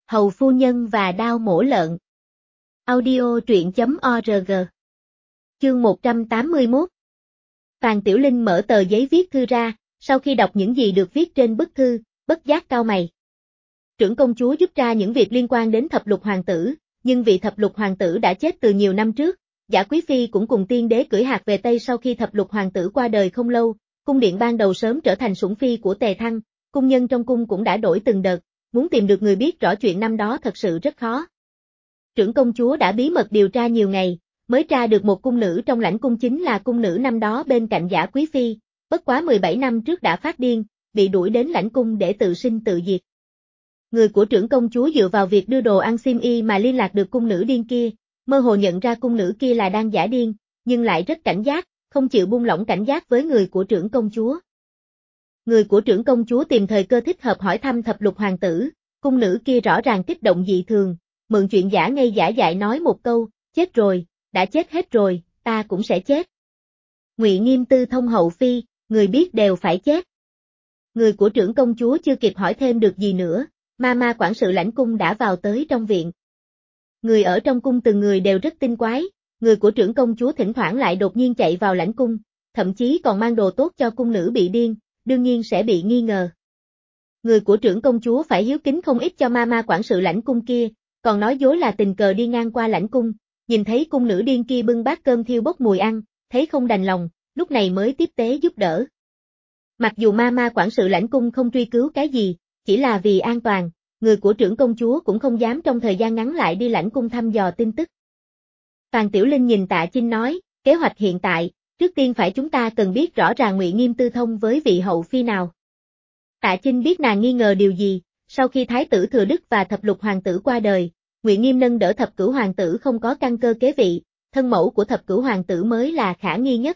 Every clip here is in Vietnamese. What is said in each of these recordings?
Hầu phu nhân và đao mổ lợn. Audio truyện.org. Chương 181. Phàn Tiểu Linh mở tờ giấy viết thư ra, sau khi đọc những gì được viết trên bức thư, bất giác cau mày. Trưởng công chúa giúp tra những việc liên quan đến thập lục hoàng tử, nhưng vị thập lục hoàng tử đã chết từ nhiều năm trước. Giả Quý Phi cũng cùng tiên đế cưỡi hạc về Tây sau khi thập lục hoàng tử qua đời không lâu, cung điện ban đầu sớm trở thành sủng phi của Tề Thăng, cung nhân trong cung cũng đã đổi từng đợt, muốn tìm được người biết rõ chuyện năm đó thật sự rất khó. Trưởng công chúa đã bí mật điều tra nhiều ngày, mới tra được một cung nữ trong lãnh cung chính là cung nữ năm đó bên cạnh Giả Quý Phi, bất quá 17 năm trước đã phát điên, bị đuổi đến lãnh cung để tự sinh tự diệt. Người của trưởng công chúa dựa vào việc đưa đồ ăn xiêm y mà liên lạc được cung nữ điên kia, mơ hồ nhận ra cung nữ kia là đang giả điên, nhưng lại rất cảnh giác, không chịu buông lỏng cảnh giác với người của trưởng công chúa. Người của trưởng công chúa tìm thời cơ thích hợp hỏi thăm thập lục hoàng tử, cung nữ kia rõ ràng kích động dị thường, mượn chuyện giả ngây giả dại nói một câu, chết rồi, đã chết hết rồi, ta cũng sẽ chết. Ngụy Nghiêm Tư thông hậu phi, người biết đều phải chết. Người của trưởng công chúa chưa kịp hỏi thêm được gì nữa, ma quản sự lãnh cung đã vào tới trong viện. Người ở trong cung từng người đều rất tinh quái, người của trưởng công chúa thỉnh thoảng lại đột nhiên chạy vào lãnh cung, thậm chí còn mang đồ tốt cho cung nữ bị điên, đương nhiên sẽ bị nghi ngờ. Người của trưởng công chúa phải hiếu kính không ít cho ma quản sự lãnh cung kia, còn nói dối là tình cờ đi ngang qua lãnh cung, nhìn thấy cung nữ điên kia bưng bát cơm thiêu bốc mùi ăn, thấy không đành lòng, lúc này mới tiếp tế giúp đỡ. Mặc dù ma quản sự lãnh cung không truy cứu cái gì, chỉ là vì an toàn, người của trưởng công chúa cũng không dám trong thời gian ngắn lại đi lãnh cung thăm dò tin tức. Phàn Tiểu Linh nhìn Tạ Chinh nói, kế hoạch hiện tại, trước tiên phải chúng ta cần biết rõ ràng Ngụy Nghiêm Tư thông với vị hậu phi nào. Tạ Chinh biết nàng nghi ngờ điều gì, sau khi Thái tử Thừa Đức và thập lục hoàng tử qua đời, Ngụy Nghiêm nâng đỡ thập cửu hoàng tử không có căn cơ kế vị, thân mẫu của thập cửu hoàng tử mới là khả nghi nhất.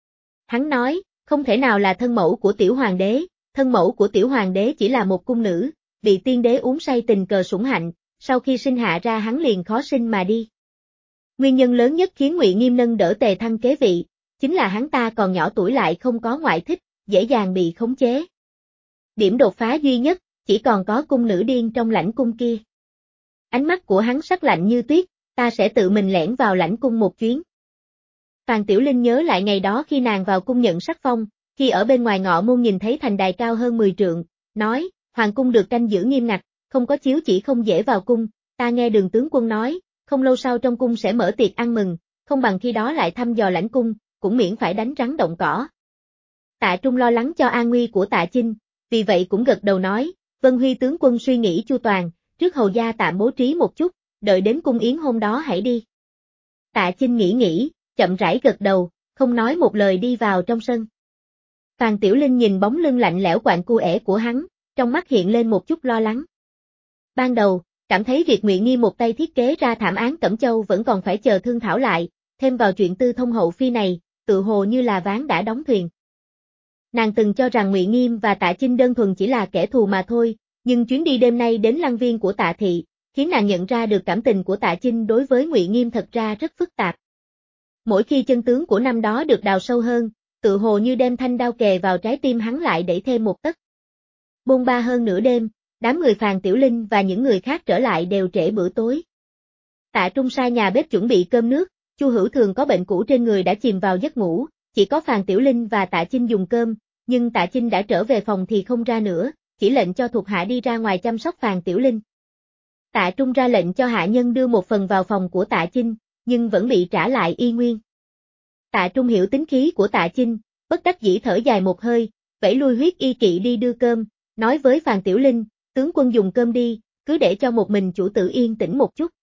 Hắn nói, không thể nào là thân mẫu của tiểu hoàng đế, thân mẫu của tiểu hoàng đế chỉ là một cung nữ, bị tiên đế uống say tình cờ sủng hạnh, sau khi sinh hạ ra hắn liền khó sinh mà đi. Nguyên nhân lớn nhất khiến Ngụy Nghiêm nâng đỡ Tề Thăng kế vị, chính là hắn ta còn nhỏ tuổi lại không có ngoại thích, dễ dàng bị khống chế. Điểm đột phá duy nhất, chỉ còn có cung nữ điên trong lãnh cung kia. Ánh mắt của hắn sắc lạnh như tuyết, ta sẽ tự mình lẻn vào lãnh cung một chuyến. Phàn Tiểu Linh nhớ lại ngày đó khi nàng vào cung nhận sắc phong, khi ở bên ngoài ngọ môn nhìn thấy thành đài cao hơn 10 trượng, nói, hoàng cung được canh giữ nghiêm ngặt, không có chiếu chỉ không dễ vào cung, ta nghe Đường tướng quân nói, không lâu sau trong cung sẽ mở tiệc ăn mừng, không bằng khi đó lại thăm dò lãnh cung, cũng miễn phải đánh rắn động cỏ. Tạ Trung lo lắng cho an nguy của Tạ Chinh, vì vậy cũng gật đầu nói, Vân Huy tướng quân suy nghĩ chu toàn, trước hầu gia tạm bố trí một chút, đợi đến cung yến hôm đó hãy đi. Tạ Chinh nghĩ, chậm rãi gật đầu, không nói một lời đi vào trong sân. Phàn Tiểu Linh nhìn bóng lưng lạnh lẽo quạnh cuể của hắn, trong mắt hiện lên một chút lo lắng. Ban đầu, cảm thấy việc Ngụy Nghiêm một tay thiết kế ra thảm án Cẩm Châu vẫn còn phải chờ thương thảo lại, thêm vào chuyện tư thông hậu phi này, tự hồ như là ván đã đóng thuyền. Nàng từng cho rằng Ngụy Nghiêm và Tạ Chinh đơn thuần chỉ là kẻ thù mà thôi, nhưng chuyến đi đêm nay đến Lăng Viên của Tạ Thị, khiến nàng nhận ra được cảm tình của Tạ Chinh đối với Ngụy Nghiêm thật ra rất phức tạp. Mỗi khi chân tướng của năm đó được đào sâu hơn, tự hồ như đem thanh đao kề vào trái tim hắn lại đẩy thêm một tấc. Bôn ba hơn nửa đêm, đám người Phàn Tiểu Linh và những người khác trở lại đều trễ bữa tối. Tạ Trung sai nhà bếp chuẩn bị cơm nước, Chu Hữu Thường có bệnh cũ trên người đã chìm vào giấc ngủ, chỉ có Phàn Tiểu Linh và Tạ Chinh dùng cơm, nhưng Tạ Chinh đã trở về phòng thì không ra nữa, chỉ lệnh cho thuộc hạ đi ra ngoài chăm sóc Phàn Tiểu Linh. Tạ Trung ra lệnh cho hạ nhân đưa một phần vào phòng của Tạ Chinh, nhưng vẫn bị trả lại y nguyên. Tạ Trung hiểu tính khí của Tạ Chinh, bất đắc dĩ thở dài một hơi, vẫy lui huyết y kỵ đi đưa cơm, nói với Phàn Tiểu Linh, tướng quân dùng cơm đi, cứ để cho một mình chủ tử yên tĩnh một chút.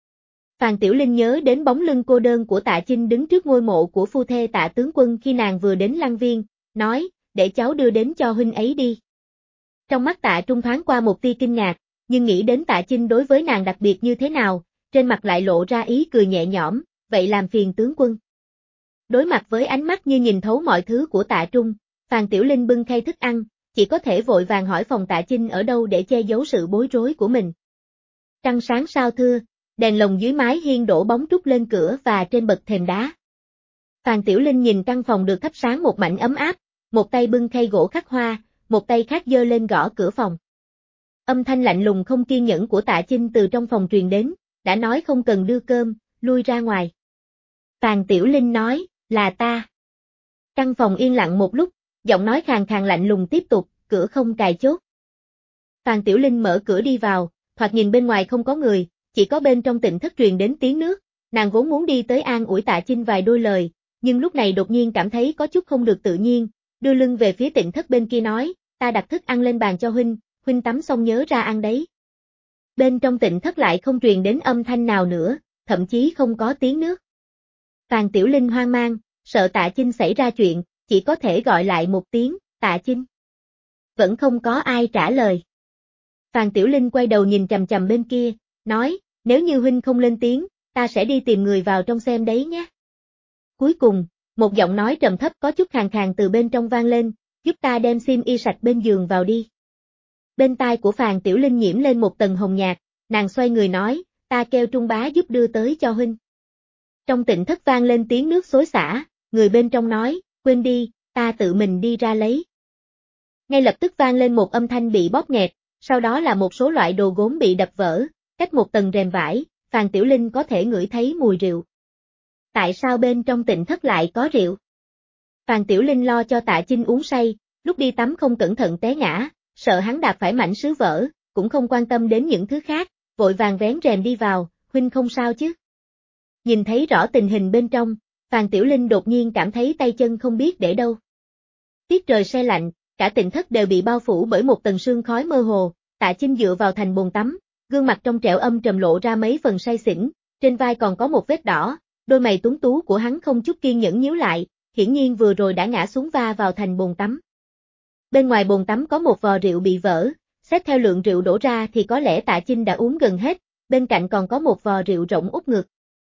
Phàn Tiểu Linh nhớ đến bóng lưng cô đơn của Tạ Chinh đứng trước ngôi mộ của phu thê Tạ tướng quân khi nàng vừa đến Lăng Viên, nói, để cháu đưa đến cho huynh ấy đi. Trong mắt Tạ Trung thoáng qua một tia kinh ngạc, nhưng nghĩ đến Tạ Chinh đối với nàng đặc biệt như thế nào, trên mặt lại lộ ra ý cười nhẹ nhõm, vậy làm phiền tướng quân. Đối mặt với ánh mắt như nhìn thấu mọi thứ của Tạ Trung, Phàn Tiểu Linh bưng khay thức ăn, chỉ có thể vội vàng hỏi phòng Tạ Chinh ở đâu để che giấu sự bối rối của mình. Trăng sáng sao thưa, đèn lồng dưới mái hiên đổ bóng trúc lên cửa và trên bậc thềm đá. Phàn Tiểu Linh nhìn căn phòng được thắp sáng một mảnh ấm áp, một tay bưng khay gỗ khắc hoa, một tay khác giơ lên gõ cửa phòng. Âm thanh lạnh lùng không kiên nhẫn của Tạ Chinh từ trong phòng truyền đến, đã nói không cần đưa cơm, lui ra ngoài. Phàn Tiểu Linh nói, là ta. Căn phòng yên lặng một lúc, giọng nói khàn khàn lạnh lùng tiếp tục, cửa không cài chốt. Phàn Tiểu Linh mở cửa đi vào, thoạt nhìn bên ngoài không có người, chỉ có bên trong Tịnh thất truyền đến tiếng nước, nàng vốn muốn đi tới an ủi Tạ Chinh vài đôi lời, nhưng lúc này đột nhiên cảm thấy có chút không được tự nhiên, đưa lưng về phía Tịnh thất bên kia nói, ta đặt thức ăn lên bàn cho huynh tắm xong nhớ ra ăn đấy. Bên trong Tịnh thất lại không truyền đến âm thanh nào nữa, thậm chí không có tiếng nước. Phàn Tiểu Linh hoang mang, sợ Tạ Chinh xảy ra chuyện, chỉ có thể gọi lại một tiếng, Tạ Chinh. Vẫn không có ai trả lời. Phàn Tiểu Linh quay đầu nhìn chằm chằm bên kia, nói, nếu như huynh không lên tiếng, ta sẽ đi tìm người vào trong xem đấy nhé. Cuối cùng, một giọng nói trầm thấp có chút khàn khàn từ bên trong vang lên, giúp ta đem xiêm y sạch bên giường vào đi. Bên tai của Phàn Tiểu Linh nhiễm lên một tầng hồng nhạt, nàng xoay người nói, ta kêu Trung bá giúp đưa tới cho huynh. Trong Tịnh thất vang lên tiếng nước xối xả, người bên trong nói, quên đi, ta tự mình đi ra lấy. Ngay lập tức vang lên một âm thanh bị bóp nghẹt, sau đó là một số loại đồ gốm bị đập vỡ, cách một tầng rèm vải, Phàn Tiểu Linh có thể ngửi thấy mùi rượu. Tại sao bên trong Tịnh thất lại có rượu? Phàn Tiểu Linh lo cho Tạ Chinh uống say, lúc đi tắm không cẩn thận té ngã, sợ hắn đạp phải mảnh sứ vỡ, cũng không quan tâm đến những thứ khác, vội vàng vén rèm đi vào, huynh không sao chứ? Nhìn thấy rõ tình hình bên trong, Phàn Tiểu Linh đột nhiên cảm thấy tay chân không biết để đâu. Tiết trời se lạnh, cả Tịnh thất đều bị bao phủ bởi một tầng sương khói mơ hồ, Tạ Chinh dựa vào thành bồn tắm, gương mặt trong trẻo âm trầm lộ ra mấy phần say xỉn, trên vai còn có một vết đỏ, đôi mày tuấn tú của hắn không chút kiên nhẫn nhíu lại, hiển nhiên vừa rồi đã ngã xuống va vào thành bồn tắm. Bên ngoài bồn tắm có một vò rượu bị vỡ, xét theo lượng rượu đổ ra thì có lẽ Tạ Chinh đã uống gần hết, bên cạnh còn có một vò rượu rỗng úp ngực.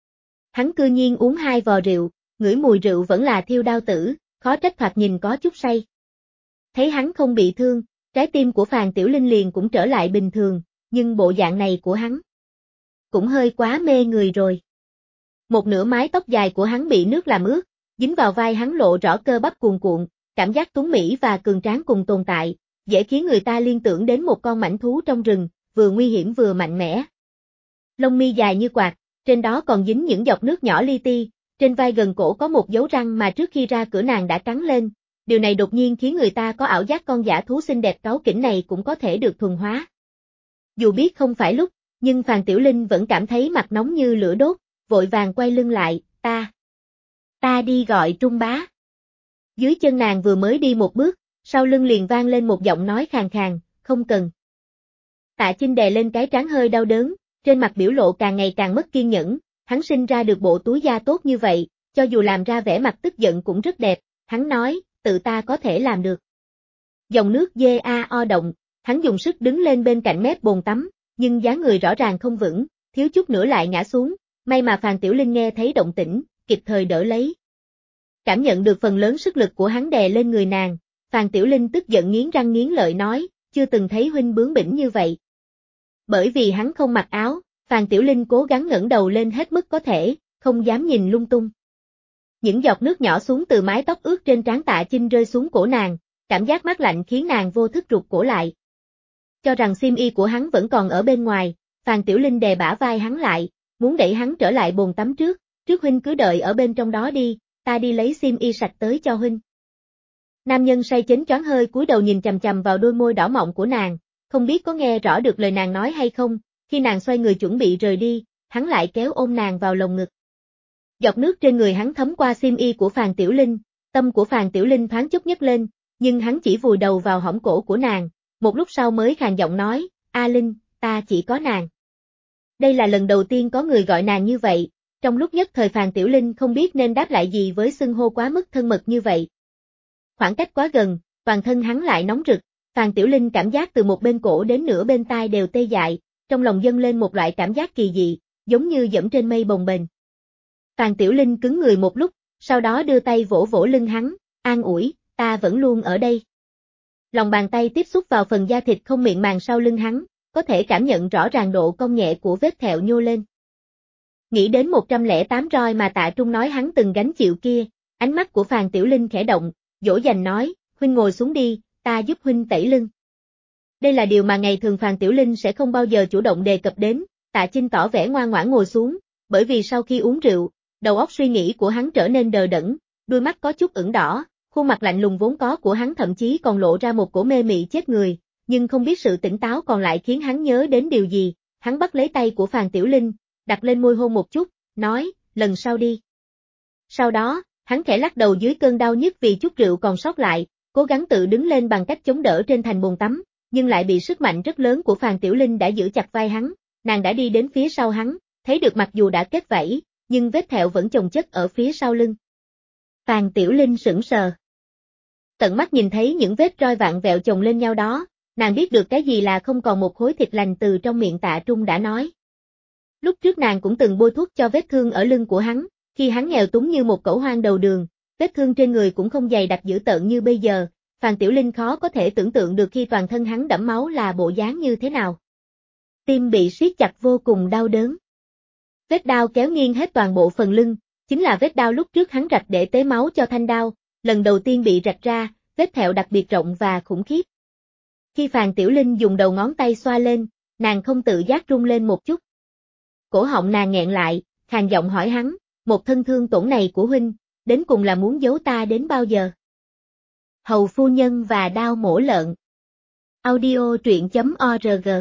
Hắn cư nhiên uống 2 vò rượu, ngửi mùi rượu vẫn là Thiêu Đao Tử, khó trách thoạt nhìn có chút say. Thấy hắn không bị thương, trái tim của Phàn Tiểu Linh liền cũng trở lại bình thường, nhưng bộ dạng này của hắn cũng hơi quá mê người rồi. Một nửa mái tóc dài của hắn bị nước làm ướt, dính vào vai hắn lộ rõ cơ bắp cuồn cuộn, cảm giác tuấn mỹ và cường tráng cùng tồn tại, dễ khiến người ta liên tưởng đến một con mãnh thú trong rừng, vừa nguy hiểm vừa mạnh mẽ. Lông mi dài như quạt, trên đó còn dính những giọt nước nhỏ li ti, trên vai gần cổ có một dấu răng mà trước khi ra cửa nàng đã cắn lên, điều này đột nhiên khiến người ta có ảo giác con dã thú xinh đẹp cáu kỉnh này cũng có thể được thuần hóa. Dù biết không phải lúc, nhưng Phàn Tiểu Linh vẫn cảm thấy mặt nóng như lửa đốt, vội vàng quay lưng lại, ta đi gọi Trung bá. Dưới chân nàng vừa mới đi một bước, sau lưng liền vang lên một giọng nói khàn khàn, không cần. Tạ Chinh đè lên cái trán hơi đau đớn, trên mặt biểu lộ càng ngày càng mất kiên nhẫn, hắn sinh ra được bộ túi da tốt như vậy, cho dù làm ra vẻ mặt tức giận cũng rất đẹp, hắn nói, tự ta có thể làm được. Dòng nước o động, hắn dùng sức đứng lên bên cạnh mép bồn tắm, nhưng dáng người rõ ràng không vững, thiếu chút nữa lại ngã xuống, may mà Phàn Tiểu Linh nghe thấy động tĩnh, kịp thời đỡ lấy. Cảm nhận được phần lớn sức lực của hắn đè lên người nàng, Phàn Tiểu Linh tức giận nghiến răng nghiến lợi nói, chưa từng thấy huynh bướng bỉnh như vậy. Bởi vì hắn không mặc áo, Phàn Tiểu Linh cố gắng ngẩng đầu lên hết mức có thể, không dám nhìn lung tung. Những giọt nước nhỏ xuống từ mái tóc ướt trên trán Tạ Chinh rơi xuống cổ nàng, cảm giác mát lạnh khiến nàng vô thức rụt cổ lại. Cho rằng xiêm y của hắn vẫn còn ở bên ngoài, Phàn Tiểu Linh đè bả vai hắn lại, muốn đẩy hắn trở lại bồn tắm trước huynh cứ đợi ở bên trong đó đi, ta đi lấy xiêm y sạch tới cho huynh. Nam nhân say chến choáng hơi cúi đầu nhìn chằm chằm vào đôi môi đỏ mọng của nàng, không biết có nghe rõ được lời nàng nói hay không, khi nàng xoay người chuẩn bị rời đi, hắn lại kéo ôm nàng vào lồng ngực. Giọt nước trên người hắn thấm qua xiêm y của Phàn Tiểu Linh, tâm của Phàn Tiểu Linh thoáng chốc nhấc lên, nhưng hắn chỉ vùi đầu vào hõm cổ của nàng, một lúc sau mới khàn giọng nói, A Linh, ta chỉ có nàng. Đây là lần đầu tiên có người gọi nàng như vậy, trong lúc nhất thời Phàn Tiểu Linh không biết nên đáp lại gì với xưng hô quá mức thân mật như vậy. Khoảng cách quá gần, toàn thân hắn lại nóng rực, Phàn Tiểu Linh cảm giác từ một bên cổ đến nửa bên tai đều tê dại, trong lòng dâng lên một loại cảm giác kỳ dị, giống như dẫm trên mây bồng bềnh. Phàn Tiểu Linh cứng người một lúc, sau đó đưa tay vỗ vỗ lưng hắn, an ủi, ta vẫn luôn ở đây. Lòng bàn tay tiếp xúc vào phần da thịt không mịn màng sau lưng hắn, có thể cảm nhận rõ ràng độ cong nhẹ của vết thẹo nhô lên. Nghĩ đến 108 roi mà Tạ Trung nói hắn từng gánh chịu kia, ánh mắt của Phàn Tiểu Linh khẽ động, dỗ dành nói, huynh ngồi xuống đi, ta giúp huynh tẩy lưng. Đây là điều mà ngày thường Phàn Tiểu Linh sẽ không bao giờ chủ động đề cập đến, Tạ Chinh tỏ vẻ ngoan ngoãn ngồi xuống, bởi vì sau khi uống rượu, đầu óc suy nghĩ của hắn trở nên đờ đẫn, đôi mắt có chút ửng đỏ, khuôn mặt lạnh lùng vốn có của hắn thậm chí còn lộ ra một cổ mê mị chết người, nhưng không biết sự tỉnh táo còn lại khiến hắn nhớ đến điều gì, hắn bắt lấy tay của Phàn Tiểu Linh, đặt lên môi hôn một chút, nói, lần sau đi. Sau đó, hắn khẽ lắc đầu dưới cơn đau nhức vì chút rượu còn sót lại, cố gắng tự đứng lên bằng cách chống đỡ trên thành bồn tắm, nhưng lại bị sức mạnh rất lớn của Phàn Tiểu Linh đã giữ chặt vai hắn, nàng đã đi đến phía sau hắn, thấy được mặc dù đã kết vảy, nhưng vết thẹo vẫn chồng chất ở phía sau lưng. Phàn Tiểu Linh sững sờ. Tận mắt nhìn thấy những vết roi vặn vẹo chồng lên nhau đó, nàng biết được cái gì là không còn một khối thịt lành từ trong miệng Tạ Trung đã nói. Lúc trước nàng cũng từng bôi thuốc cho vết thương ở lưng của hắn, khi hắn nghèo túng như một cẩu hoang đầu đường, vết thương trên người cũng không dày đặc dữ tợn như bây giờ, Phàn Tiểu Linh khó có thể tưởng tượng được khi toàn thân hắn đẫm máu là bộ dáng như thế nào. Tim bị siết chặt vô cùng đau đớn. Vết đao kéo nghiêng hết toàn bộ phần lưng, chính là vết đao lúc trước hắn rạch để tế máu cho thanh đao, lần đầu tiên bị rạch ra, vết thẹo đặc biệt rộng và khủng khiếp. Khi Phàn Tiểu Linh dùng đầu ngón tay xoa lên, nàng không tự giác rung lên một chút. Cổ họng nàng nghẹn lại, khàn giọng hỏi hắn, một thân thương tổn này của huynh, đến cùng là muốn giấu ta đến bao giờ? Hầu phu nhân và đao mổ lợn. Audio truyện.org.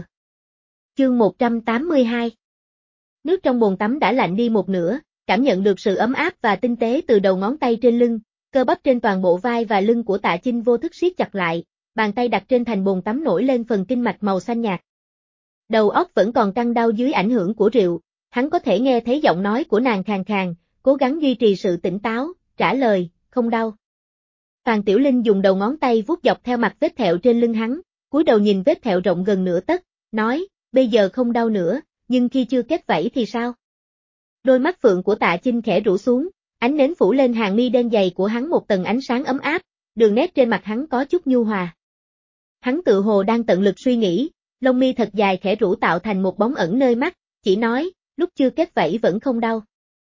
Chương 182. Nước trong bồn tắm đã lạnh đi một nửa, cảm nhận được sự ấm áp và tinh tế từ đầu ngón tay trên lưng, cơ bắp trên toàn bộ vai và lưng của Tạ Chinh vô thức siết chặt lại, bàn tay đặt trên thành bồn tắm nổi lên phần kinh mạch màu xanh nhạt. Đầu óc vẫn còn căng đau dưới ảnh hưởng của rượu, hắn có thể nghe thấy giọng nói của nàng khàn khàn, cố gắng duy trì sự tỉnh táo, trả lời, không đau. Phàn Tiểu Linh dùng đầu ngón tay vuốt dọc theo mặt vết thẹo trên lưng hắn, cúi đầu nhìn vết thẹo rộng gần nửa tấc, nói, bây giờ không đau nữa, nhưng khi chưa kết vảy thì sao? Đôi mắt phượng của Tạ Chinh khẽ rũ xuống, ánh nến phủ lên hàng mi đen dày của hắn một tầng ánh sáng ấm áp, đường nét trên mặt hắn có chút nhu hòa. Hắn tự hồ đang tận lực suy nghĩ, lông mi thật dài khẽ rũ tạo thành một bóng ẩn nơi mắt, chỉ nói, lúc chưa kết vảy vẫn không đau.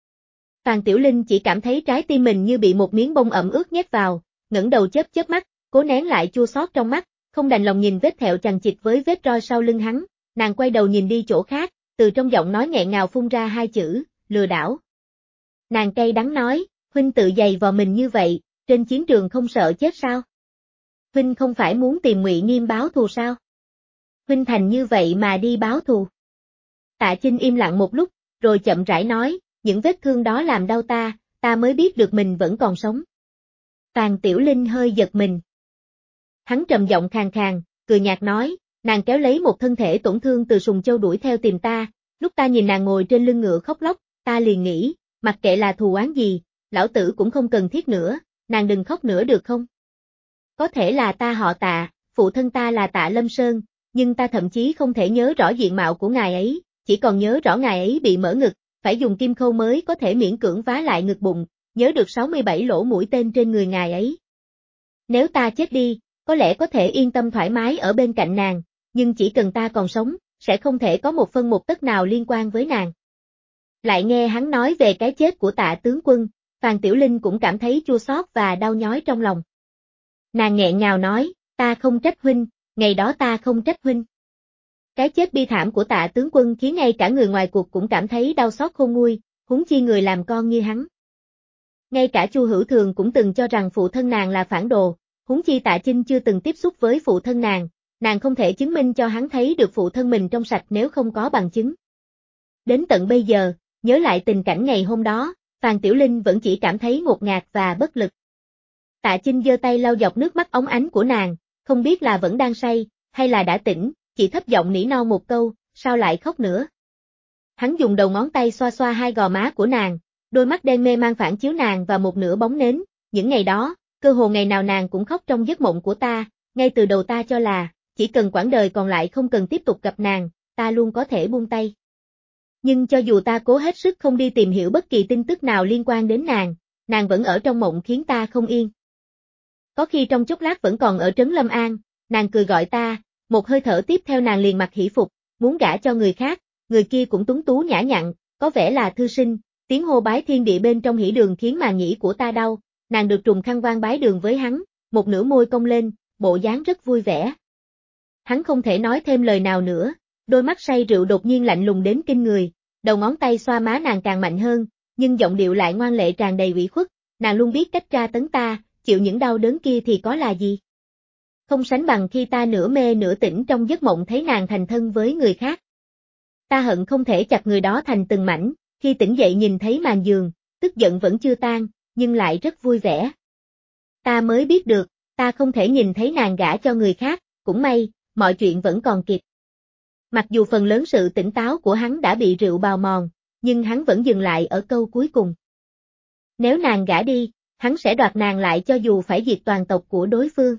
Phàn Tiểu Linh chỉ cảm thấy trái tim mình như bị một miếng bông ẩm ướt nhét vào, ngẩng đầu chớp chớp mắt, cố nén lại chua xót trong mắt, không đành lòng nhìn vết thẹo chằng chịt với vết roi sau lưng hắn, nàng quay đầu nhìn đi chỗ khác, từ trong giọng nói nghẹn ngào phun ra hai chữ, lừa đảo. Nàng cay đắng nói, huynh tự giày vò mình như vậy, trên chiến trường không sợ chết sao? Huynh không phải muốn tìm Ngụy Nghiêm báo thù sao? Huynh thành như vậy mà đi báo thù. Tạ Chinh im lặng một lúc, rồi chậm rãi nói, những vết thương đó làm đau ta mới biết được mình vẫn còn sống. Phàn Tiểu Linh hơi giật mình. Hắn trầm giọng khàn khàn, cười nhạt nói, nàng kéo lấy một thân thể tổn thương từ Sùng Châu đuổi theo tìm ta, lúc ta nhìn nàng ngồi trên lưng ngựa khóc lóc, ta liền nghĩ, mặc kệ là thù oán gì, lão tử cũng không cần thiết nữa, nàng đừng khóc nữa được không? Có thể là ta họ Tạ, phụ thân ta là Tạ Lâm Sơn, nhưng ta thậm chí không thể nhớ rõ diện mạo của ngài ấy, chỉ còn nhớ rõ ngài ấy bị mở ngực, phải dùng kim khâu mới có thể miễn cưỡng vá lại ngực bụng, nhớ được 67 lỗ mũi tên trên người ngài ấy. Nếu ta chết đi, có lẽ có thể yên tâm thoải mái ở bên cạnh nàng, nhưng chỉ cần ta còn sống, sẽ không thể có một phân một tấc nào liên quan với nàng. Lại nghe hắn nói về cái chết của Tạ tướng quân, Phàn Tiểu Linh cũng cảm thấy chua xót và đau nhói trong lòng. Nàng nghẹn ngào nói, ta không trách huynh, ngày đó ta không trách huynh. Cái chết bi thảm của Tạ tướng quân khiến ngay cả người ngoài cuộc cũng cảm thấy đau xót khôn nguôi, huống chi người làm con như hắn. Ngay cả Chu Hữu Thường cũng từng cho rằng phụ thân nàng là phản đồ, huống chi Tạ Chinh chưa từng tiếp xúc với phụ thân nàng không thể chứng minh cho hắn thấy được phụ thân mình trong sạch nếu không có bằng chứng. Đến tận bây giờ, nhớ lại tình cảnh ngày hôm đó, Phàn Tiểu Linh vẫn chỉ cảm thấy ngột ngạt và bất lực. Tạ Chinh giơ tay lau dọc nước mắt óng ánh của nàng, không biết là vẫn đang say, hay là đã tỉnh, chỉ thấp giọng nỉ non một câu, sao lại khóc nữa. Hắn dùng đầu ngón tay xoa xoa hai gò má của nàng, đôi mắt đen mê mang phản chiếu nàng và một nửa bóng nến, những ngày đó, cơ hồ ngày nào nàng cũng khóc trong giấc mộng của ta, ngay từ đầu ta cho là, chỉ cần quãng đời còn lại không cần tiếp tục gặp nàng, ta luôn có thể buông tay. Nhưng cho dù ta cố hết sức không đi tìm hiểu bất kỳ tin tức nào liên quan đến nàng vẫn ở trong mộng khiến ta không yên. Có khi trong chốc lát vẫn còn ở trấn Lâm An, nàng cười gọi ta, một hơi thở tiếp theo nàng liền mặc hỷ phục, muốn gả cho người khác, người kia cũng tuấn tú nhã nhặn, có vẻ là thư sinh, tiếng hô bái thiên địa bên trong hỉ đường khiến màng nhĩ của ta đau, nàng được trùng khăn vang bái đường với hắn, một nửa môi cong lên, bộ dáng rất vui vẻ. Hắn không thể nói thêm lời nào nữa, đôi mắt say rượu đột nhiên lạnh lùng đến kinh người, đầu ngón tay xoa má nàng càng mạnh hơn, nhưng giọng điệu lại ngoan lệ tràn đầy ủy khuất, nàng luôn biết cách tra tấn ta, chịu những đau đớn kia thì có là gì. Không sánh bằng khi ta nửa mê nửa tỉnh trong giấc mộng thấy nàng thành thân với người khác. Ta hận không thể chặt người đó thành từng mảnh, khi tỉnh dậy nhìn thấy màn giường, tức giận vẫn chưa tan, nhưng lại rất vui vẻ. Ta mới biết được, ta không thể nhìn thấy nàng gả cho người khác, cũng may, mọi chuyện vẫn còn kịp. Mặc dù phần lớn sự tỉnh táo của hắn đã bị rượu bào mòn, nhưng hắn vẫn dừng lại ở câu cuối cùng. Nếu nàng gả đi, hắn sẽ đoạt nàng lại cho dù phải diệt toàn tộc của đối phương.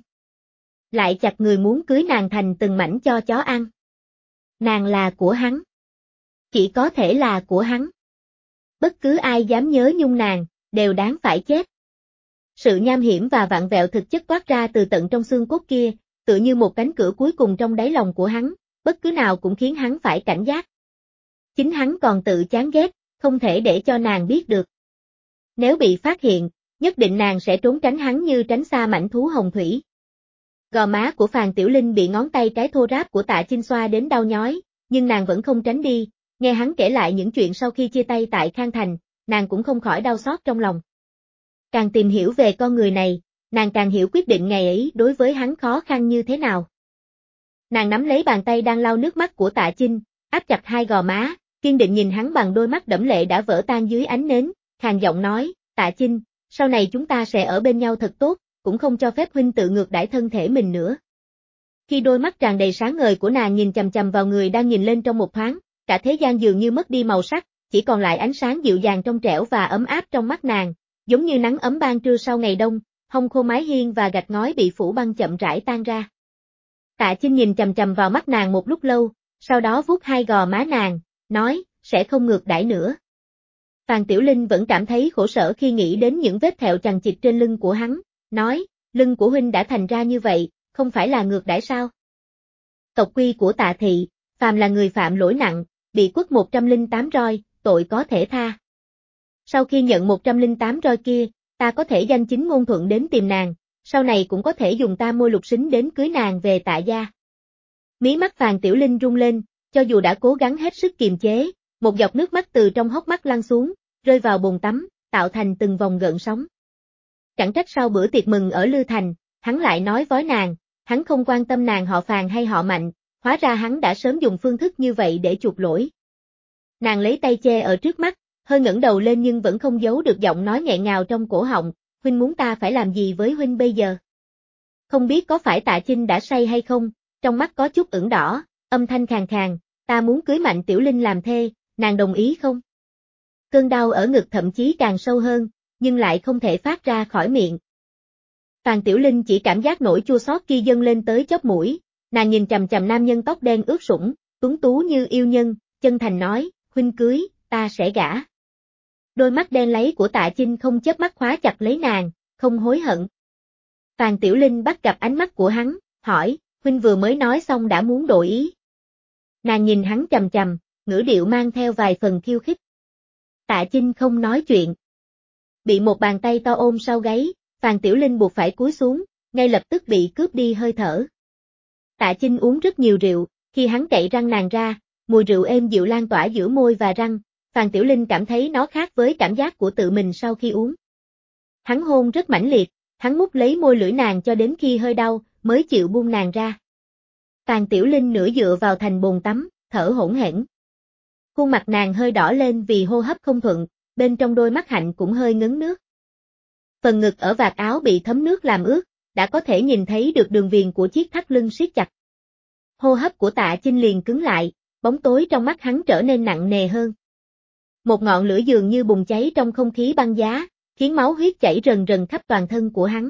Lại chặt người muốn cưới nàng thành từng mảnh cho chó ăn. Nàng là của hắn. Chỉ có thể là của hắn. Bất cứ ai dám nhớ nhung nàng, đều đáng phải chết. Sự nham hiểm và vặn vẹo thực chất toát ra từ tận trong xương cốt kia, tựa như một cánh cửa cuối cùng trong đáy lòng của hắn, bất cứ nào cũng khiến hắn phải cảnh giác. Chính hắn còn tự chán ghét, không thể để cho nàng biết được. Nếu bị phát hiện, nhất định nàng sẽ trốn tránh hắn như tránh xa mảnh thú hồng thủy. Gò má của Phàn Tiểu Linh bị ngón tay cái thô ráp của Tạ Chinh xoa đến đau nhói, nhưng nàng vẫn không tránh đi, nghe hắn kể lại những chuyện sau khi chia tay tại Khang Thành, nàng cũng không khỏi đau xót trong lòng. Càng tìm hiểu về con người này, nàng càng hiểu quyết định ngày ấy đối với hắn khó khăn như thế nào. Nàng nắm lấy bàn tay đang lau nước mắt của Tạ Chinh, áp chặt hai gò má, kiên định nhìn hắn bằng đôi mắt đẫm lệ đã vỡ tan dưới ánh nến, khàn giọng nói, Tạ Chinh, sau này chúng ta sẽ ở bên nhau thật tốt, cũng không cho phép huynh tự ngược đãi thân thể mình nữa. Khi đôi mắt tràn đầy sáng ngời của nàng nhìn chằm chằm vào người đang nhìn lên trong một thoáng, cả thế gian dường như mất đi màu sắc, chỉ còn lại ánh sáng dịu dàng trong trẻo và ấm áp trong mắt nàng, giống như nắng ấm ban trưa sau ngày đông, hông khô mái hiên và gạch ngói bị phủ băng chậm rãi tan ra. Tạ Chinh nhìn chằm chằm vào mắt nàng một lúc lâu, sau đó vuốt hai gò má nàng, nói, sẽ không ngược đãi nữa. Phàn Tiểu Linh vẫn cảm thấy khổ sở khi nghĩ đến những vết thẹo chằng chịt trên lưng của hắn, nói, lưng của huynh đã thành ra như vậy, không phải là ngược đãi sao? Tộc quy của Tạ thị, phàm là người phạm lỗi nặng, bị quất 108 roi, tội có thể tha. Sau khi nhận 108 roi kia, ta có thể danh chính ngôn thuận đến tìm nàng, sau này cũng có thể dùng ta môi lục xính đến cưới nàng về Tạ gia. Mí mắt Phàn Tiểu Linh rung lên, cho dù đã cố gắng hết sức kiềm chế, một giọt nước mắt từ trong hốc mắt lăn xuống, rơi vào bồn tắm, tạo thành từng vòng gợn sóng. Chẳng trách sau bữa tiệc mừng ở Lư Thành, hắn lại nói với nàng, hắn không quan tâm nàng họ Phàn hay họ Mạnh, hóa ra hắn đã sớm dùng phương thức như vậy để chuộc lỗi. Nàng lấy tay che ở trước mắt, hơi ngẩng đầu lên nhưng vẫn không giấu được giọng nói nghẹn ngào trong cổ họng, huynh muốn ta phải làm gì với huynh bây giờ? Không biết có phải Tạ Chinh đã say hay không, trong mắt có chút ửng đỏ, âm thanh khàn khàn, ta muốn cưới Mạnh Tiểu Linh làm thê, nàng đồng ý không? Cơn đau ở ngực thậm chí càng sâu hơn, nhưng lại không thể phát ra khỏi miệng. Phàn Tiểu Linh chỉ cảm giác nỗi chua xót kia dâng lên tới chóp mũi, nàng nhìn chằm chằm nam nhân tóc đen ướt sũng, tuấn tú như yêu nhân, chân thành nói, huynh cưới, ta sẽ gả. Đôi mắt đen láy của Tạ Chinh không chớp mắt khóa chặt lấy nàng, không hối hận. Phàn Tiểu Linh bắt gặp ánh mắt của hắn, hỏi, huynh vừa mới nói xong đã muốn đổi ý. Nàng nhìn hắn chằm chằm, ngữ điệu mang theo vài phần khiêu khích. Tạ Chinh không nói chuyện. Bị một bàn tay to ôm sau gáy, Phàn Tiểu Linh buộc phải cúi xuống, ngay lập tức bị cướp đi hơi thở. Tạ Chinh uống rất nhiều rượu, khi hắn cậy răng nàng ra, mùi rượu êm dịu lan tỏa giữa môi và răng, Phàn Tiểu Linh cảm thấy nó khác với cảm giác của tự mình sau khi uống. Hắn hôn rất mãnh liệt, hắn mút lấy môi lưỡi nàng cho đến khi hơi đau, mới chịu buông nàng ra. Phàn Tiểu Linh nửa dựa vào thành bồn tắm, thở hổn hển. Khuôn mặt nàng hơi đỏ lên vì hô hấp không thuận, bên trong đôi mắt hạnh cũng hơi ngấn nước. Phần ngực ở vạt áo bị thấm nước làm ướt, đã có thể nhìn thấy được đường viền của chiếc thắt lưng siết chặt. Hô hấp của Tạ Chinh liền cứng lại, bóng tối trong mắt hắn trở nên nặng nề hơn. Một ngọn lửa dường như bùng cháy trong không khí băng giá, khiến máu huyết chảy rần rần khắp toàn thân của hắn.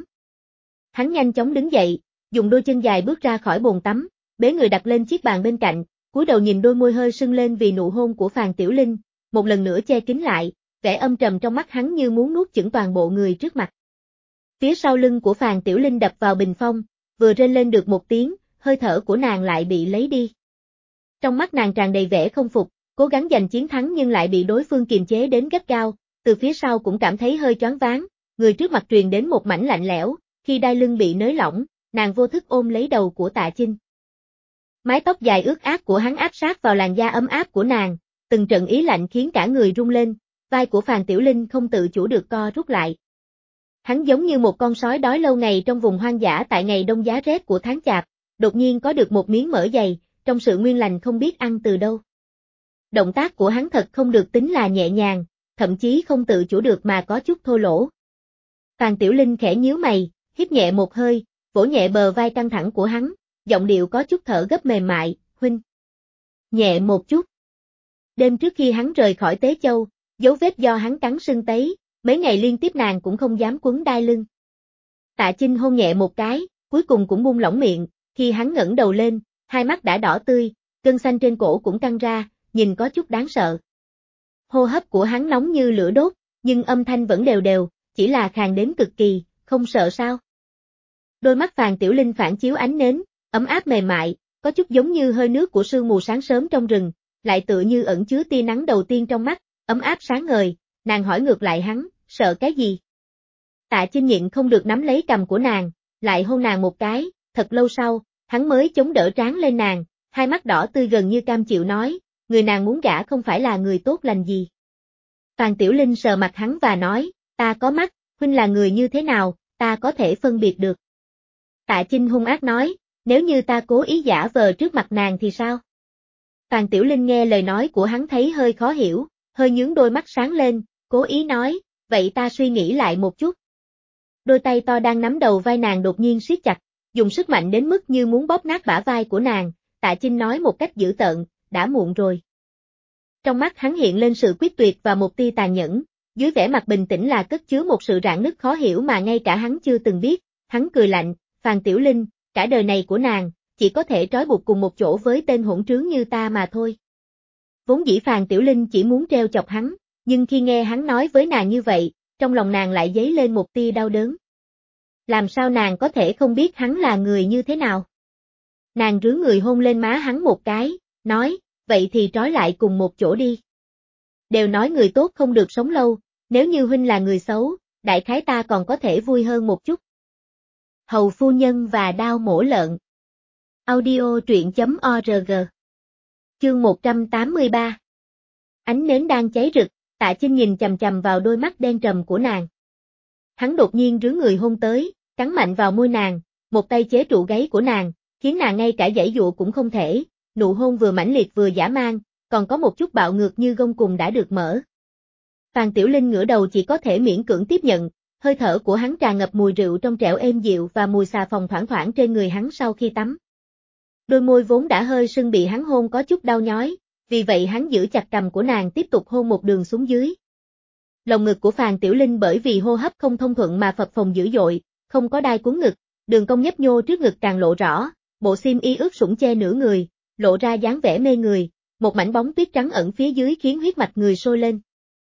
Hắn nhanh chóng đứng dậy, dùng đôi chân dài bước ra khỏi bồn tắm, bế người đặt lên chiếc bàn bên cạnh, cúi đầu nhìn đôi môi hơi sưng lên vì nụ hôn của Phàn Tiểu Linh, một lần nữa che kín lại, vẻ âm trầm trong mắt hắn như muốn nuốt chửng toàn bộ người trước mặt. Phía sau lưng của Phàn Tiểu Linh đập vào bình phong, vừa rên lên được một tiếng, hơi thở của nàng lại bị lấy đi. Trong mắt nàng tràn đầy vẻ không phục, cố gắng giành chiến thắng nhưng lại bị đối phương kiềm chế đến gắt gao, từ phía sau cũng cảm thấy hơi choáng váng, người trước mặt truyền đến một mảnh lạnh lẽo, khi đai lưng bị nới lỏng, nàng vô thức ôm lấy đầu của Tạ Chinh. Mái tóc dài ướt át của hắn áp sát vào làn da ấm áp của nàng, từng trận ý lạnh khiến cả người rung lên, vai của Phàn Tiểu Linh không tự chủ được co rút lại. Hắn giống như một con sói đói lâu ngày trong vùng hoang dã tại ngày đông giá rét của tháng Chạp, đột nhiên có được một miếng mỡ dày, trong sự nguyên lành không biết ăn từ đâu. Động tác của hắn thật không được tính là nhẹ nhàng, thậm chí không tự chủ được mà có chút thô lỗ. Phàn Tiểu Linh khẽ nhíu mày, hít nhẹ một hơi, vỗ nhẹ bờ vai căng thẳng của hắn, giọng điệu có chút thở gấp mềm mại, huynh. Nhẹ một chút. Đêm trước khi hắn rời khỏi Tế Châu, dấu vết do hắn cắn sưng tấy, mấy ngày liên tiếp nàng cũng không dám quấn đai lưng. Tạ Chinh hôn nhẹ một cái, cuối cùng cũng buông lỏng miệng, khi hắn ngẩng đầu lên, hai mắt đã đỏ tươi, gân xanh trên cổ cũng căng ra, nhìn có chút đáng sợ. Hô hấp của hắn nóng như lửa đốt, nhưng âm thanh vẫn đều đều, chỉ là khàn đến cực kỳ, không sợ sao. Đôi mắt Phàn Tiểu Linh phản chiếu ánh nến, ấm áp mềm mại, có chút giống như hơi nước của sương mù sáng sớm trong rừng, lại tựa như ẩn chứa tia nắng đầu tiên trong mắt, ấm áp sáng ngời, nàng hỏi ngược lại hắn, sợ cái gì? Tạ Chinh nhịn không được nắm lấy cằm của nàng, lại hôn nàng một cái, thật lâu sau, hắn mới chống đỡ trán lên nàng, hai mắt đỏ tươi gần như cam chịu nói, người nàng muốn gả không phải là người tốt lành gì. Phàn Tiểu Linh sờ mặt hắn và nói, ta có mắt, huynh là người như thế nào, ta có thể phân biệt được. Tạ Chinh hung ác nói, nếu như ta cố ý giả vờ trước mặt nàng thì sao? Phàn Tiểu Linh nghe lời nói của hắn thấy hơi khó hiểu, hơi nhướng đôi mắt sáng lên, cố ý nói, vậy ta suy nghĩ lại một chút. Đôi tay to đang nắm đầu vai nàng đột nhiên siết chặt, dùng sức mạnh đến mức như muốn bóp nát bả vai của nàng, Tạ Chinh nói một cách dữ tợn, đã muộn rồi. Trong mắt hắn hiện lên sự quyết tuyệt và một tia tàn nhẫn, dưới vẻ mặt bình tĩnh là cất chứa một sự rạn nứt khó hiểu mà ngay cả hắn chưa từng biết, hắn cười lạnh, Phàn Tiểu Linh, cả đời này của nàng, chỉ có thể trói buộc cùng một chỗ với tên hỗn trướng như ta mà thôi. Vốn dĩ Phàn Tiểu Linh chỉ muốn treo chọc hắn, nhưng khi nghe hắn nói với nàng như vậy, trong lòng nàng lại dấy lên một tia đau đớn. Làm sao nàng có thể không biết hắn là người như thế nào? Nàng rướn người hôn lên má hắn một cái, nói, vậy thì trói lại cùng một chỗ đi. Đều nói người tốt không được sống lâu, nếu như huynh là người xấu, đại khái ta còn có thể vui hơn một chút. Hầu phu nhân và đao mổ lợn. Audio truyện.org. Chương 183. Ánh nến đang cháy rực, Tạ Chinh nhìn chằm chằm vào đôi mắt đen trầm của nàng. Hắn đột nhiên rướn người hôn tới, cắn mạnh vào môi nàng, một tay chế trụ gáy của nàng, khiến nàng ngay cả giãy dụa cũng không thể, nụ hôn vừa mãnh liệt vừa dã man, còn có một chút bạo ngược như gông cùm đã được mở. Phàn Tiểu Linh ngửa đầu chỉ có thể miễn cưỡng tiếp nhận, hơi thở của hắn tràn ngập mùi rượu trong trẻo êm dịu và mùi xà phòng thoảng thoảng trên người hắn sau khi tắm. Đôi môi vốn đã hơi sưng bị hắn hôn có chút đau nhói, vì vậy hắn giữ chặt cằm của nàng tiếp tục hôn một đường xuống dưới. Lồng ngực của Phàn Tiểu Linh bởi vì hô hấp không thông thuận mà phập phồng dữ dội, không có đai cuốn ngực, đường cong nhấp nhô trước ngực càng lộ rõ, bộ xiêm y ướt sũng che nửa người, lộ ra dáng vẻ mê người, một mảnh bóng tuyết trắng ẩn phía dưới khiến huyết mạch người sôi lên.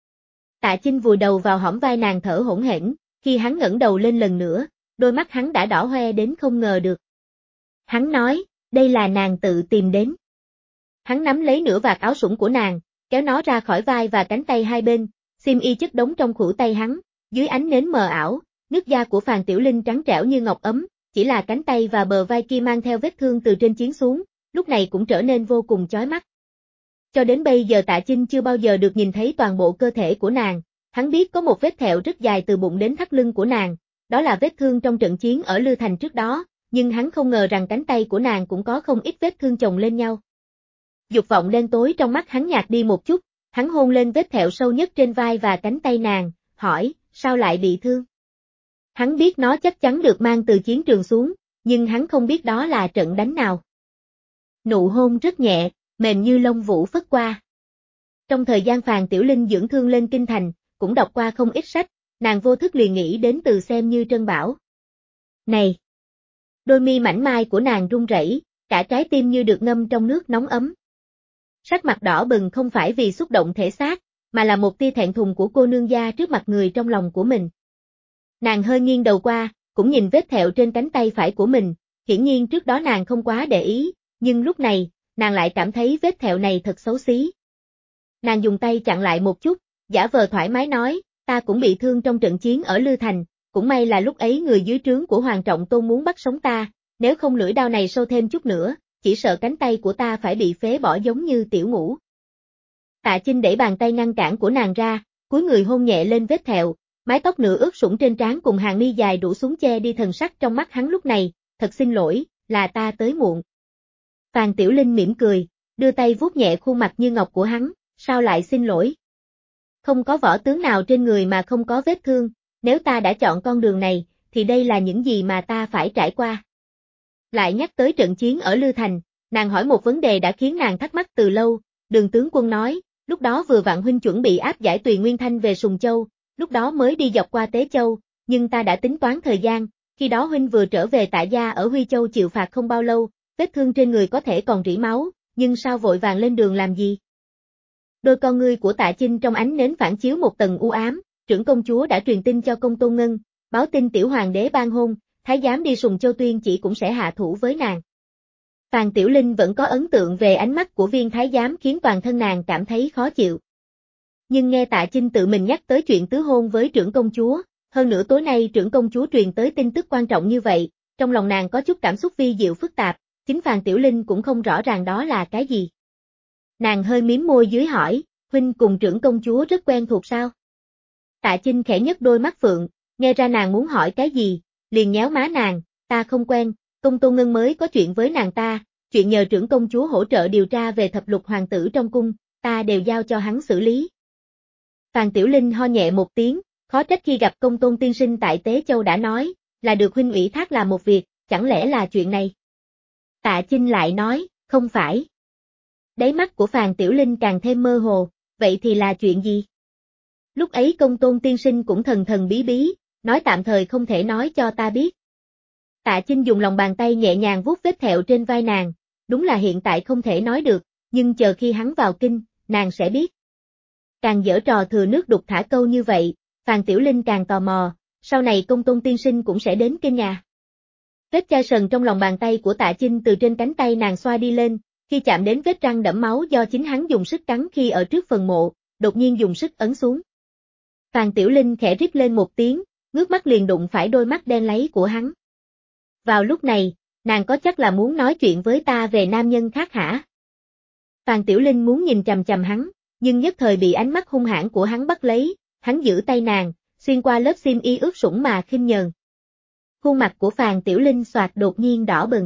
Tạ Chinh vùi đầu vào hõm vai nàng thở hổn hển, khi hắn ngẩng đầu lên lần nữa, đôi mắt hắn đã đỏ hoe đến không ngờ được. Hắn nói, đây là nàng tự tìm đến. Hắn nắm lấy nửa vạt áo sũng của nàng, kéo nó ra khỏi vai và cánh tay hai bên, xiêm y chất đống trong khuỷu tay hắn, dưới ánh nến mờ ảo, nước da của Phàn Tiểu Linh trắng trẻo như ngọc ấm, chỉ là cánh tay và bờ vai kia mang theo vết thương từ trên chiến xuống, lúc này cũng trở nên vô cùng chói mắt. Cho đến bây giờ Tạ Chinh chưa bao giờ được nhìn thấy toàn bộ cơ thể của nàng, hắn biết có một vết thẹo rất dài từ bụng đến thắt lưng của nàng, đó là vết thương trong trận chiến ở Lư Thành trước đó, nhưng hắn không ngờ rằng cánh tay của nàng cũng có không ít vết thương chồng lên nhau. Dục vọng đen tối trong mắt hắn nhạt đi một chút, hắn hôn lên vết thẹo sâu nhất trên vai và cánh tay nàng, hỏi, sao lại bị thương? Hắn biết nó chắc chắn được mang từ chiến trường xuống, nhưng hắn không biết đó là trận đánh nào. Nụ hôn rất nhẹ, mềm như lông vũ phất qua. Trong thời gian Phàn Tiểu Linh dưỡng thương lên kinh thành, cũng đọc qua không ít sách, nàng vô thức liền nghĩ đến từ xem như Trân Bảo. Này! Đôi mi mảnh mai của nàng run rẩy, cả trái tim như được ngâm trong nước nóng ấm. Sắc mặt đỏ bừng không phải vì xúc động thể xác, mà là một tia thẹn thùng của cô nương gia trước mặt người trong lòng của mình. Nàng hơi nghiêng đầu qua, cũng nhìn vết thẹo trên cánh tay phải của mình, hiển nhiên trước đó nàng không quá để ý, nhưng lúc này, nàng lại cảm thấy vết thẹo này thật xấu xí. Nàng dùng tay chặn lại một chút, giả vờ thoải mái nói, ta cũng bị thương trong trận chiến ở Lư Thành, cũng may là lúc ấy người dưới trướng của Hoàng Trọng Tôn muốn bắt sống ta, nếu không lưỡi đao này sâu thêm chút nữa, chỉ sợ cánh tay của ta phải bị phế bỏ giống như tiểu ngũ. Tạ Chinh đẩy bàn tay ngăn cản của nàng ra, cúi người hôn nhẹ lên vết thẹo, mái tóc nửa ướt sũng trên trán cùng hàng mi dài rủ xuống che đi thần sắc trong mắt hắn lúc này, thật xin lỗi, là ta tới muộn. Phàn Tiểu Linh mỉm cười, đưa tay vuốt nhẹ khuôn mặt như ngọc của hắn, sao lại xin lỗi? Không có võ tướng nào trên người mà không có vết thương, nếu ta đã chọn con đường này, thì đây là những gì mà ta phải trải qua. Lại nhắc tới trận chiến ở Lư Thành, nàng hỏi một vấn đề đã khiến nàng thắc mắc từ lâu, Đường tướng quân nói, lúc đó vừa vặn huynh chuẩn bị áp giải Tùy Nguyên Thanh về Sùng Châu, lúc đó mới đi dọc qua Tế Châu, nhưng ta đã tính toán thời gian, khi đó huynh vừa trở về Tạ gia ở Huy Châu chịu phạt không bao lâu, vết thương trên người có thể còn rỉ máu, nhưng sao vội vàng lên đường làm gì? Đôi con ngươi của Tạ Chinh trong ánh nến phản chiếu một tầng u ám, trưởng công chúa đã truyền tin cho công tôn Ngân, báo tin tiểu hoàng đế ban hôn, thái giám đi Sùng Châu tuyên chỉ cũng sẽ hạ thủ với nàng. Phàn Tiểu Linh vẫn có ấn tượng về ánh mắt của viên thái giám khiến toàn thân nàng cảm thấy khó chịu. Nhưng nghe Tạ Chinh tự mình nhắc tới chuyện tứ hôn với trưởng công chúa, hơn nữa tối nay trưởng công chúa truyền tới tin tức quan trọng như vậy, trong lòng nàng có chút cảm xúc vi diệu phức tạp, chính Phàn Tiểu Linh cũng không rõ ràng đó là cái gì. Nàng hơi mím môi dưới hỏi, huynh cùng trưởng công chúa rất quen thuộc sao? Tạ Chinh khẽ nhấc đôi mắt phượng, nghe ra nàng muốn hỏi cái gì, liền nhéo má nàng, ta không quen, công tôn Ngân mới có chuyện với nàng ta, chuyện nhờ trưởng công chúa hỗ trợ điều tra về thập lục hoàng tử trong cung, ta đều giao cho hắn xử lý. Phàn Tiểu Linh ho nhẹ một tiếng, khó trách khi gặp công tôn tiên sinh tại Tế Châu đã nói, là được huynh ủy thác làm một việc, chẳng lẽ là chuyện này? Tạ Chinh lại nói, không phải. Đáy mắt của Phàn Tiểu Linh càng thêm mơ hồ, vậy thì là chuyện gì? Lúc ấy công tôn tiên sinh cũng thần thần bí bí, nói tạm thời không thể nói cho ta biết. Tạ Chinh dùng lòng bàn tay nhẹ nhàng vuốt vết thẹo trên vai nàng, đúng là hiện tại không thể nói được, nhưng chờ khi hắn vào kinh, nàng sẽ biết. Càng giở trò thừa nước đục thả câu như vậy, Phàn Tiểu Linh càng tò mò, sau này công tôn tiên sinh cũng sẽ đến kinh nhà. Vết chai sần trong lòng bàn tay của Tạ Chinh từ trên cánh tay nàng xoa đi lên, khi chạm đến vết răng đẫm máu do chính hắn dùng sức cắn khi ở trước phần mộ, đột nhiên dùng sức ấn xuống. Phàn Tiểu Linh khẽ rít lên một tiếng, ngước mắt liền đụng phải đôi mắt đen láy của hắn. Vào lúc này, nàng có chắc là muốn nói chuyện với ta về nam nhân khác hả? Phàn Tiểu Linh muốn nhìn chằm chằm hắn, nhưng nhất thời bị ánh mắt hung hãn của hắn bắt lấy, hắn giữ tay nàng, xuyên qua lớp xiêm y ướt sũng mà khinh nhờn. Khuôn mặt của Phàn Tiểu Linh xoạt đột nhiên đỏ bừng.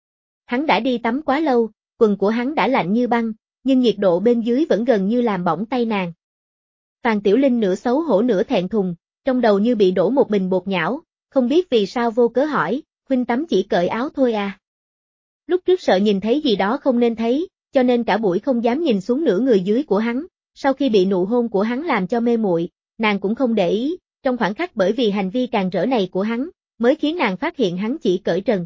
Hắn đã đi tắm quá lâu, quần của hắn đã lạnh như băng, nhưng nhiệt độ bên dưới vẫn gần như làm bỏng tay nàng. Phàn Tiểu Linh nửa xấu hổ nửa thẹn thùng, trong đầu như bị đổ một bình bột nhão, không biết vì sao vô cớ hỏi, huynh tắm chỉ cởi áo thôi à? Lúc trước sợ nhìn thấy gì đó không nên thấy, cho nên cả buổi không dám nhìn xuống nửa người dưới của hắn, sau khi bị nụ hôn của hắn làm cho mê muội, nàng cũng không để ý, trong khoảnh khắc bởi vì hành vi càn rỡ này của hắn, mới khiến nàng phát hiện hắn chỉ cởi trần.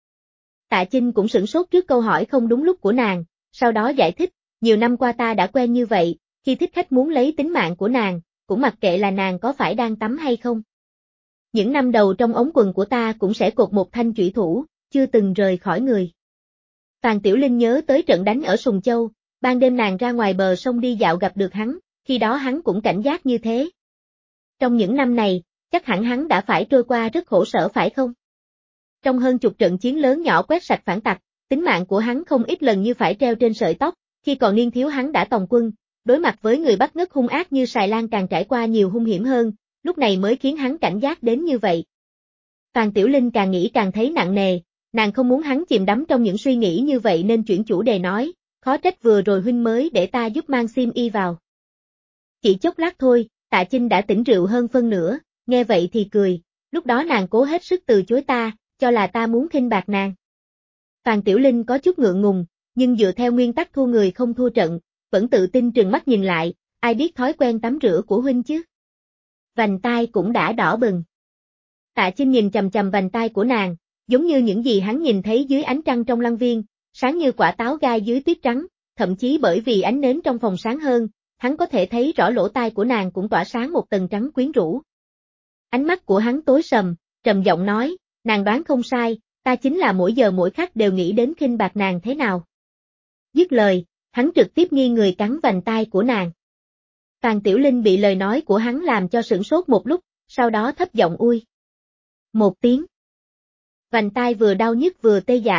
Tạ Chinh cũng sửng sốt trước câu hỏi không đúng lúc của nàng, sau đó giải thích, nhiều năm qua ta đã quen như vậy, khi thích khách muốn lấy tính mạng của nàng, cũng mặc kệ là nàng có phải đang tắm hay không. Những năm đầu trong ống quần của ta cũng sẽ cột một thanh chủy thủ, chưa từng rời khỏi người. Phàn Tiểu Linh nhớ tới trận đánh ở Sùng Châu, ban đêm nàng ra ngoài bờ sông đi dạo gặp được hắn, khi đó hắn cũng cảnh giác như thế. Trong những năm này, chắc hẳn hắn đã phải trôi qua rất khổ sở phải không? Trong hơn chục trận chiến lớn nhỏ quét sạch phản tặc, tính mạng của hắn không ít lần như phải treo trên sợi tóc, khi còn niên thiếu hắn đã tòng quân, đối mặt với người bắt ngất hung ác như Sài Lan càng trải qua nhiều hung hiểm hơn, lúc này mới khiến hắn cảnh giác đến như vậy. Phàn Tiểu Linh càng nghĩ càng thấy nặng nề, nàng không muốn hắn chìm đắm trong những suy nghĩ như vậy nên chuyển chủ đề nói, khó trách vừa rồi huynh mới để ta giúp mang xiêm y vào. Chỉ chốc lát thôi, Tạ Chinh đã tỉnh rượu hơn phân nửa, nghe vậy thì cười, lúc đó nàng cố hết sức từ chối ta, cho là ta muốn khinh bạc nàng. Phàn Tiểu Linh có chút ngượng ngùng, nhưng dựa theo nguyên tắc thua người không thua trận, vẫn tự tin trừng mắt nhìn lại, ai biết thói quen tắm rửa của huynh chứ. Vành tai cũng đã đỏ bừng. Tạ Chinh nhìn chằm chằm vành tai của nàng, giống như những gì hắn nhìn thấy dưới ánh trăng trong lăng viên, sáng như quả táo gai dưới tuyết trắng, thậm chí bởi vì ánh nến trong phòng sáng hơn, hắn có thể thấy rõ lỗ tai của nàng cũng tỏa sáng một tầng trắng quyến rũ. Ánh mắt của hắn tối sầm, trầm giọng nói, nàng đoán không sai, ta chính là mỗi giờ mỗi khắc đều nghĩ đến khinh bạc nàng thế nào. Dứt lời, hắn trực tiếp nghiêng người cắn vành tai của nàng. Phàn Tiểu Linh bị lời nói của hắn làm cho sửng sốt một lúc, sau đó thấp giọng ui. Một tiếng. Vành tai vừa đau nhức vừa tê dại,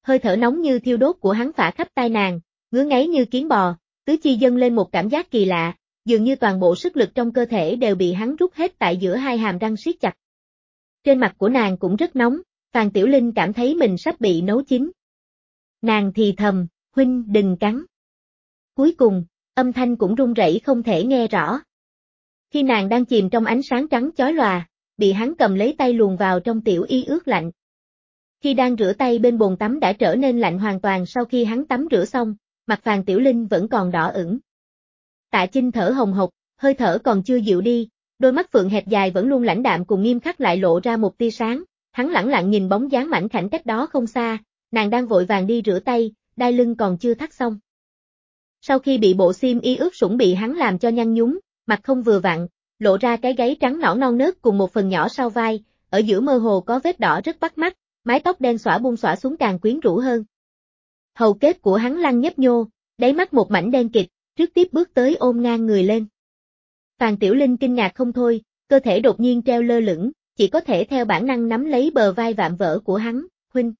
hơi thở nóng như thiêu đốt của hắn phả khắp tai nàng, ngứa ngáy như kiến bò, tứ chi dâng lên một cảm giác kỳ lạ, dường như toàn bộ sức lực trong cơ thể đều bị hắn rút hết tại giữa hai hàm răng siết chặt. Trên mặt của nàng cũng rất nóng, Phàn Tiểu Linh cảm thấy mình sắp bị nấu chín. Nàng thì thầm, huynh đừng cắn. Cuối cùng, âm thanh cũng run rẩy không thể nghe rõ. Khi nàng đang chìm trong ánh sáng trắng chói lòa, bị hắn cầm lấy tay luồn vào trong tiểu y ướt lạnh. Khi đang rửa tay bên bồn tắm đã trở nên lạnh hoàn toàn sau khi hắn tắm rửa xong, mặt Phàn Tiểu Linh vẫn còn đỏ ửng. Tạ Chinh thở hồng hộc, hơi thở còn chưa dịu đi, đôi mắt phượng hẹp dài vẫn luôn lãnh đạm cùng nghiêm khắc lại lộ ra một tia sáng, hắn lẳng lặng nhìn bóng dáng mảnh khảnh cách đó không xa, nàng đang vội vàng đi rửa tay, đai lưng còn chưa thắt xong. Sau khi bị bộ xiêm y ướt sũng bị hắn làm cho nhăn nhúm, mặt không vừa vặn, lộ ra cái gáy trắng nõn non nớt cùng một phần nhỏ sau vai, ở giữa mơ hồ có vết đỏ rất bắt mắt, mái tóc đen xõa buông xõa xuống càng quyến rũ hơn. Hầu kết của hắn lăn nhấp nhô, đáy mắt một mảnh đen kịt, trước tiếp bước tới ôm ngang người lên. Phàn Tiểu Linh kinh ngạc không thôi, cơ thể đột nhiên treo lơ lửng, chỉ có thể theo bản năng nắm lấy bờ vai vạm vỡ của hắn, huynh.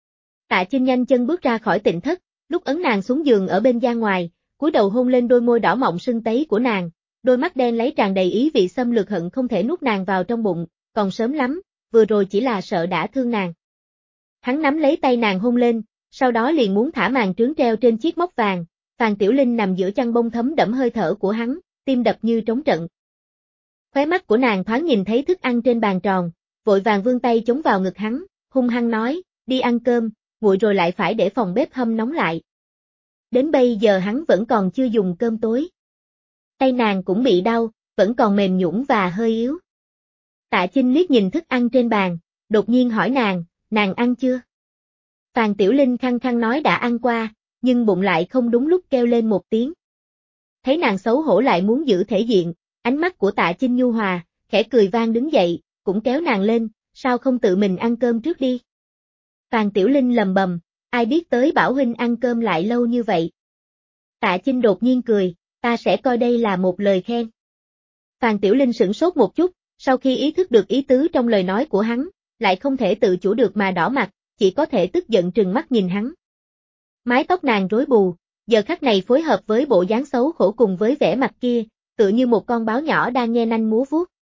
Tạ Chinh nhanh chân bước ra khỏi tịnh thất, lúc ấn nàng xuống giường ở bên gian ngoài, cúi đầu hôn lên đôi môi đỏ mọng sưng tấy của nàng, đôi mắt đen lấy tràn đầy ý vị xâm lược hận không thể nuốt nàng vào trong bụng, còn sớm lắm, vừa rồi chỉ là sợ đã thương nàng. Hắn nắm lấy tay nàng hôn lên, sau đó liền muốn thả màn trướng treo trên chiếc móc vàng, Phàn Tiểu Linh nằm giữa chăn bông thấm đẫm hơi thở của hắn, tim đập như trống trận. Khóe mắt của nàng thoáng nhìn thấy thức ăn trên bàn tròn, vội vàng vươn tay chống vào ngực hắn, hung hăng nói, đi ăn cơm, nguội rồi lại phải để phòng bếp hâm nóng lại. Đến bây giờ hắn vẫn còn chưa dùng cơm tối. Tay nàng cũng bị đau, vẫn còn mềm nhũn và hơi yếu. Tạ Chinh liếc nhìn thức ăn trên bàn, đột nhiên hỏi nàng ăn chưa? Phàn Tiểu Linh khăng khăng nói đã ăn qua, nhưng bụng lại không đúng lúc kêu lên một tiếng. Thấy nàng xấu hổ lại muốn giữ thể diện, ánh mắt của Tạ Chinh nhu hòa, khẽ cười vang đứng dậy, cũng kéo nàng lên, sao không tự mình ăn cơm trước đi? Phàn Tiểu Linh lầm bầm, ai biết tới bảo huynh ăn cơm lại lâu như vậy. Tạ Chinh đột nhiên cười, ta sẽ coi đây là một lời khen. Phàn Tiểu Linh sửng sốt một chút, sau khi ý thức được ý tứ trong lời nói của hắn, lại không thể tự chủ được mà đỏ mặt, chỉ có thể tức giận trừng mắt nhìn hắn. Mái tóc nàng rối bù, giờ khắc này phối hợp với bộ dáng xấu khổ cùng với vẻ mặt kia, tựa như một con báo nhỏ đang nhe nanh múa vuốt.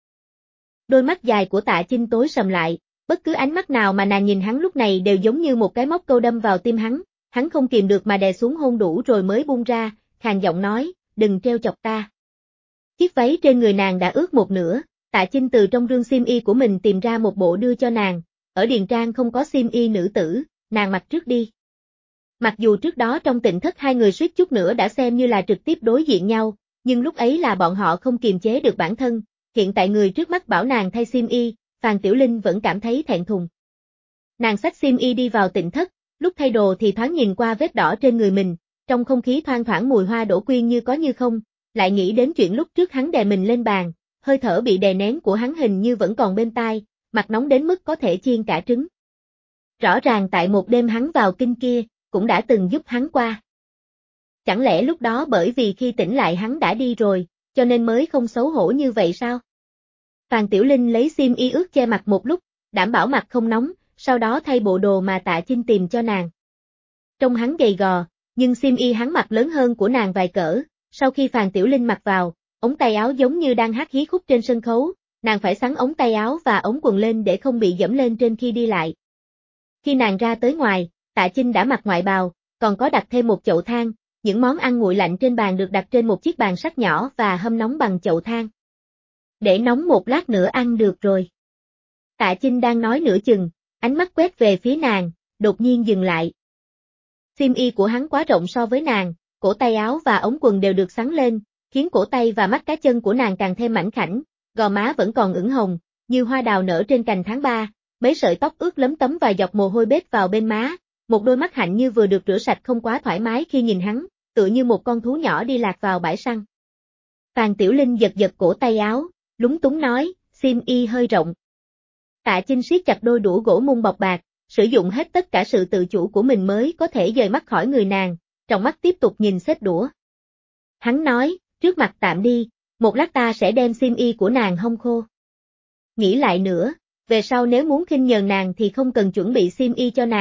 Đôi mắt dài của Tạ Chinh tối sầm lại, bất cứ ánh mắt nào mà nàng nhìn hắn lúc này đều giống như một cái móc câu đâm vào tim hắn không kìm được mà đè xuống hôn đủ rồi mới buông ra, khàn giọng nói, đừng trêu chọc ta. Chiếc váy trên người nàng đã ướt một nửa, Tạ Chinh từ trong rương xiêm y của mình tìm ra một bộ đưa cho nàng, ở điền trang không có xiêm y nữ tử, nàng mặc trước đi. Mặc dù trước đó trong tịnh thất hai người suýt chút nữa đã xem như là trực tiếp đối diện nhau, nhưng lúc ấy là bọn họ không kiềm chế được bản thân, hiện tại người trước mắt bảo nàng thay xiêm y, Phàn Tiểu Linh vẫn cảm thấy thẹn thùng. Nàng xách xiêm y đi vào tịnh thất, lúc thay đồ thì thoáng nhìn qua vết đỏ trên người mình, trong không khí thoang thoảng mùi hoa đỗ quyên như có như không, lại nghĩ đến chuyện lúc trước hắn đè mình lên bàn, hơi thở bị đè nén của hắn hình như vẫn còn bên tai, mặt nóng đến mức có thể chiên cả trứng. Rõ ràng tại một đêm hắn vào kinh kia, cũng đã từng giúp hắn qua. Chẳng lẽ lúc đó bởi vì khi tỉnh lại hắn đã đi rồi, cho nên mới không xấu hổ như vậy sao? Phàn Tiểu Linh lấy xiêm y ướt che mặt một lúc, đảm bảo mặt không nóng, sau đó thay bộ đồ mà Tạ Chinh tìm cho nàng. Trông hắn gầy gò, nhưng xiêm y hắn mặc lớn hơn của nàng vài cỡ, sau khi Phàn Tiểu Linh mặc vào, ống tay áo giống như đang hát hí khúc trên sân khấu, nàng phải xắn ống tay áo và ống quần lên để không bị dẫm lên trên khi đi lại. Khi nàng ra tới ngoài, Tạ Chinh đã mặc ngoại bào, còn có đặt thêm một chậu than, những món ăn nguội lạnh trên bàn được đặt trên một chiếc bàn sắt nhỏ và hâm nóng bằng chậu than. Để nóng một lát nữa ăn được rồi. Tạ Chinh đang nói nửa chừng, ánh mắt quét về phía nàng, đột nhiên dừng lại. Xiêm y của hắn quá rộng so với nàng, cổ tay áo và ống quần đều được xắn lên, khiến cổ tay và mắt cá chân của nàng càng thêm mảnh khảnh, gò má vẫn còn ửng hồng, như hoa đào nở trên cành tháng 3, mấy sợi tóc ướt lấm tấm vài giọt mồ hôi bết vào bên má, một đôi mắt hạnh như vừa được rửa sạch không quá thoải mái khi nhìn hắn, tựa như một con thú nhỏ đi lạc vào bãi săn. Phàn Tiểu Linh giật giật cổ tay áo, lúng túng nói, xiêm y hơi rộng. Tạ Chinh siết chặt đôi đũa gỗ mung bọc bạc, sử dụng hết tất cả sự tự chủ của mình mới có thể dời mắt khỏi người nàng, trong mắt tiếp tục nhìn xếp đũa. Hắn nói, trước mặt tạm đi, một lát ta sẽ đem xiêm y của nàng hong khô. Nghĩ lại nữa, về sau nếu muốn khinh nhờn nàng thì không cần chuẩn bị xiêm y cho nàng,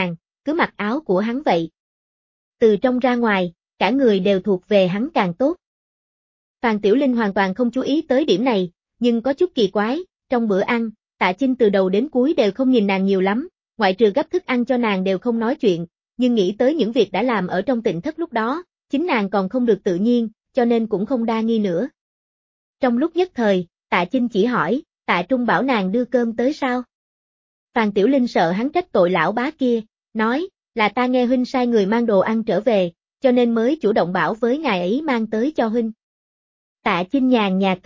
cứ mặc áo của hắn vậy. Từ trong ra ngoài, cả người đều thuộc về hắn càng tốt. Phàn Tiểu Linh hoàn toàn không chú ý tới điểm này, nhưng có chút kỳ quái, trong bữa ăn, Tạ Chinh từ đầu đến cuối đều không nhìn nàng nhiều lắm, ngoại trừ gấp thức ăn cho nàng đều không nói chuyện, nhưng nghĩ tới những việc đã làm ở trong Tịnh Thất lúc đó, chính nàng còn không được tự nhiên, cho nên cũng không đa nghi nữa. Trong lúc nhất thời, Tạ Chinh chỉ hỏi, Tạ Trung bảo nàng đưa cơm tới sao? Phàn Tiểu Linh sợ hắn trách tội lão bá kia, nói, là ta nghe huynh sai người mang đồ ăn trở về, cho nên mới chủ động bảo với ngài ấy mang tới cho huynh. Tạ Chinh nhàn nhạt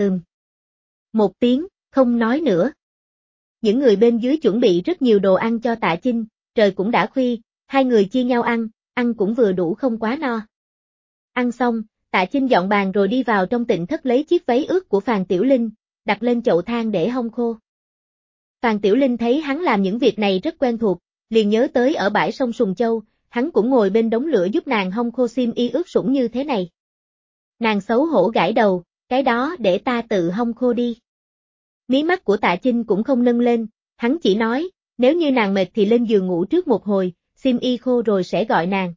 một tiếng, không nói nữa. Những người bên dưới chuẩn bị rất nhiều đồ ăn cho Tạ Chinh, trời cũng đã khuya, hai người chia nhau ăn cũng vừa đủ không quá no. Ăn xong, Tạ Chinh dọn bàn rồi đi vào trong Tịnh Thất lấy chiếc váy ướt của Phàn Tiểu Linh, đặt lên chậu than để hong khô. Phàn Tiểu Linh thấy hắn làm những việc này rất quen thuộc, liền nhớ tới ở bãi sông Sùng Châu, hắn cũng ngồi bên đống lửa giúp nàng hong khô xiêm y ướt sũng như thế này. Nàng xấu hổ gãi đầu, cái đó để ta tự hong khô đi. Mí mắt của Tạ Chinh cũng không nâng lên, hắn chỉ nói, nếu như nàng mệt thì lên giường ngủ trước một hồi, xiêm y khô rồi sẽ gọi nàng.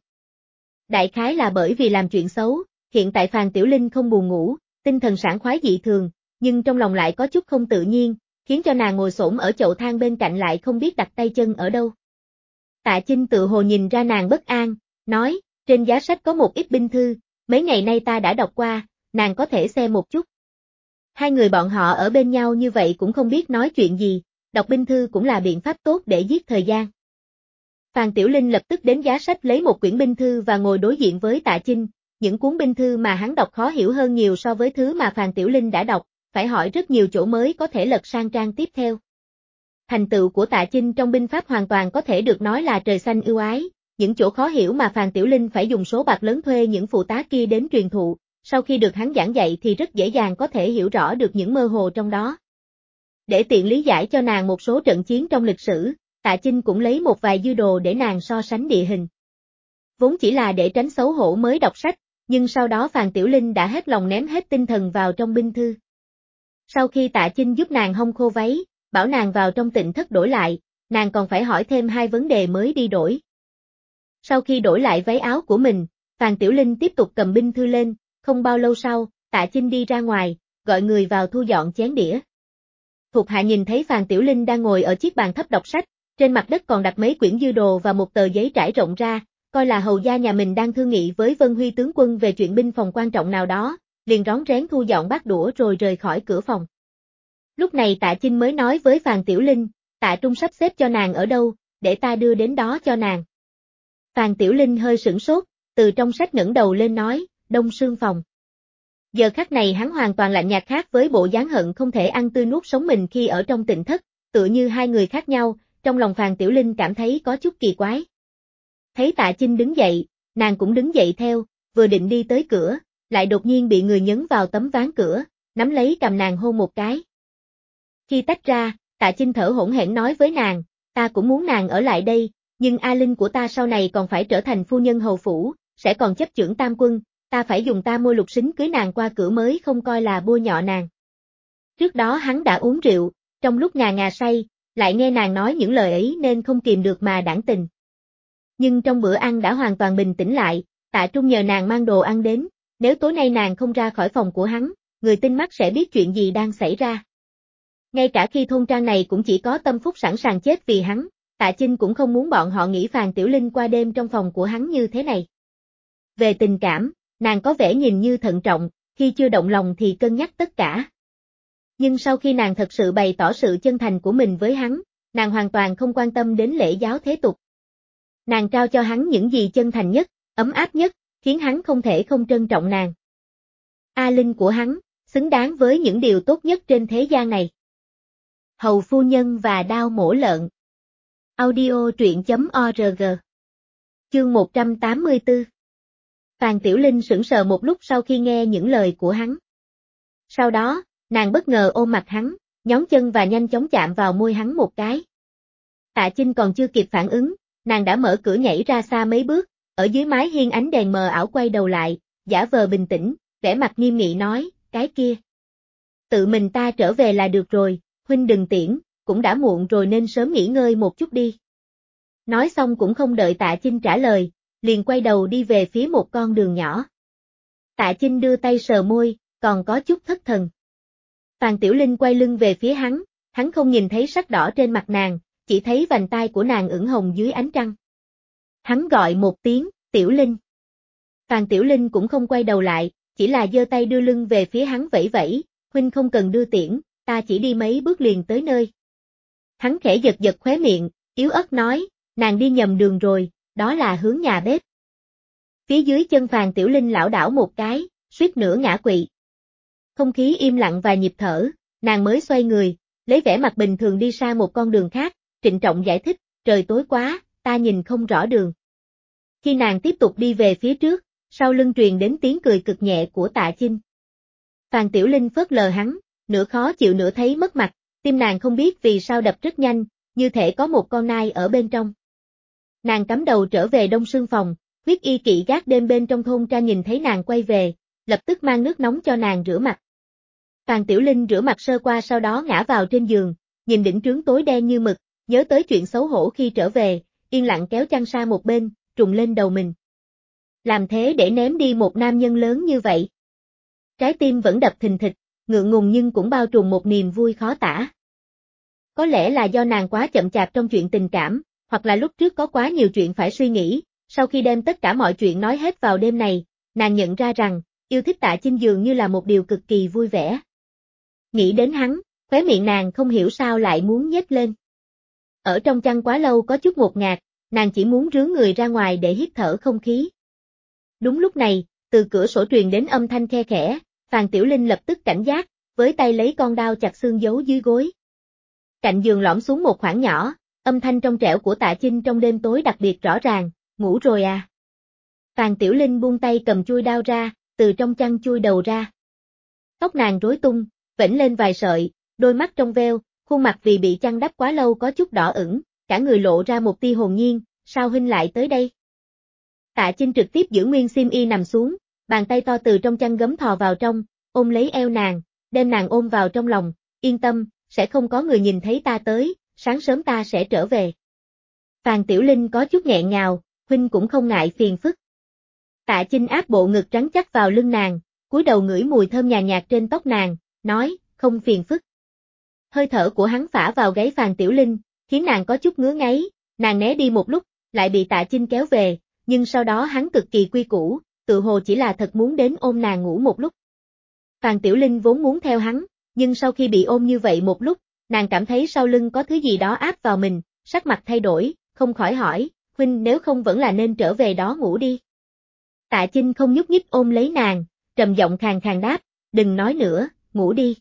Đại khái là bởi vì làm chuyện xấu, hiện tại Phàn Tiểu Linh không buồn ngủ, tinh thần sảng khoái dị thường, nhưng trong lòng lại có chút không tự nhiên, khiến cho nàng ngồi xổm ở chậu than bên cạnh lại không biết đặt tay chân ở đâu. Tạ Chinh tự hồ nhìn ra nàng bất an, nói, trên giá sách có một ít binh thư, mấy ngày nay ta đã đọc qua, nàng có thể xem một chút. Hai người bọn họ ở bên nhau như vậy cũng không biết nói chuyện gì, đọc binh thư cũng là biện pháp tốt để giết thời gian. Phàn Tiểu Linh lập tức đến giá sách lấy một quyển binh thư và ngồi đối diện với Tạ Chinh, những cuốn binh thư mà hắn đọc khó hiểu hơn nhiều so với thứ mà Phàn Tiểu Linh đã đọc, phải hỏi rất nhiều chỗ mới có thể lật sang trang tiếp theo. Thành tựu của Tạ Chinh trong binh pháp hoàn toàn có thể được nói là trời xanh ưu ái, những chỗ khó hiểu mà Phàn Tiểu Linh phải dùng số bạc lớn thuê những phụ tá kia đến truyền thụ, sau khi được hắn giảng dạy thì rất dễ dàng có thể hiểu rõ được những mơ hồ trong đó. Để tiện lý giải cho nàng một số trận chiến trong lịch sử, Tạ Chinh cũng lấy một vài dư đồ để nàng so sánh địa hình. Vốn chỉ là để tránh xấu hổ mới đọc sách, nhưng sau đó Phàn Tiểu Linh đã hết lòng ném hết tinh thần vào trong binh thư. Sau khi Tạ Chinh giúp nàng hong khô váy, bảo nàng vào trong Tịnh Thất đổi lại, nàng còn phải hỏi thêm hai vấn đề mới đi đổi. Sau khi đổi lại váy áo của mình, Phàn Tiểu Linh tiếp tục cầm binh thư lên, không bao lâu sau, Tạ Chinh đi ra ngoài, gọi người vào thu dọn chén đĩa. Thuộc hạ nhìn thấy Phàn Tiểu Linh đang ngồi ở chiếc bàn thấp đọc sách, trên mặt đất còn đặt mấy quyển dư đồ và một tờ giấy trải rộng ra, coi là hầu gia nhà mình đang thương nghị với Vân Huy tướng quân về chuyện binh phòng quan trọng nào đó, liền rón rén thu dọn bát đũa rồi rời khỏi cửa phòng. Lúc này Tạ Chinh mới nói với Phàn Tiểu Linh, Tạ Trung sắp xếp cho nàng ở đâu, để ta đưa đến đó cho nàng. Phàn Tiểu Linh hơi sửng sốt, từ trong sách ngẩng đầu lên nói, Đông Sương phòng. Giờ khắc này hắn hoàn toàn lạnh nhạt khác với bộ dáng hận không thể ăn tươi nuốt sống mình khi ở trong Tịnh Thất, tựa như hai người khác nhau, trong lòng Phàn Tiểu Linh cảm thấy có chút kỳ quái. Thấy Tạ Chinh đứng dậy, nàng cũng đứng dậy theo, vừa định đi tới cửa, lại đột nhiên bị người nhấn vào tấm ván cửa, nắm lấy cầm nàng hôn một cái. Khi tách ra, Tạ Chinh thở hổn hển nói với nàng, ta cũng muốn nàng ở lại đây, nhưng A Linh của ta sau này còn phải trở thành phu nhân hầu phủ, sẽ còn chấp chưởng tam quân, ta phải dùng ta môi lục xính cưới nàng qua cửa mới không coi là bôi nhọ nàng. Trước đó hắn đã uống rượu, trong lúc ngà ngà say, lại nghe nàng nói những lời ấy nên không kìm được mà đãng tình. Nhưng trong bữa ăn đã hoàn toàn bình tĩnh lại, Tạ Trung nhờ nàng mang đồ ăn đến, nếu tối nay nàng không ra khỏi phòng của hắn, người tinh mắt sẽ biết chuyện gì đang xảy ra. Ngay cả khi thôn trang này cũng chỉ có Tâm Phúc sẵn sàng chết vì hắn, Tạ Chinh cũng không muốn bọn họ nghĩ Phàn Tiểu Linh qua đêm trong phòng của hắn như thế này. Về tình cảm, nàng có vẻ nhìn như thận trọng, khi chưa động lòng thì cân nhắc tất cả. Nhưng sau khi nàng thật sự bày tỏ sự chân thành của mình với hắn, nàng hoàn toàn không quan tâm đến lễ giáo thế tục. Nàng trao cho hắn những gì chân thành nhất, ấm áp nhất, khiến hắn không thể không trân trọng nàng. A Linh của hắn, xứng đáng với những điều tốt nhất trên thế gian này. Hầu phu nhân và đao mổ lợn. Audio truyện.org. Chương 184. Phàn Tiểu Linh sững sờ một lúc sau khi nghe những lời của hắn. Sau đó, nàng bất ngờ ôm mặt hắn, nhón chân và nhanh chóng chạm vào môi hắn một cái. Tạ Chinh còn chưa kịp phản ứng, nàng đã mở cửa nhảy ra xa mấy bước, ở dưới mái hiên ánh đèn mờ ảo quay đầu lại, giả vờ bình tĩnh, vẻ mặt nghiêm nghị nói, cái kia. Tự mình ta trở về là được rồi, huynh đừng tiễn, cũng đã muộn rồi nên sớm nghỉ ngơi một chút đi. Nói xong cũng không đợi Tạ Chinh trả lời, liền quay đầu đi về phía một con đường nhỏ. Tạ Chinh đưa tay sờ môi, còn có chút thất thần. Phàn Tiểu Linh quay lưng về phía hắn không nhìn thấy sắc đỏ trên mặt nàng, chỉ thấy vành tai của nàng ửng hồng dưới ánh trăng. Hắn gọi một tiếng, Tiểu Linh. Phàn Tiểu Linh cũng không quay đầu lại, chỉ là giơ tay đưa lưng về phía hắn vẫy vẫy, huynh không cần đưa tiễn, ta chỉ đi mấy bước liền tới nơi. Hắn khẽ giật giật khóe miệng, yếu ớt nói, nàng đi nhầm đường rồi, đó là hướng nhà bếp. Phía dưới chân Phàn Tiểu Linh lảo đảo một cái, suýt nữa ngã quỵ. Không khí im lặng vài nhịp thở, nàng mới xoay người, lấy vẻ mặt bình thường đi sang một con đường khác, trịnh trọng giải thích, trời tối quá, ta nhìn không rõ đường. Khi nàng tiếp tục đi về phía trước, sau lưng truyền đến tiếng cười cực nhẹ của Tạ Chinh. Phàn Tiểu Linh phớt lờ hắn, nửa khó chịu nửa thấy mất mặt, tim nàng không biết vì sao đập rất nhanh, như thể có một con nai ở bên trong. Nàng cắm đầu trở về đông sương phòng, huyết y kỵ gác đêm bên trong thôn trang nhìn thấy nàng quay về, lập tức mang nước nóng cho nàng rửa mặt. Phàn Tiểu Linh rửa mặt sơ qua sau đó ngã vào trên giường, nhìn đỉnh trướng tối đen như mực, nhớ tới chuyện xấu hổ khi trở về, yên lặng kéo chăn sang một bên, trùng lên đầu mình. Làm thế để ném đi một nam nhân lớn như vậy. Trái tim vẫn đập thình thịch, ngượng ngùng nhưng cũng bao trùm một niềm vui khó tả. Có lẽ là do nàng quá chậm chạp trong chuyện tình cảm, hoặc là lúc trước có quá nhiều chuyện phải suy nghĩ, sau khi đem tất cả mọi chuyện nói hết vào đêm này, nàng nhận ra rằng, yêu thích Tạ Chinh dường như là một điều cực kỳ vui vẻ. Nghĩ đến hắn, khóe miệng nàng không hiểu sao lại muốn nhếch lên. Ở trong chăn quá lâu có chút ngột ngạt, nàng chỉ muốn rướn người ra ngoài để hít thở không khí. Đúng lúc này, từ cửa sổ truyền đến âm thanh khe khẽ, Phàn Tiểu Linh lập tức cảnh giác, với tay lấy con dao chặt xương giấu dưới gối. Cạnh giường lõm xuống một khoảng nhỏ, âm thanh trong trẻo của Tạ Chinh trong đêm tối đặc biệt rõ ràng, ngủ rồi à. Phàn Tiểu Linh buông tay cầm chuôi đao ra, từ trong chăn chui đầu ra. Tóc nàng rối tung, vểnh lên vài sợi, đôi mắt trong veo, khuôn mặt vì bị chăn đắp quá lâu có chút đỏ ửng, cả người lộ ra một tia hồn nhiên, sao huynh lại tới đây? Tạ Chinh trực tiếp giữ nguyên xiêm y nằm xuống, bàn tay to từ trong chăn gấm thò vào trong, ôm lấy eo nàng, đem nàng ôm vào trong lòng, yên tâm, sẽ không có người nhìn thấy ta tới, sáng sớm ta sẽ trở về. Phàn Tiểu Linh có chút nghẹn ngào, huynh cũng không ngại phiền phức. Tạ Chinh áp bộ ngực trắng chắc vào lưng nàng, cúi đầu ngửi mùi thơm nhàn nhạt trên tóc nàng, nói, không phiền phức. Hơi thở của hắn phả vào gáy Phàn Tiểu Linh, khiến nàng có chút ngứa ngáy, nàng né đi một lúc, lại bị Tạ Chinh kéo về, nhưng sau đó hắn cực kỳ quy củ, tự hồ chỉ là thật muốn đến ôm nàng ngủ một lúc. Phàn Tiểu Linh vốn muốn theo hắn, nhưng sau khi bị ôm như vậy một lúc, nàng cảm thấy sau lưng có thứ gì đó áp vào mình, sắc mặt thay đổi, không khỏi hỏi, huynh nếu không vẫn là nên trở về đó ngủ đi. Tạ Chinh không nhúc nhích ôm lấy nàng, trầm giọng khàn khàn đáp, đừng nói nữa, ngủ đi.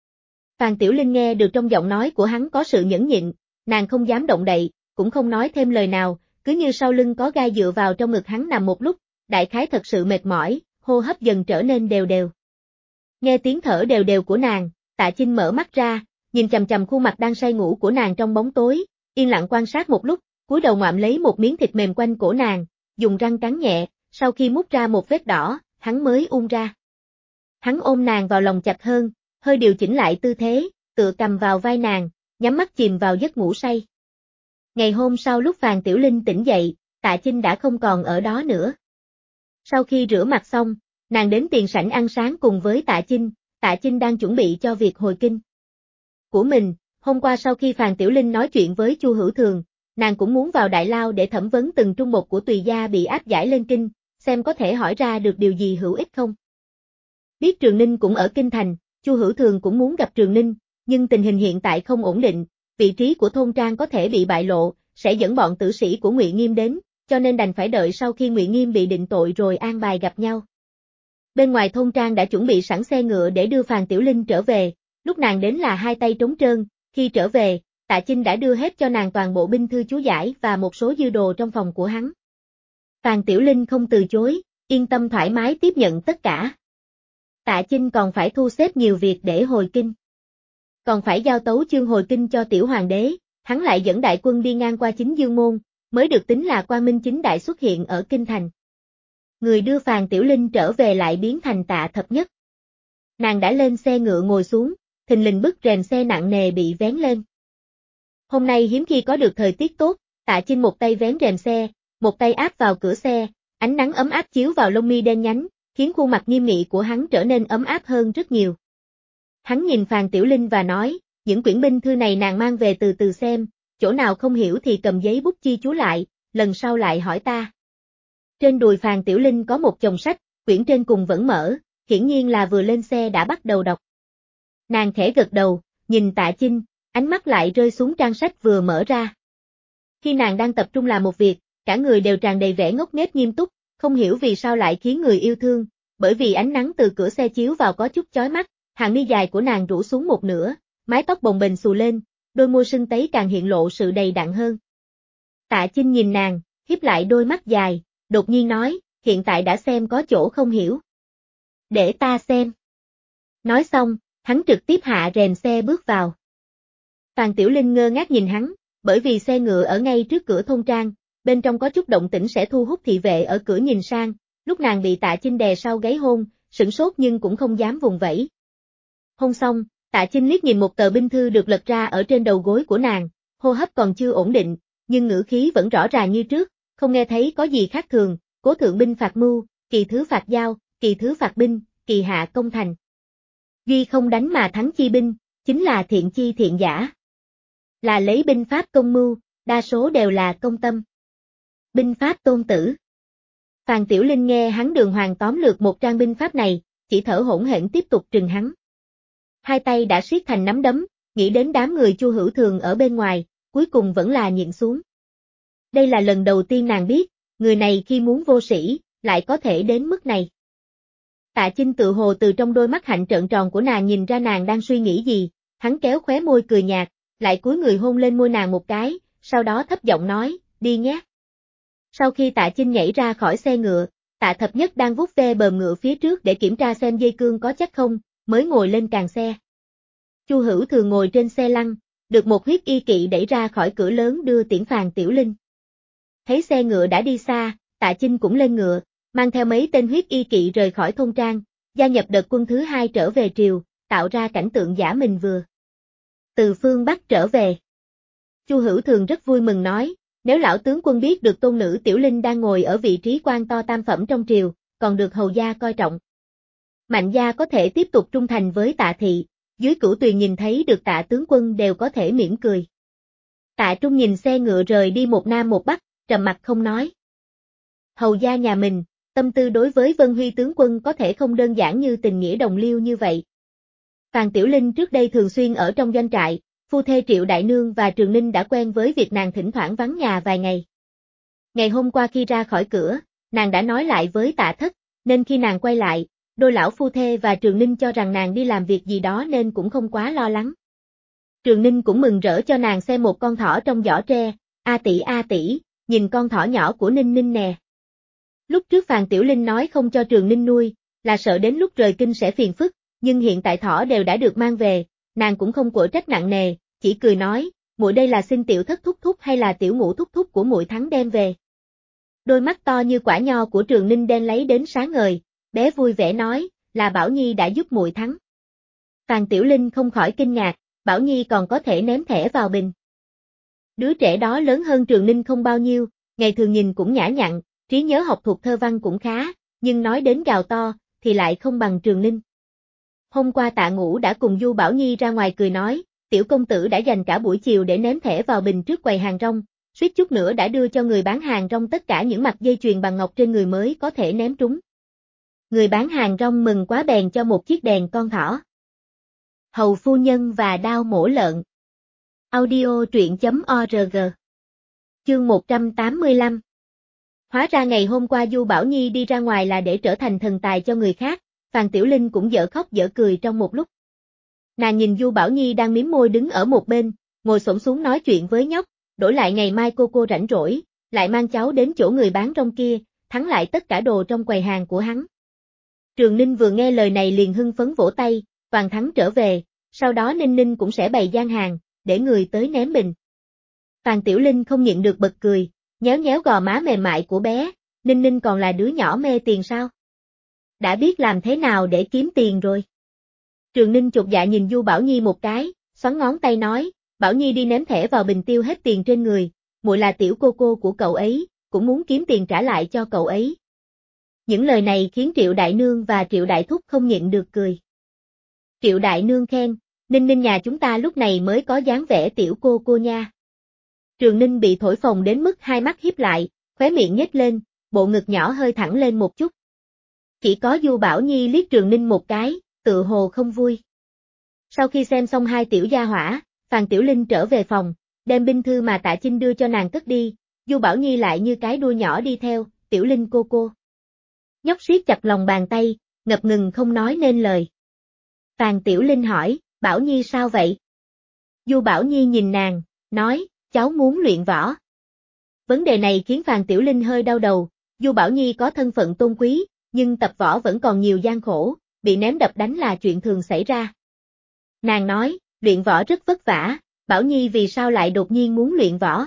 Phàn Tiểu Linh nghe được trong giọng nói của hắn có sự nhẫn nhịn, nàng không dám động đậy, cũng không nói thêm lời nào, cứ như sau lưng có gai dựa vào trong ngực hắn nằm một lúc, đại khái thật sự mệt mỏi, hô hấp dần trở nên đều đều. Nghe tiếng thở đều đều của nàng, Tạ Chinh mở mắt ra, nhìn chằm chằm khuôn mặt đang say ngủ của nàng trong bóng tối, yên lặng quan sát một lúc, cúi đầu ngoạm lấy một miếng thịt mềm quanh cổ nàng, dùng răng cắn nhẹ, sau khi mút ra một vết đỏ, hắn mới ung ra. Hắn ôm nàng vào lòng chặt hơn, hơi điều chỉnh lại tư thế, tựa cầm vào vai nàng, nhắm mắt chìm vào giấc ngủ say. Ngày hôm sau lúc Phàn Tiểu Linh tỉnh dậy, Tạ Chinh đã không còn ở đó nữa. Sau khi rửa mặt xong, nàng đến tiền sảnh ăn sáng cùng với Tạ Chinh đang chuẩn bị cho việc hồi kinh của mình. Hôm qua sau khi Phàn Tiểu Linh nói chuyện với Chu Hữu Thường, nàng cũng muốn vào Đại Lao để thẩm vấn từng trung một của Tùy gia bị áp giải lên kinh, xem có thể hỏi ra được điều gì hữu ích không. Biết Trường Ninh cũng ở kinh thành, Chu Hữu Thường cũng muốn gặp Trường Ninh, nhưng tình hình hiện tại không ổn định, vị trí của thôn trang có thể bị bại lộ, sẽ dẫn bọn tử sĩ của Ngụy Nghiêm đến, cho nên đành phải đợi sau khi Ngụy Nghiêm bị định tội rồi an bài gặp nhau. Bên ngoài thôn trang đã chuẩn bị sẵn xe ngựa để đưa Phàn Tiểu Linh trở về, lúc nàng đến là hai tay trống trơn, khi trở về, Tạ Chinh đã đưa hết cho nàng toàn bộ binh thư chú giải và một số dư đồ trong phòng của hắn. Phàn Tiểu Linh không từ chối, yên tâm thoải mái tiếp nhận tất cả. Tạ Chinh còn phải thu xếp nhiều việc để hồi kinh. Còn phải giao tấu chương hồi kinh cho tiểu hoàng đế, hắn lại dẫn đại quân đi ngang qua Chính Dương Môn, mới được tính là Quang Minh chính đại xuất hiện ở kinh thành. Người đưa Phàn Tiểu Linh trở về lại biến thành Tạ Thập Nhất. Nàng đã lên xe ngựa ngồi xuống, thình lình bức rèm xe nặng nề bị vén lên. Hôm nay hiếm khi có được thời tiết tốt, Tạ Chinh một tay vén rèm xe, một tay áp vào cửa xe, ánh nắng ấm áp chiếu vào lông mi đen nhánh, khiến khuôn mặt nghiêm nghị của hắn trở nên ấm áp hơn rất nhiều. Hắn nhìn Phàn Tiểu Linh và nói, những quyển binh thư này nàng mang về từ từ xem, chỗ nào không hiểu thì cầm giấy bút ghi chú lại, lần sau lại hỏi ta. Trên đùi Phàn Tiểu Linh có một chồng sách, quyển trên cùng vẫn mở, hiển nhiên là vừa lên xe đã bắt đầu đọc. Nàng khẽ gật đầu, nhìn Tạ Chinh, ánh mắt lại rơi xuống trang sách vừa mở ra. Khi nàng đang tập trung làm một việc, cả người đều tràn đầy vẻ ngốc nghếch nghiêm túc, không hiểu vì sao lại khiến người yêu thương, bởi vì ánh nắng từ cửa xe chiếu vào có chút chói mắt, hàng mi dài của nàng rũ xuống một nửa, mái tóc bồng bềnh xù lên, đôi môi sưng tấy càng hiện lộ sự đầy đặn hơn. Tạ Chinh nhìn nàng, híp lại đôi mắt dài, đột nhiên nói, hiện tại đã xem có chỗ không hiểu. Để ta xem. Nói xong, hắn trực tiếp hạ rèm xe bước vào. Phàn Tiểu Linh ngơ ngác nhìn hắn, bởi vì xe ngựa ở ngay trước cửa thôn trang, bên trong có chút động tĩnh sẽ thu hút thị vệ ở cửa nhìn sang, lúc nàng bị Tạ Chinh đè sau gáy hôn, sửng sốt nhưng cũng không dám vùng vẫy. Hôn xong, Tạ Chinh liếc nhìn một tờ binh thư được lật ra ở trên đầu gối của nàng, hô hấp còn chưa ổn định, nhưng ngữ khí vẫn rõ ràng như trước, không nghe thấy có gì khác thường, cố thượng binh phạt mưu, kỳ thứ phạt giao, kỳ thứ phạt binh, kỳ hạ công thành. Duy không đánh mà thắng chi binh, chính là thiện chi thiện giả. Là lấy binh pháp công mưu, đa số đều là công tâm. Binh pháp tôn tử. Phàn Tiểu Linh nghe hắn đường hoàng tóm lược một trang binh pháp này, chỉ thở hổn hển tiếp tục trừng hắn. Hai tay đã siết thành nắm đấm, nghĩ đến đám người Chu Hữu Thường ở bên ngoài, cuối cùng vẫn là nhịn xuống. Đây là lần đầu tiên nàng biết, người này khi muốn vô sĩ, lại có thể đến mức này. Tạ Chinh tự hồ từ trong đôi mắt hạnh trợn tròn của nàng nhìn ra nàng đang suy nghĩ gì, hắn kéo khóe môi cười nhạt, lại cúi người hôn lên môi nàng một cái, sau đó thấp giọng nói, đi nhé. Sau khi Tạ Chinh nhảy ra khỏi xe ngựa, Tạ Thập Nhất đang vuốt ve bờm ngựa phía trước để kiểm tra xem dây cương có chắc không, mới ngồi lên càng xe. Chu Hữu Thường ngồi trên xe lăn, được một huyết y kỵ đẩy ra khỏi cửa lớn đưa tiễn Phàn Tiểu Linh. Thấy xe ngựa đã đi xa, Tạ Chinh cũng lên ngựa, mang theo mấy tên huyết y kỵ rời khỏi thôn trang, gia nhập đợt quân thứ hai trở về triều, tạo ra cảnh tượng giả mình vừa từ phương Bắc trở về. Chu Hữu Thường rất vui mừng nói, nếu lão tướng quân biết được tôn nữ Tiểu Linh đang ngồi ở vị trí quan to tam phẩm trong triều, còn được hầu gia coi trọng. Mạnh gia có thể tiếp tục trung thành với Tạ thị, dưới Cửu Tuyền nhìn thấy được Tạ tướng quân đều có thể mỉm cười. Tạ Trung nhìn xe ngựa rời đi một nam một bắc, trầm mặt không nói. Hầu gia nhà mình, tâm tư đối với Vân Huy tướng quân có thể không đơn giản như tình nghĩa đồng liêu như vậy. Phàn Tiểu Linh trước đây thường xuyên ở trong doanh trại, phu thê Triệu Đại Nương và Trường Ninh đã quen với việc nàng thỉnh thoảng vắng nhà vài ngày. Ngày hôm qua khi ra khỏi cửa, nàng đã nói lại với Tạ Thất, nên khi nàng quay lại, đôi lão phu thê và Trường Ninh cho rằng nàng đi làm việc gì đó nên cũng không quá lo lắng. Trường Ninh cũng mừng rỡ cho nàng xem một con thỏ trong giỏ tre, a tỷ, nhìn con thỏ nhỏ của Ninh Ninh nè. Lúc trước Phàn Tiểu Linh nói không cho Trường Ninh nuôi, là sợ đến lúc rời kinh sẽ phiền phức, nhưng hiện tại thỏ đều đã được mang về, nàng cũng không quở trách nặng nề, chỉ cười nói, muội đây là xin Tiểu Thất thúc thúc hay là Tiểu Ngũ thúc thúc của muội Thắng đem về. Đôi mắt to như quả nho của Trường Ninh đen lấy đến sáng ngời, bé vui vẻ nói, là Bảo Nhi đã giúp muội Thắng. Phàn Tiểu Linh không khỏi kinh ngạc, Bảo Nhi còn có thể ném thẻ vào bình. Đứa trẻ đó lớn hơn Trường Ninh không bao nhiêu, ngày thường nhìn cũng nhã nhặn, trí nhớ học thuộc thơ văn cũng khá, nhưng nói đến gào to, thì lại không bằng Trường Ninh. Hôm qua Tạ Ngũ đã cùng Du Bảo Nhi ra ngoài cười nói, tiểu công tử đã dành cả buổi chiều để ném thẻ vào bình trước quầy hàng rong, suýt chút nữa đã đưa cho người bán hàng rong tất cả những mặt dây chuyền bằng ngọc trên người mới có thể ném trúng. Người bán hàng rong mừng quá bèn cho một chiếc đèn con thỏ. Hầu phu nhân và đao mổ lợn. Audio truyện.org. Chương 185. Hóa ra ngày hôm qua Du Bảo Nhi đi ra ngoài là để trở thành thần tài cho người khác, Phàn Tiểu Linh cũng dở khóc dở cười trong một lúc. Nàng nhìn Du Bảo Nhi đang mím môi đứng ở một bên, ngồi xổm xuống nói chuyện với nhóc, đổi lại ngày mai cô rảnh rỗi, lại mang cháu đến chỗ người bán rong kia, thắng lại tất cả đồ trong quầy hàng của hắn. Trường Ninh vừa nghe lời này liền hưng phấn vỗ tay, toàn thắng trở về, sau đó Ninh Ninh cũng sẽ bày gian hàng, để người tới ném bình. Phàn Tiểu Linh không nhịn được bật cười, nhéo nhéo gò má mềm mại của bé, Ninh Ninh còn là đứa nhỏ mê tiền sao? Đã biết làm thế nào để kiếm tiền rồi. Trường Ninh chột dạ nhìn Du Bảo Nhi một cái, xoắn ngón tay nói, Bảo Nhi đi ném thẻ vào bình tiêu hết tiền trên người, muội là tiểu cô cô của cậu ấy, cũng muốn kiếm tiền trả lại cho cậu ấy. Những lời này khiến Triệu Đại Nương và Triệu Đại Thúc không nhịn được cười. Triệu Đại Nương khen, Ninh Ninh nhà chúng ta lúc này mới có dáng vẻ tiểu cô nha. Trường Ninh bị thổi phồng đến mức hai mắt híp lại, khóe miệng nhếch lên, bộ ngực nhỏ hơi thẳng lên một chút. Chỉ có Du Bảo Nhi liếc Trường Ninh một cái, tự hồ không vui. Sau khi xem xong hai tiểu gia hỏa, Phàn Tiểu Linh trở về phòng, đem binh thư mà Tạ Chinh đưa cho nàng cất đi, Du Bảo Nhi lại như cái đuôi nhỏ đi theo, Tiểu Linh cô. Nhóc siết chặt lòng bàn tay, ngập ngừng không nói nên lời. Phàn Tiểu Linh hỏi, Bảo Nhi sao vậy? Du Bảo Nhi nhìn nàng, nói, cháu muốn luyện võ. Vấn đề này khiến Phàn Tiểu Linh hơi đau đầu, Du Bảo Nhi có thân phận tôn quý, nhưng tập võ vẫn còn nhiều gian khổ, bị ném đập đánh là chuyện thường xảy ra. Nàng nói, luyện võ rất vất vả, Bảo Nhi vì sao lại đột nhiên muốn luyện võ?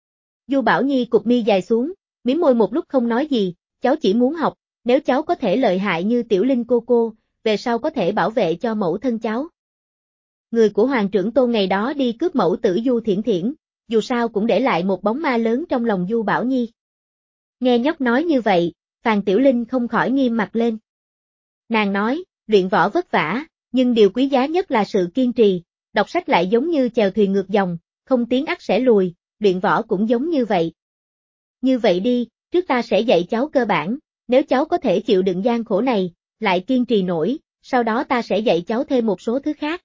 Du Bảo Nhi cụp mi dài xuống, mím môi một lúc không nói gì, cháu chỉ muốn học, nếu cháu có thể lợi hại như Tiểu Linh cô, về sau có thể bảo vệ cho mẫu thân cháu. Người của Hoàng trưởng Tôn ngày đó đi cướp mẫu tử Du Thiển Thiển, dù sao cũng để lại một bóng ma lớn trong lòng Du Bảo Nhi. Nghe nhóc nói như vậy, Phàn Tiểu Linh không khỏi nghiêm mặt lên. Nàng nói, luyện võ vất vả, nhưng điều quý giá nhất là sự kiên trì, đọc sách lại giống như chèo thuyền ngược dòng, không tiến ắt sẽ lùi, luyện võ cũng giống như vậy. Như vậy đi, trước ta sẽ dạy cháu cơ bản, nếu cháu có thể chịu đựng gian khổ này, lại kiên trì nổi, sau đó ta sẽ dạy cháu thêm một số thứ khác.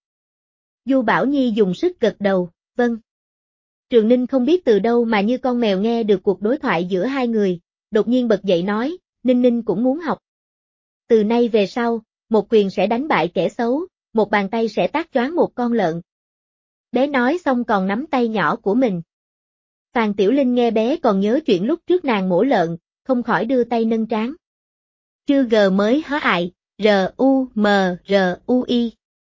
Du Bảo Nhi dùng sức gật đầu, vâng. Trường Ninh không biết từ đâu mà như con mèo nghe được cuộc đối thoại giữa hai người, đột nhiên bật dậy nói, Ninh Ninh cũng muốn học. Từ nay về sau, một quyền sẽ đánh bại kẻ xấu, một bàn tay sẽ tát choáng một con lợn. Bé nói xong còn nắm tay nhỏ của mình. Phàn Tiểu Linh nghe bé còn nhớ chuyện lúc trước nàng mổ lợn, không khỏi đưa tay nâng trán. Chư G mới hó ại, R-U-M-R-U-I.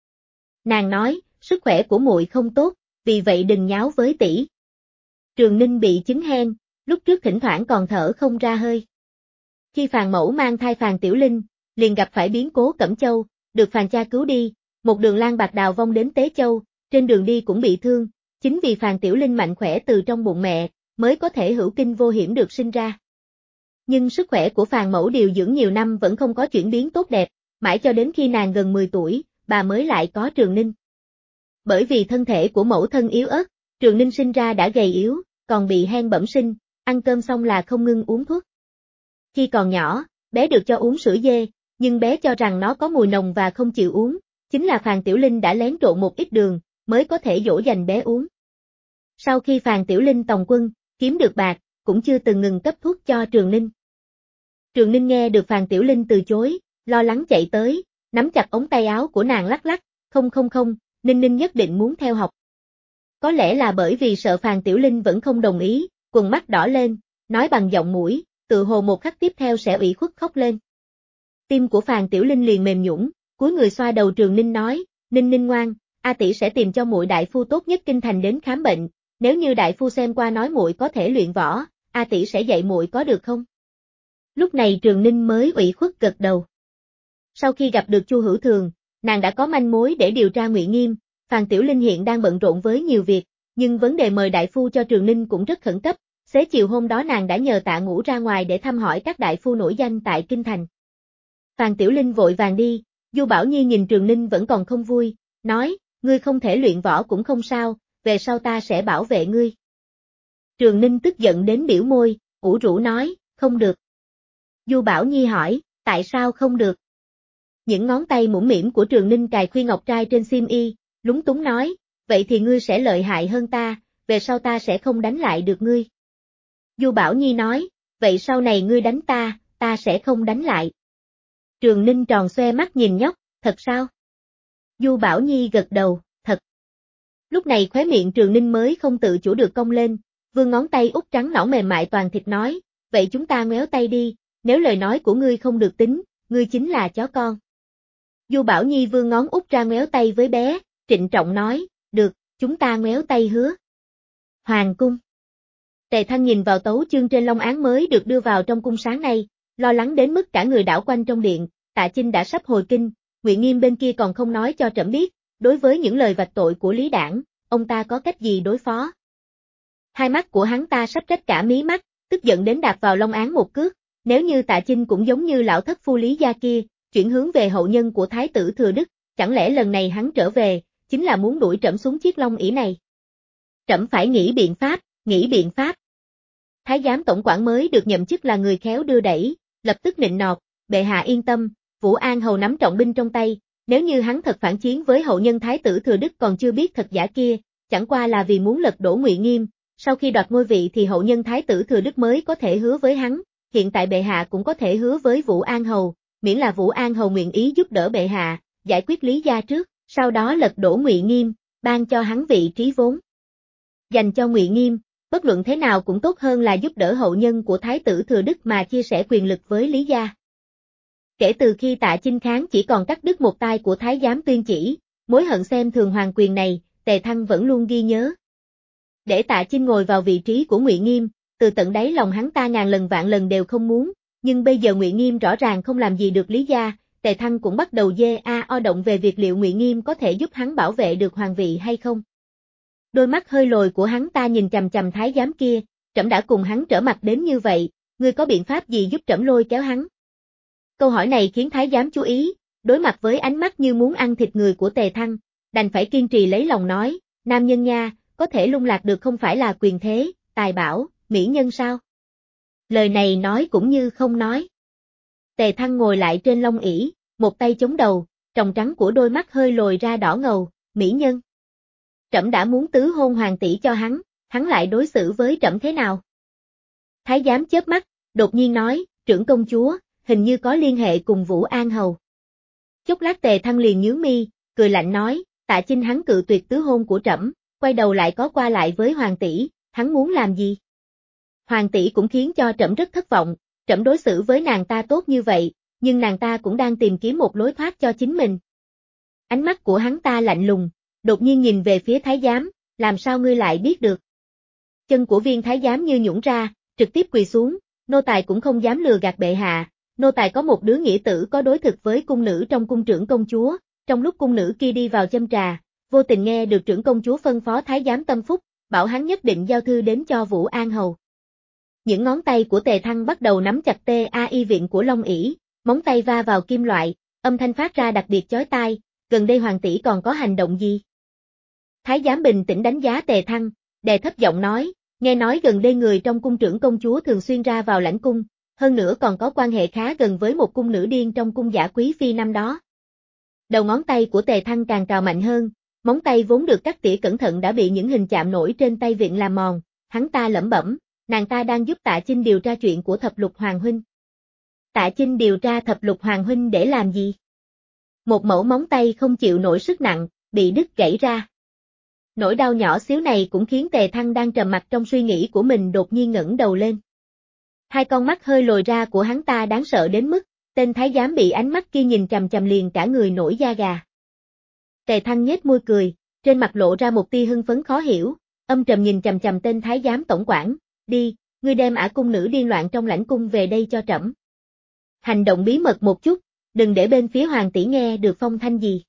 Nàng nói, sức khỏe của muội không tốt, vì vậy đừng nháo với tỷ. Trường Ninh bị chứng hen, lúc trước thỉnh thoảng còn thở không ra hơi. Khi Phàn mẫu mang thai Phàn Tiểu Linh, liền gặp phải biến cố Cẩm Châu, được Phàn cha cứu đi, một đường lang bạc đào vong đến Tế Châu, trên đường đi cũng bị thương, chính vì Phàn Tiểu Linh mạnh khỏe từ trong bụng mẹ, mới có thể hữu kinh vô hiểm được sinh ra. Nhưng sức khỏe của Phàn mẫu điều dưỡng nhiều năm vẫn không có chuyển biến tốt đẹp, mãi cho đến khi nàng gần 10 tuổi, bà mới lại có Trường Ninh. Bởi vì thân thể của mẫu thân yếu ớt, Trường Ninh sinh ra đã gầy yếu, còn bị hen bẩm sinh, ăn cơm xong là không ngưng uống thuốc. Khi còn nhỏ, bé được cho uống sữa dê, nhưng bé cho rằng nó có mùi nồng và không chịu uống, chính là Phàn Tiểu Linh đã lén trộn một ít đường, mới có thể dỗ dành bé uống. Sau khi Phàn Tiểu Linh tòng quân, kiếm được bạc, cũng chưa từng ngừng cấp thuốc cho Trường Ninh. Trường Ninh nghe được Phàn Tiểu Linh từ chối, lo lắng chạy tới, nắm chặt ống tay áo của nàng lắc lắc, không, Ninh Ninh nhất định muốn theo học. Có lẽ là bởi vì sợ Phàn Tiểu Linh vẫn không đồng ý, quầng mắt đỏ lên, nói bằng giọng mũi, tự hồ một khắc tiếp theo sẽ ủy khuất khóc lên. Tim của Phàn Tiểu Linh liền mềm nhũn, cúi người xoa đầu Trường Ninh nói, Ninh Ninh ngoan, A tỷ sẽ tìm cho muội đại phu tốt nhất kinh thành đến khám bệnh, nếu như đại phu xem qua nói muội có thể luyện võ, A tỷ sẽ dạy muội có được không? Lúc này Trường Ninh mới ủy khuất gật đầu. Sau khi gặp được Chu Hữu Thường, nàng đã có manh mối để điều tra Ngụy Nghiêm, Phàn Tiểu Linh hiện đang bận rộn với nhiều việc, nhưng vấn đề mời đại phu cho Trường Ninh cũng rất khẩn cấp, xế chiều hôm đó nàng đã nhờ Tạ Ngũ ra ngoài để thăm hỏi các đại phu nổi danh tại kinh thành. Phàn Tiểu Linh vội vàng đi, Du Bảo Nhi nhìn Trường Ninh vẫn còn không vui, nói, ngươi không thể luyện võ cũng không sao, về sau ta sẽ bảo vệ ngươi. Trường Ninh tức giận đến biểu môi, ủ rũ nói, không được. Du Bảo Nhi hỏi, tại sao không được? Những ngón tay mũm mĩm của Trường Ninh cài khuy ngọc trai trên xiêm y, lúng túng nói, vậy thì ngươi sẽ lợi hại hơn ta, về sau ta sẽ không đánh lại được ngươi. Du Bảo Nhi nói, vậy sau này ngươi đánh ta, ta sẽ không đánh lại. Trường Ninh tròn xoe mắt nhìn nhóc, thật sao? Du Bảo Nhi gật đầu, thật. Lúc này khóe miệng Trường Ninh mới không tự chủ được cong lên, vươn ngón tay út trắng nõn mềm mại toàn thịt nói, vậy chúng ta ngoéo tay đi, nếu lời nói của ngươi không được tính, ngươi chính là chó con. Du Bảo Nhi vươn ngón út ra ngoéo tay với bé, trịnh trọng nói, được, chúng ta ngoéo tay hứa. Hoàng cung. Tề Thăng nhìn vào tấu chương trên long án mới được đưa vào trong cung sáng nay, lo lắng đến mức cả người đảo quanh trong điện, Tạ Chinh đã sắp hồi kinh, Ngụy Nghiêm bên kia còn không nói cho trẫm biết, đối với những lời vạch tội của Lý Đảng, ông ta có cách gì đối phó. Hai mắt của hắn ta sắp rách cả mí mắt, tức giận đến đạp vào Long Án một cước. Nếu như Tạ Chinh cũng giống như lão thất phu Lý gia kia, chuyển hướng về hậu nhân của Thái tử Thừa Đức, chẳng lẽ lần này hắn trở về, chính là muốn đuổi trẫm xuống chiếc long ỷ này? Trẫm phải nghĩ biện pháp, nghĩ biện pháp. Thái giám tổng quản mới được nhậm chức là người khéo đưa đẩy, lập tức nịnh nọt, bệ hạ yên tâm, Vũ An Hầu nắm trọng binh trong tay, nếu như hắn thật phản chiến với hậu nhân Thái tử Thừa Đức còn chưa biết thật giả kia, chẳng qua là vì muốn lật đổ Ngụy Nghiêm, sau khi đoạt ngôi vị thì hậu nhân Thái tử Thừa Đức mới có thể hứa với hắn, hiện tại bệ hạ cũng có thể hứa với Vũ An Hầu, miễn là Vũ An Hầu nguyện ý giúp đỡ bệ hạ, giải quyết Lý gia trước, sau đó lật đổ Ngụy Nghiêm, ban cho hắn vị trí vốn dành cho Ngụy Nghiêm, bất luận thế nào cũng tốt hơn là giúp đỡ hậu nhân của Thái tử Thừa Đức mà chia sẻ quyền lực với Lý gia. Kể từ khi Tạ Chinh kháng chỉ còn cắt đứt một tay của Thái giám Tuyên Chỉ, mối hận xem thường hoàng quyền này, Tề Thăng vẫn luôn ghi nhớ. Để Tạ Chinh ngồi vào vị trí của Ngụy Nghiêm, từ tận đáy lòng hắn ta ngàn lần vạn lần đều không muốn, nhưng bây giờ Ngụy Nghiêm rõ ràng không làm gì được Lý gia, Tề Thăng cũng bắt đầu động về việc liệu Ngụy Nghiêm có thể giúp hắn bảo vệ được hoàng vị hay không. Đôi mắt hơi lồi của hắn ta nhìn chằm chằm thái giám kia, trẫm đã cùng hắn trở mặt đến như vậy, ngươi có biện pháp gì giúp trẫm lôi kéo hắn? Câu hỏi này khiến thái giám chú ý, đối mặt với ánh mắt như muốn ăn thịt người của Tề Thăng, đành phải kiên trì lấy lòng nói, nam nhân nha, có thể lung lạc được không phải là quyền thế, tài bảo, mỹ nhân sao? Lời này nói cũng như không nói. Tề Thăng ngồi lại trên long ỷ, một tay chống đầu, tròng trắng của đôi mắt hơi lồi ra đỏ ngầu, mỹ nhân. Trẫm đã muốn tứ hôn hoàng tỷ cho hắn lại đối xử với trẫm thế nào? Thái giám chớp mắt, đột nhiên nói, trưởng công chúa, hình như có liên hệ cùng Vũ An Hầu. Chốc lát Tề Thăng liền nhướng mi, cười lạnh nói, Tạ Chinh hắn cự tuyệt tứ hôn của trẫm, quay đầu lại có qua lại với hoàng tỷ, hắn muốn làm gì? Hoàng tỷ cũng khiến cho trẫm rất thất vọng, trẫm đối xử với nàng ta tốt như vậy, nhưng nàng ta cũng đang tìm kiếm một lối thoát cho chính mình. Ánh mắt của hắn ta lạnh lùng, đột nhiên nhìn về phía thái giám, làm sao ngươi lại biết được? Chân của viên thái giám như nhũn ra, trực tiếp quỳ xuống, nô tài cũng không dám lừa gạt bệ hạ, nô tài có một đứa nghĩa tử có đối thực với cung nữ trong cung trưởng công chúa, trong lúc cung nữ kia đi vào châm trà, vô tình nghe được trưởng công chúa phân phó thái giám Tâm Phúc, bảo hắn nhất định giao thư đến cho Vũ An Hầu. Những ngón tay của Tề Thăng bắt đầu nắm chặt tai viện của long ỷ, móng tay va vào kim loại, âm thanh phát ra đặc biệt chói tai, gần đây hoàng tỷ còn có hành động gì? Thái giám bình tĩnh đánh giá Tề Thăng, đè thấp giọng nói, nghe nói gần đây người trong cung trưởng công chúa thường xuyên ra vào lãnh cung, hơn nữa còn có quan hệ khá gần với một cung nữ điên trong cung Giả Quý Phi năm đó. Đầu ngón tay của Tề Thăng càng cào mạnh hơn, móng tay vốn được cắt tỉa cẩn thận đã bị những hình chạm nổi trên tay vịn làm mòn, hắn ta lẩm bẩm, nàng ta đang giúp Tạ Chinh điều tra chuyện của Thập Lục Hoàng huynh. Tạ Chinh điều tra Thập Lục Hoàng huynh để làm gì? Một mẩu móng tay không chịu nổi sức nặng, bị đứt gãy ra. Nỗi đau nhỏ xíu này cũng khiến Tề Thăng đang trầm mặc trong suy nghĩ của mình đột nhiên ngẩng đầu lên. Hai con mắt hơi lồi ra của hắn ta đáng sợ đến mức, tên thái giám bị ánh mắt kia nhìn chằm chằm liền cả người nổi da gà. Tề Thăng nhếch môi cười, trên mặt lộ ra một tia hưng phấn khó hiểu, âm trầm nhìn chằm chằm tên thái giám tổng quản, đi, ngươi đem ả cung nữ điên loạn trong lãnh cung về đây cho trẫm. Hành động bí mật một chút, đừng để bên phía hoàng tỷ nghe được phong thanh gì.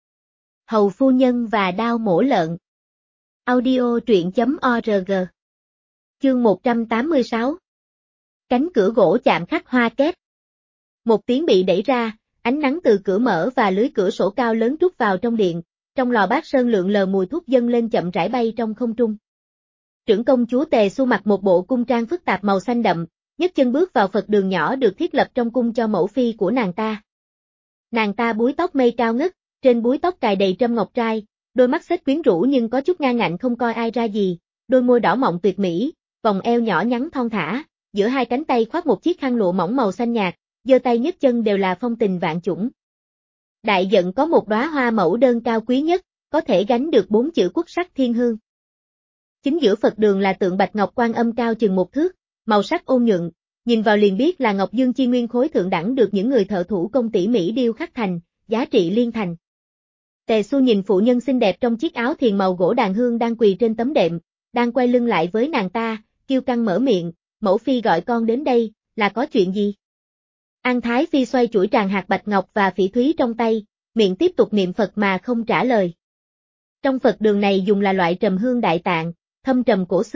Hầu phu nhân và đao mổ lợn. Audio truyện.org. Chương 186. Cánh cửa gỗ chạm khắc hoa kép. Một tiếng bị đẩy ra, ánh nắng từ cửa mở và lưới cửa sổ cao lớn trút vào trong điện, trong lò bát sơn lượn lờ mùi thuốc dâng lên chậm rãi bay trong không trung. Trưởng công chúa Tề Xu mặc một bộ cung trang phức tạp màu xanh đậm, nhấc chân bước vào Phật đường nhỏ được thiết lập trong cung cho mẫu phi của nàng ta. Nàng ta búi tóc mây cao ngất, trên búi tóc cài đầy trâm ngọc trai, đôi mắt xếch quyến rũ nhưng có chút ngang ngạnh không coi ai ra gì, đôi môi đỏ mọng tuyệt mỹ, vòng eo nhỏ nhắn thon thả, giữa hai cánh tay khoác một chiếc khăn lụa mỏng màu xanh nhạt, giơ tay nhấc chân đều là phong tình vạn chủng. Đại giận có một đóa hoa mẫu đơn cao quý nhất, có thể gánh được 4 chữ quốc sắc thiên hương. Chính giữa Phật đường là tượng bạch ngọc Quan Âm cao chừng 1 thước, màu sắc ôn nhuận, nhìn vào liền biết là ngọc dương chi nguyên khối thượng đẳng được những người thợ thủ công tỉ mỉ điêu khắc thành, giá trị liên thành. Tề Xu nhìn phụ nhân xinh đẹp trong chiếc áo thiền màu gỗ đàn hương đang quỳ trên tấm đệm, đang quay lưng lại với nàng ta, kiêu căng mở miệng, mẫu phi gọi con đến đây, là có chuyện gì? An Thái Phi xoay chuỗi tràng hạt bạch ngọc và phỉ thúy trong tay, miệng tiếp tục niệm Phật mà không trả lời. Trong Phật đường này dùng là loại trầm hương đại tạng, thâm trầm cổ xưa,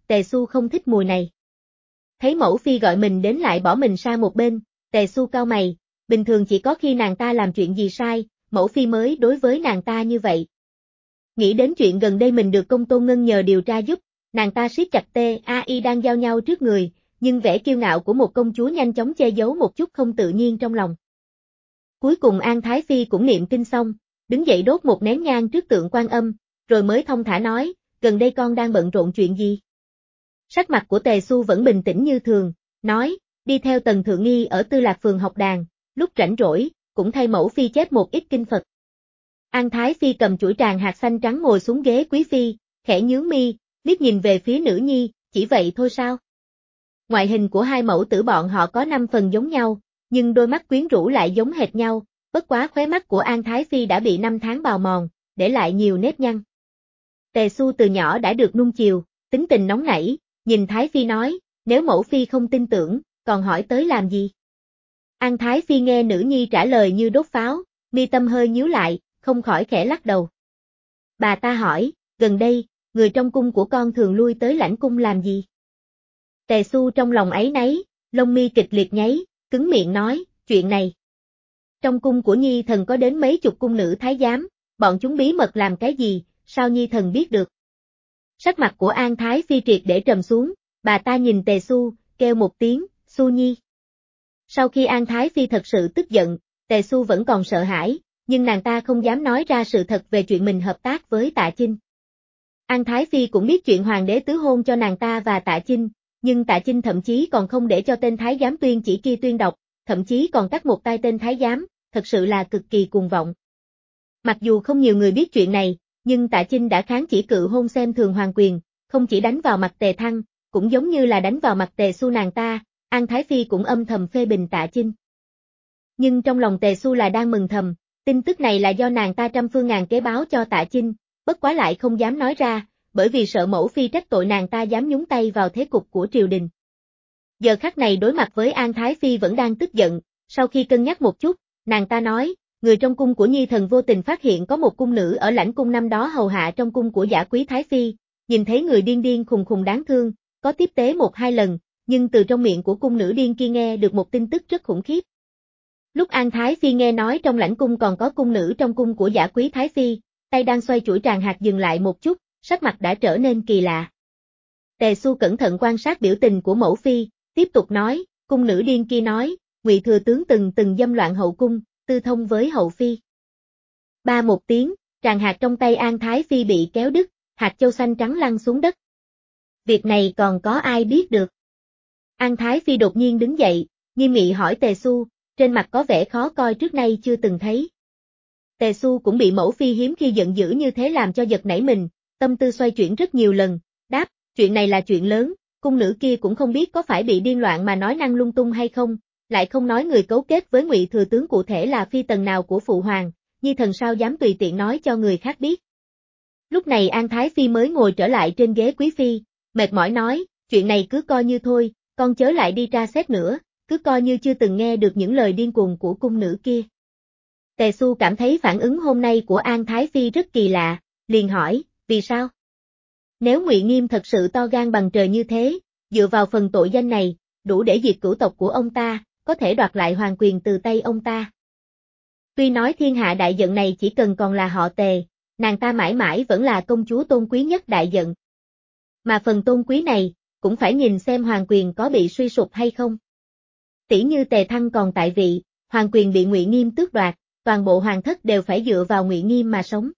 Tề Xu không thích mùi này. Thấy mẫu phi gọi mình đến lại bỏ mình sang một bên, Tề Xu cau mày, bình thường chỉ có khi nàng ta làm chuyện gì sai, mẫu phi mới đối với nàng ta như vậy. Nghĩ đến chuyện gần đây mình được công tôn ngân nhờ điều tra giúp, nàng ta siết chặt tai đang giao nhau trước người, nhưng vẻ kiêu ngạo của một công chúa nhanh chóng che giấu một chút không tự nhiên trong lòng. Cuối cùng An Thái Phi cũng niệm kinh xong, đứng dậy đốt một nén nhang trước tượng Quan Âm, rồi mới thong thả nói, gần đây con đang bận rộn chuyện gì? Sắc mặt của Tề Xu vẫn bình tĩnh như thường, nói, đi theo Tần Thượng Nghi ở Tư Lạc Phường học đàn, lúc rảnh rỗi, cũng thay mẫu phi chép một ít kinh Phật. An Thái Phi cầm chuỗi tràng hạt xanh trắng ngồi xuống ghế quý phi, khẽ nhướng mi, liếc nhìn về phía nữ nhi, chỉ vậy thôi sao? Ngoại hình của hai mẫu tử bọn họ có 5 phần giống nhau, nhưng đôi mắt quyến rũ lại giống hệt nhau, bất quá khóe mắt của An Thái Phi đã bị 5 tháng bào mòn, để lại nhiều nếp nhăn. Tề Xu từ nhỏ đã được nuông chiều, tính tình nóng nảy, nhìn Thái Phi nói, nếu mẫu phi không tin tưởng, còn hỏi tới làm gì? An Thái Phi nghe nữ nhi trả lời như đốt pháo, mi tâm hơi nhíu lại, không khỏi khẽ lắc đầu. Bà ta hỏi, gần đây, người trong cung của con thường lui tới lãnh cung làm gì? Tề Xu trong lòng áy náy, lông mi kịch liệt nháy, cứng miệng nói, chuyện này. Trong cung của Nhi thần có đến mấy chục cung nữ thái giám, bọn chúng bí mật làm cái gì, sao Nhi thần biết được? Sắc mặt của An Thái Phi triệt để trầm xuống, bà ta nhìn Tề Xu, kêu một tiếng, Xu Nhi. Sau khi An Thái Phi thật sự tức giận, Tề Xu vẫn còn sợ hãi, nhưng nàng ta không dám nói ra sự thật về chuyện mình hợp tác với Tạ Chinh. An Thái Phi cũng biết chuyện hoàng đế tứ hôn cho nàng ta và Tạ Chinh, nhưng Tạ Chinh thậm chí còn không để cho tên thái giám tuyên chỉ kia tuyên đọc, thậm chí còn cắt một tay tên thái giám, thật sự là cực kỳ cuồng vọng. Mặc dù không nhiều người biết chuyện này, nhưng Tạ Chinh đã kháng chỉ cự hôn xem thường hoàng quyền, không chỉ đánh vào mặt Tề Thăng, cũng giống như là đánh vào mặt Tề Xu nàng ta, An Thái Phi cũng âm thầm phê bình Tạ Chinh. Nhưng trong lòng Tề Xu là đang mừng thầm, tin tức này là do nàng ta trăm phương ngàn kế báo cho Tạ Chinh, bất quá lại không dám nói ra, bởi vì sợ mẫu phi trách tội nàng ta dám nhúng tay vào thế cục của triều đình. Giờ khắc này đối mặt với An Thái Phi vẫn đang tức giận, sau khi cân nhắc một chút, nàng ta nói, người trong cung của Nhi thần vô tình phát hiện có một cung nữ ở lãnh cung năm đó hầu hạ trong cung của Giả Quý Thái Phi, nhìn thấy người điên điên khùng khùng đáng thương, có tiếp tế 1-2 lần, nhưng từ trong miệng của cung nữ điên kia nghe được một tin tức rất khủng khiếp. Lúc An Thái Phi nghe nói trong lãnh cung còn có cung nữ trong cung của Giả Quý Thái Phi, tay đang xoay chuỗi tràng hạt dừng lại một chút, sắc mặt đã trở nên kỳ lạ. Tề Xu cẩn thận quan sát biểu tình của mẫu phi, tiếp tục nói, cung nữ điên kia nói, Ngụy thừa tướng từng dâm loạn hậu cung, tư thông với hậu phi. Ba một tiếng, tràng hạt trong tay An Thái Phi bị kéo đứt, hạt châu xanh trắng lăn xuống đất. Việc này còn có ai biết được? An Thái Phi đột nhiên đứng dậy, nghiêm nghị hỏi Tề Xu, trên mặt có vẻ khó coi trước nay chưa từng thấy. Tề Xu cũng bị mẫu phi hiếm khi giận dữ như thế làm cho giật nảy mình, tâm tư xoay chuyển rất nhiều lần, đáp, chuyện này là chuyện lớn, cung nữ kia cũng không biết có phải bị điên loạn mà nói năng lung tung hay không, lại không nói người cấu kết với Ngụy thừa tướng cụ thể là phi tần nào của phụ hoàng, Nhi thần sao dám tùy tiện nói cho người khác biết. Lúc này An Thái Phi mới ngồi trở lại trên ghế quý phi, mệt mỏi nói, chuyện này cứ coi như thôi, con chớ lại đi tra xét nữa, cứ coi như chưa từng nghe được những lời điên cuồng của cung nữ kia. Tề Xu cảm thấy phản ứng hôm nay của An Thái Phi rất kỳ lạ, liền hỏi, vì sao? Nếu Ngụy Nghiêm thật sự to gan bằng trời như thế, dựa vào phần tội danh này, đủ để diệt cửu tộc của ông ta, có thể đoạt lại hoàng quyền từ tay ông ta. Tuy nói thiên hạ đại giận này chỉ cần còn là họ Tề, nàng ta mãi mãi vẫn là công chúa tôn quý nhất đại giận. Mà phần tôn quý này, cũng phải nhìn xem hoàng quyền có bị suy sụp hay không. Tỉ như Tề Thăng còn tại vị, hoàng quyền bị Ngụy Nghiêm tước đoạt, toàn bộ hoàng thất đều phải dựa vào Ngụy Nghiêm mà sống.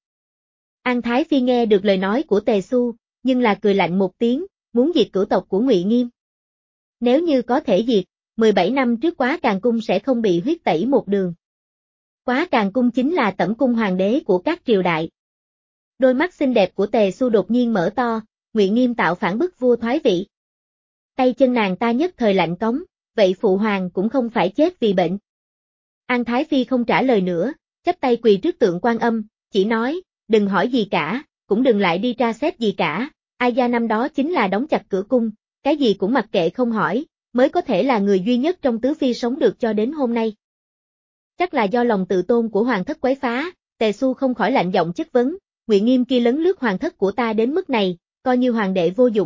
An Thái Phi nghe được lời nói của Tề Xu, nhưng là cười lạnh một tiếng, muốn diệt cửu tộc của Ngụy Nghiêm. Nếu như có thể diệt, 17 năm trước Quá Càng Cung sẽ không bị huyết tẩy một đường. Quá Càng Cung chính là tẩm cung hoàng đế của các triều đại. Đôi mắt xinh đẹp của Tề Xu đột nhiên mở to, Ngụy Nghiêm tạo phản bức vua thoái vị. Tay chân nàng ta nhất thời lạnh cống, vậy phụ hoàng cũng không phải chết vì bệnh. An Thái Phi không trả lời nữa, chắp tay quỳ trước tượng Quan Âm, chỉ nói, đừng hỏi gì cả, cũng đừng lại đi tra xét gì cả, Ai Gia năm đó chính là đóng chặt cửa cung, cái gì cũng mặc kệ không hỏi, mới có thể là người duy nhất trong tứ phi sống được cho đến hôm nay. Chắc là do lòng tự tôn của hoàng thất quấy phá, Tề Xu không khỏi lạnh giọng chất vấn, Ngụy Nghiêm kia lấn lướt hoàng thất của ta đến mức này, coi như hoàng đệ vô dụng,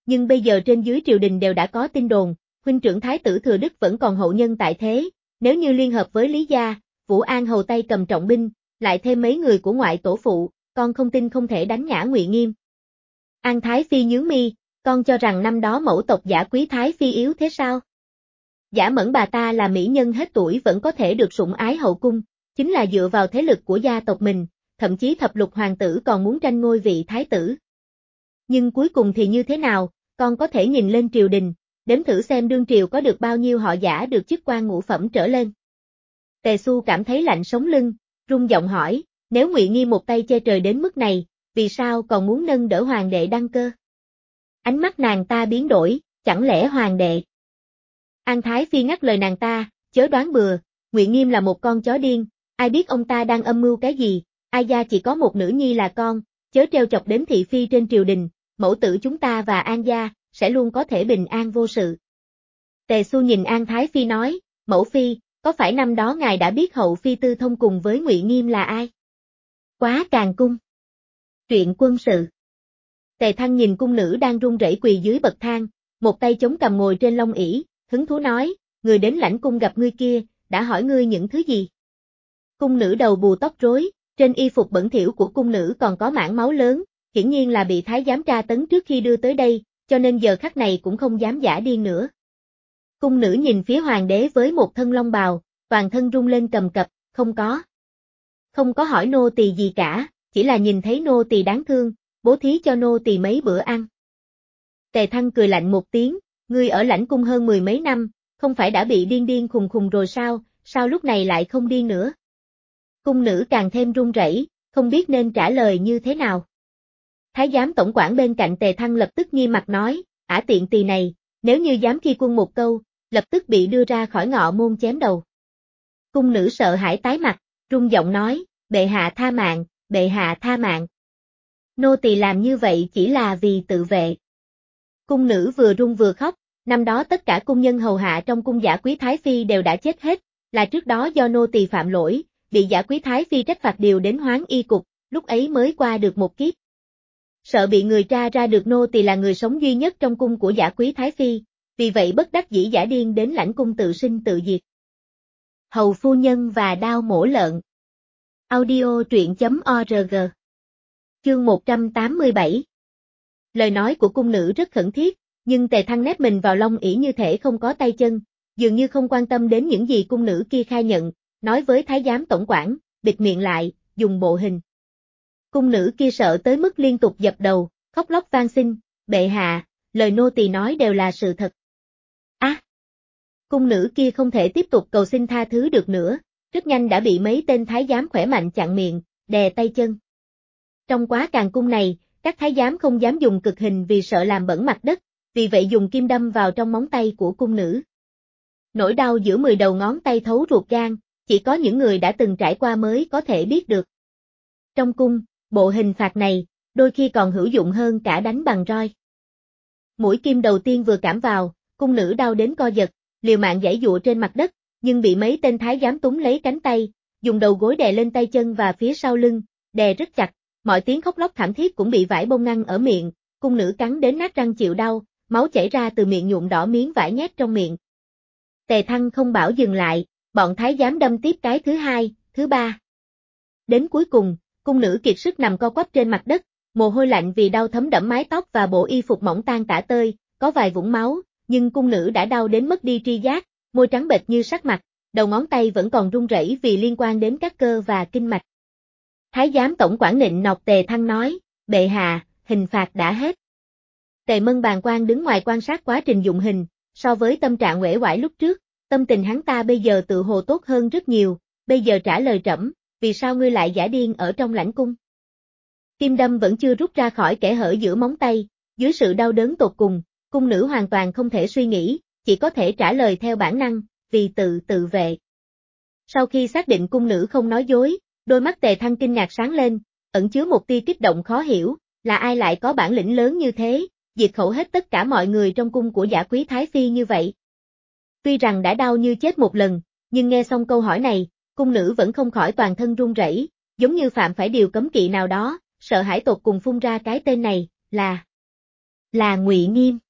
nhưng bây giờ trên dưới triều đình đều đã có tin đồn, huynh trưởng thái tử Thừa Đức vẫn còn hậu nhân tại thế, nếu như liên hợp với Lý gia, Vũ An hầu tay cầm trọng binh, lại thêm mấy người của ngoại tổ phụ, con không tin không thể đánh ngã Ngụy Nghiêm. An Thái Phi nhướng mi, con cho rằng năm đó mẫu tộc Giả Quý Thái Phi yếu thế sao? Giả Mẫn bà ta là mỹ nhân hết tuổi vẫn có thể được sủng ái hậu cung, chính là dựa vào thế lực của gia tộc mình, thậm chí thập lục hoàng tử còn muốn tranh ngôi vị thái tử. Nhưng cuối cùng thì như thế nào, con có thể nhìn lên triều đình, đếm thử xem đương triều có được bao nhiêu họ Giả được chức quan ngũ phẩm trở lên. Tề Xu cảm thấy lạnh sống lưng, run giọng hỏi, nếu Ngụy Nghiêm một tay che trời đến mức này, vì sao còn muốn nâng đỡ hoàng đệ đăng cơ? Ánh mắt nàng ta biến đổi, chẳng lẽ hoàng đệ? An Thái Phi ngắt lời nàng ta, chớ đoán bừa, Ngụy Nghiêm là một con chó điên, ai biết ông ta đang âm mưu cái gì, ai gia chỉ có một nữ nhi là con, chớ trêu chọc đến thị phi trên triều đình, mẫu tử chúng ta và An gia, sẽ luôn có thể bình an vô sự. Tề Xu nhìn An Thái Phi nói, mẫu phi, có phải năm đó ngài đã biết hậu phi tư thông cùng với Ngụy Nghiêm là ai? Quá Càng Cung. Truyện quân sự. Tề Thăng nhìn cung nữ đang run rẩy quỳ dưới bậc thang, một tay chống cằm ngồi trên long ỷ, hứng thú nói, người đến lãnh cung gặp ngươi kia, đã hỏi ngươi những thứ gì? Cung nữ đầu bù tóc rối, trên y phục bẩn thỉu của cung nữ còn có mảng máu lớn, hiển nhiên là bị thái giám tra tấn trước khi đưa tới đây, cho nên giờ khắc này cũng không dám giả điên nữa. Cung nữ nhìn phía hoàng đế với một thân long bào, toàn thân rung lên cầm cập, không có hỏi nô tỳ gì cả, chỉ là nhìn thấy nô tỳ đáng thương, bố thí cho nô tỳ mấy bữa ăn. Tề Thăng cười lạnh một tiếng, ngươi ở lãnh cung hơn mười mấy năm, không phải đã bị điên khùng khùng rồi sao lúc này lại không điên nữa? Cung nữ càng thêm run rẩy, không biết nên trả lời như thế nào. Thái giám tổng quản bên cạnh Tề Thăng lập tức nghiêm mặt nói, ả tiện tỳ này, nếu như dám khi quân một câu, lập tức bị đưa ra khỏi ngọ môn chém đầu. Cung nữ sợ hãi tái mặt, run giọng nói, bệ hạ tha mạng, bệ hạ tha mạng. Nô tỳ làm như vậy chỉ là vì tự vệ. Cung nữ vừa run vừa khóc, năm đó tất cả cung nhân hầu hạ trong cung Giả Quý Thái Phi đều đã chết hết, là trước đó do nô tỳ phạm lỗi, bị Giả Quý Thái Phi trách phạt điều đến Hoáng Y Cục, lúc ấy mới qua được một kiếp. Sợ bị người tra ra được nô tỳ là người sống duy nhất trong cung của Giả Quý Thái Phi, vì vậy bất đắc dĩ giả điên đến lãnh cung tự sinh tự diệt. Hầu phu nhân và đao mổ lợn. Audio truyện.org. Chương 187. Lời nói của cung nữ rất khẩn thiết, nhưng Tề Thăng nép mình vào long ỷ như thể không có tay chân, dường như không quan tâm đến những gì cung nữ kia khai nhận, nói với thái giám tổng quản, bịt miệng lại, dùng bộ hình. Cung nữ kia sợ tới mức liên tục dập đầu, khóc lóc van xin, bệ hạ, lời nô tỳ nói đều là sự thật. Cung nữ kia không thể tiếp tục cầu xin tha thứ được nữa, rất nhanh đã bị mấy tên thái giám khỏe mạnh chặn miệng, đè tay chân. Trong quá Càng cung này, các thái giám không dám dùng cực hình vì sợ làm bẩn mặt đất, vì vậy dùng kim đâm vào trong móng tay của cung nữ. Nỗi đau giữa 10 đầu ngón tay thấu ruột gan, chỉ có những người đã từng trải qua mới có thể biết được. Trong cung, bộ hình phạt này, đôi khi còn hữu dụng hơn cả đánh bằng roi. Mũi kim đầu tiên vừa cảm vào, cung nữ đau đến co giật, liều mạng giãy giụa trên mặt đất, nhưng bị mấy tên thái giám túm lấy cánh tay, dùng đầu gối đè lên tay chân và phía sau lưng, đè rất chặt, mọi tiếng khóc lóc thảm thiết cũng bị vải bông ngăn ở miệng, cung nữ cắn đến nát răng chịu đau, máu chảy ra từ miệng nhuộm đỏ miếng vải nhét trong miệng. Tề Thăng không bảo dừng lại, bọn thái giám đâm tiếp cái thứ hai, thứ ba. Đến cuối cùng, cung nữ kiệt sức nằm co quắp trên mặt đất, mồ hôi lạnh vì đau thấm đẫm mái tóc và bộ y phục mỏng tan tả tơi, có vài vũng máu, nhưng cung nữ đã đau đến mất đi tri giác, môi trắng bệch như sắt mặt, đầu ngón tay vẫn còn run rẩy vì liên quan đến các cơ và kinh mạch. Thái giám tổng quản nịnh nọt Tề Thăng nói, bệ hạ, hình phạt đã hết. Tề Mân bàng quan đứng ngoài quan sát quá trình dụng hình, so với tâm trạng uể oải lúc trước, tâm tình hắn ta bây giờ tự hồ tốt hơn rất nhiều, bây giờ trả lời trẫm, vì sao ngươi lại giả điên ở trong lãnh cung? Kim đâm vẫn chưa rút ra khỏi kẽ hở giữa móng tay, dưới sự đau đớn tột cùng, cung nữ hoàn toàn không thể suy nghĩ, chỉ có thể trả lời theo bản năng, vì tự vệ. Sau khi xác định cung nữ không nói dối, đôi mắt Tề Thăng kinh ngạc sáng lên, ẩn chứa một tia kích động khó hiểu, là ai lại có bản lĩnh lớn như thế, diệt khẩu hết tất cả mọi người trong cung của Giả Quý Thái Phi như vậy. Tuy rằng đã đau như chết một lần, nhưng nghe xong câu hỏi này, cung nữ vẫn không khỏi toàn thân run rẩy, giống như phạm phải điều cấm kỵ nào đó, sợ hãi tột cùng phun ra cái tên này, là Ngụy Nghiêm.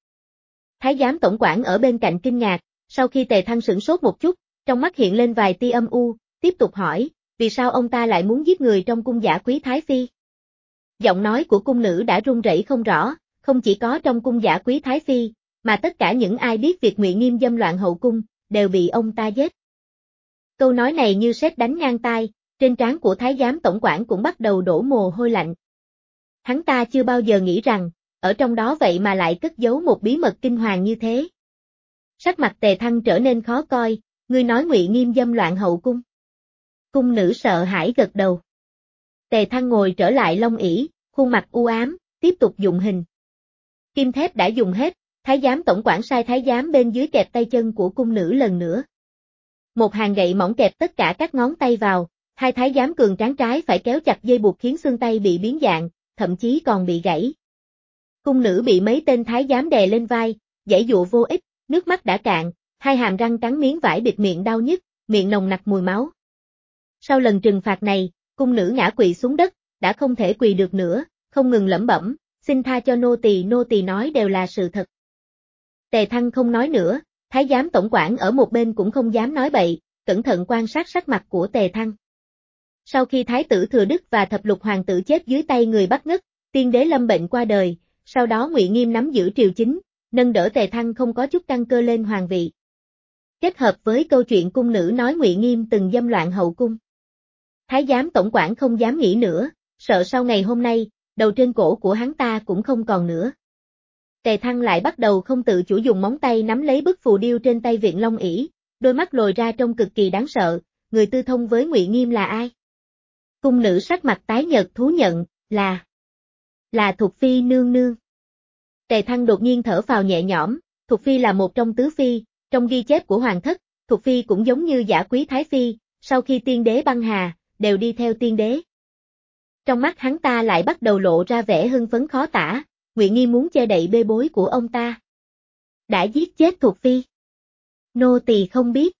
Thái giám tổng quản ở bên cạnh kinh ngạc, sau khi Tề Thăng sửng sốt một chút, trong mắt hiện lên vài tia âm u, tiếp tục hỏi, vì sao ông ta lại muốn giết người trong cung Dã Quý Thái Phi? Giọng nói của cung nữ đã run rẩy không rõ, không chỉ có trong cung Dã Quý Thái Phi, mà tất cả những ai biết việc Ngụy Nghiêm dâm loạn hậu cung, đều bị ông ta giết. Câu nói này như sét đánh ngang tai, trên trán của Thái giám tổng quản cũng bắt đầu đổ mồ hôi lạnh. Hắn ta chưa bao giờ nghĩ rằng, ở trong đó vậy mà lại cất giấu một bí mật kinh hoàng như thế. Sắc mặt Tề Thăng trở nên khó coi, ngươi nói Ngụy Nghiêm dâm loạn hậu cung. Cung nữ sợ hãi gật đầu. Tề Thăng ngồi trở lại long ỷ, khuôn mặt u ám, tiếp tục dụng hình. Kim thép đã dùng hết, Thái giám tổng quản sai thái giám bên dưới kẹp tay chân của cung nữ lần nữa. Một hàng gậy mỏng kẹp tất cả các ngón tay vào, hai thái giám cường tráng trái phải kéo chặt dây buộc khiến xương tay bị biến dạng, thậm chí còn bị gãy. Cung nữ bị mấy tên thái giám đè lên vai, giãy dụa vô ích, nước mắt đã cạn, hai hàm răng cắn miếng vải bịt miệng đau nhức, miệng nồng nặc mùi máu. Sau lần trừng phạt này, cung nữ ngã quỵ xuống đất, đã không thể quỳ được nữa, không ngừng lẩm bẩm, xin tha cho nô tỳ nói đều là sự thật. Tề Thăng không nói nữa, thái giám tổng quản ở một bên cũng không dám nói bậy, cẩn thận quan sát sắc mặt của Tề Thăng. Sau khi thái tử Thừa Đức và thập lục hoàng tử chết dưới tay người Bắc Ngất, tiên đế lâm bệnh qua đời, sau đó Ngụy Nghiêm nắm giữ triều chính, nâng đỡ Tề Thăng không có chút căn cơ lên hoàng vị. Kết hợp với câu chuyện cung nữ nói Ngụy Nghiêm từng dâm loạn hậu cung. Thái giám tổng quản không dám nghĩ nữa, sợ sau ngày hôm nay, đầu trên cổ của hắn ta cũng không còn nữa. Tề Thăng lại bắt đầu không tự chủ dùng móng tay nắm lấy bức phù điêu trên tay viện long ỷ, đôi mắt lồi ra trông cực kỳ đáng sợ, người tư thông với Ngụy Nghiêm là ai? Cung nữ sắc mặt tái nhợt thú nhận, là Thục Phi nương nương. Tề Thăng đột nhiên thở phào nhẹ nhõm, Thục Phi là một trong tứ phi, trong ghi chép của hoàng thất, Thục Phi cũng giống như Dã Quý Thái Phi, sau khi tiên đế băng hà, đều đi theo tiên đế. Trong mắt hắn ta lại bắt đầu lộ ra vẻ hưng phấn khó tả, Ngụy Nghiêm muốn che đậy bê bối của ông ta. Đã giết chết Thục Phi. Nô tỳ không biết.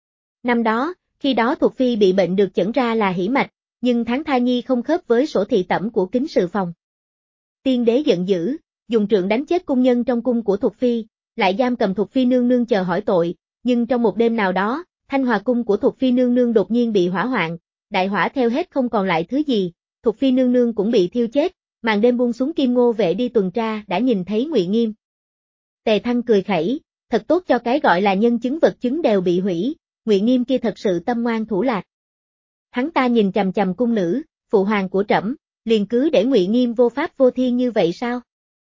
Năm đó, khi đó Thục Phi bị bệnh được chẩn ra là hỉ mạch, nhưng tháng thai nhi không khớp với sổ thị tẩm của kính sự phòng. Tiên đế giận dữ, dùng trượng đánh chết cung nhân trong cung của Thục Phi, lại giam cầm Thục Phi nương nương chờ hỏi tội, nhưng trong một đêm nào đó, Thanh Hòa cung của Thục Phi nương nương đột nhiên bị hỏa hoạn, đại hỏa theo hết không còn lại thứ gì, Thục Phi nương nương cũng bị thiêu chết, màn đêm buông xuống Kim Ngô vệ đi tuần tra đã nhìn thấy Ngụy Nghiêm. Tề Thăng cười khẩy, thật tốt cho cái gọi là nhân chứng vật chứng đều bị hủy, Ngụy Nghiêm kia thật sự tâm ngoan thủ lạc. Hắn ta nhìn chằm chằm cung nữ, phụ hoàng của trẫm, liền cứ để Ngụy Nghiêm vô pháp vô thiên như vậy sao?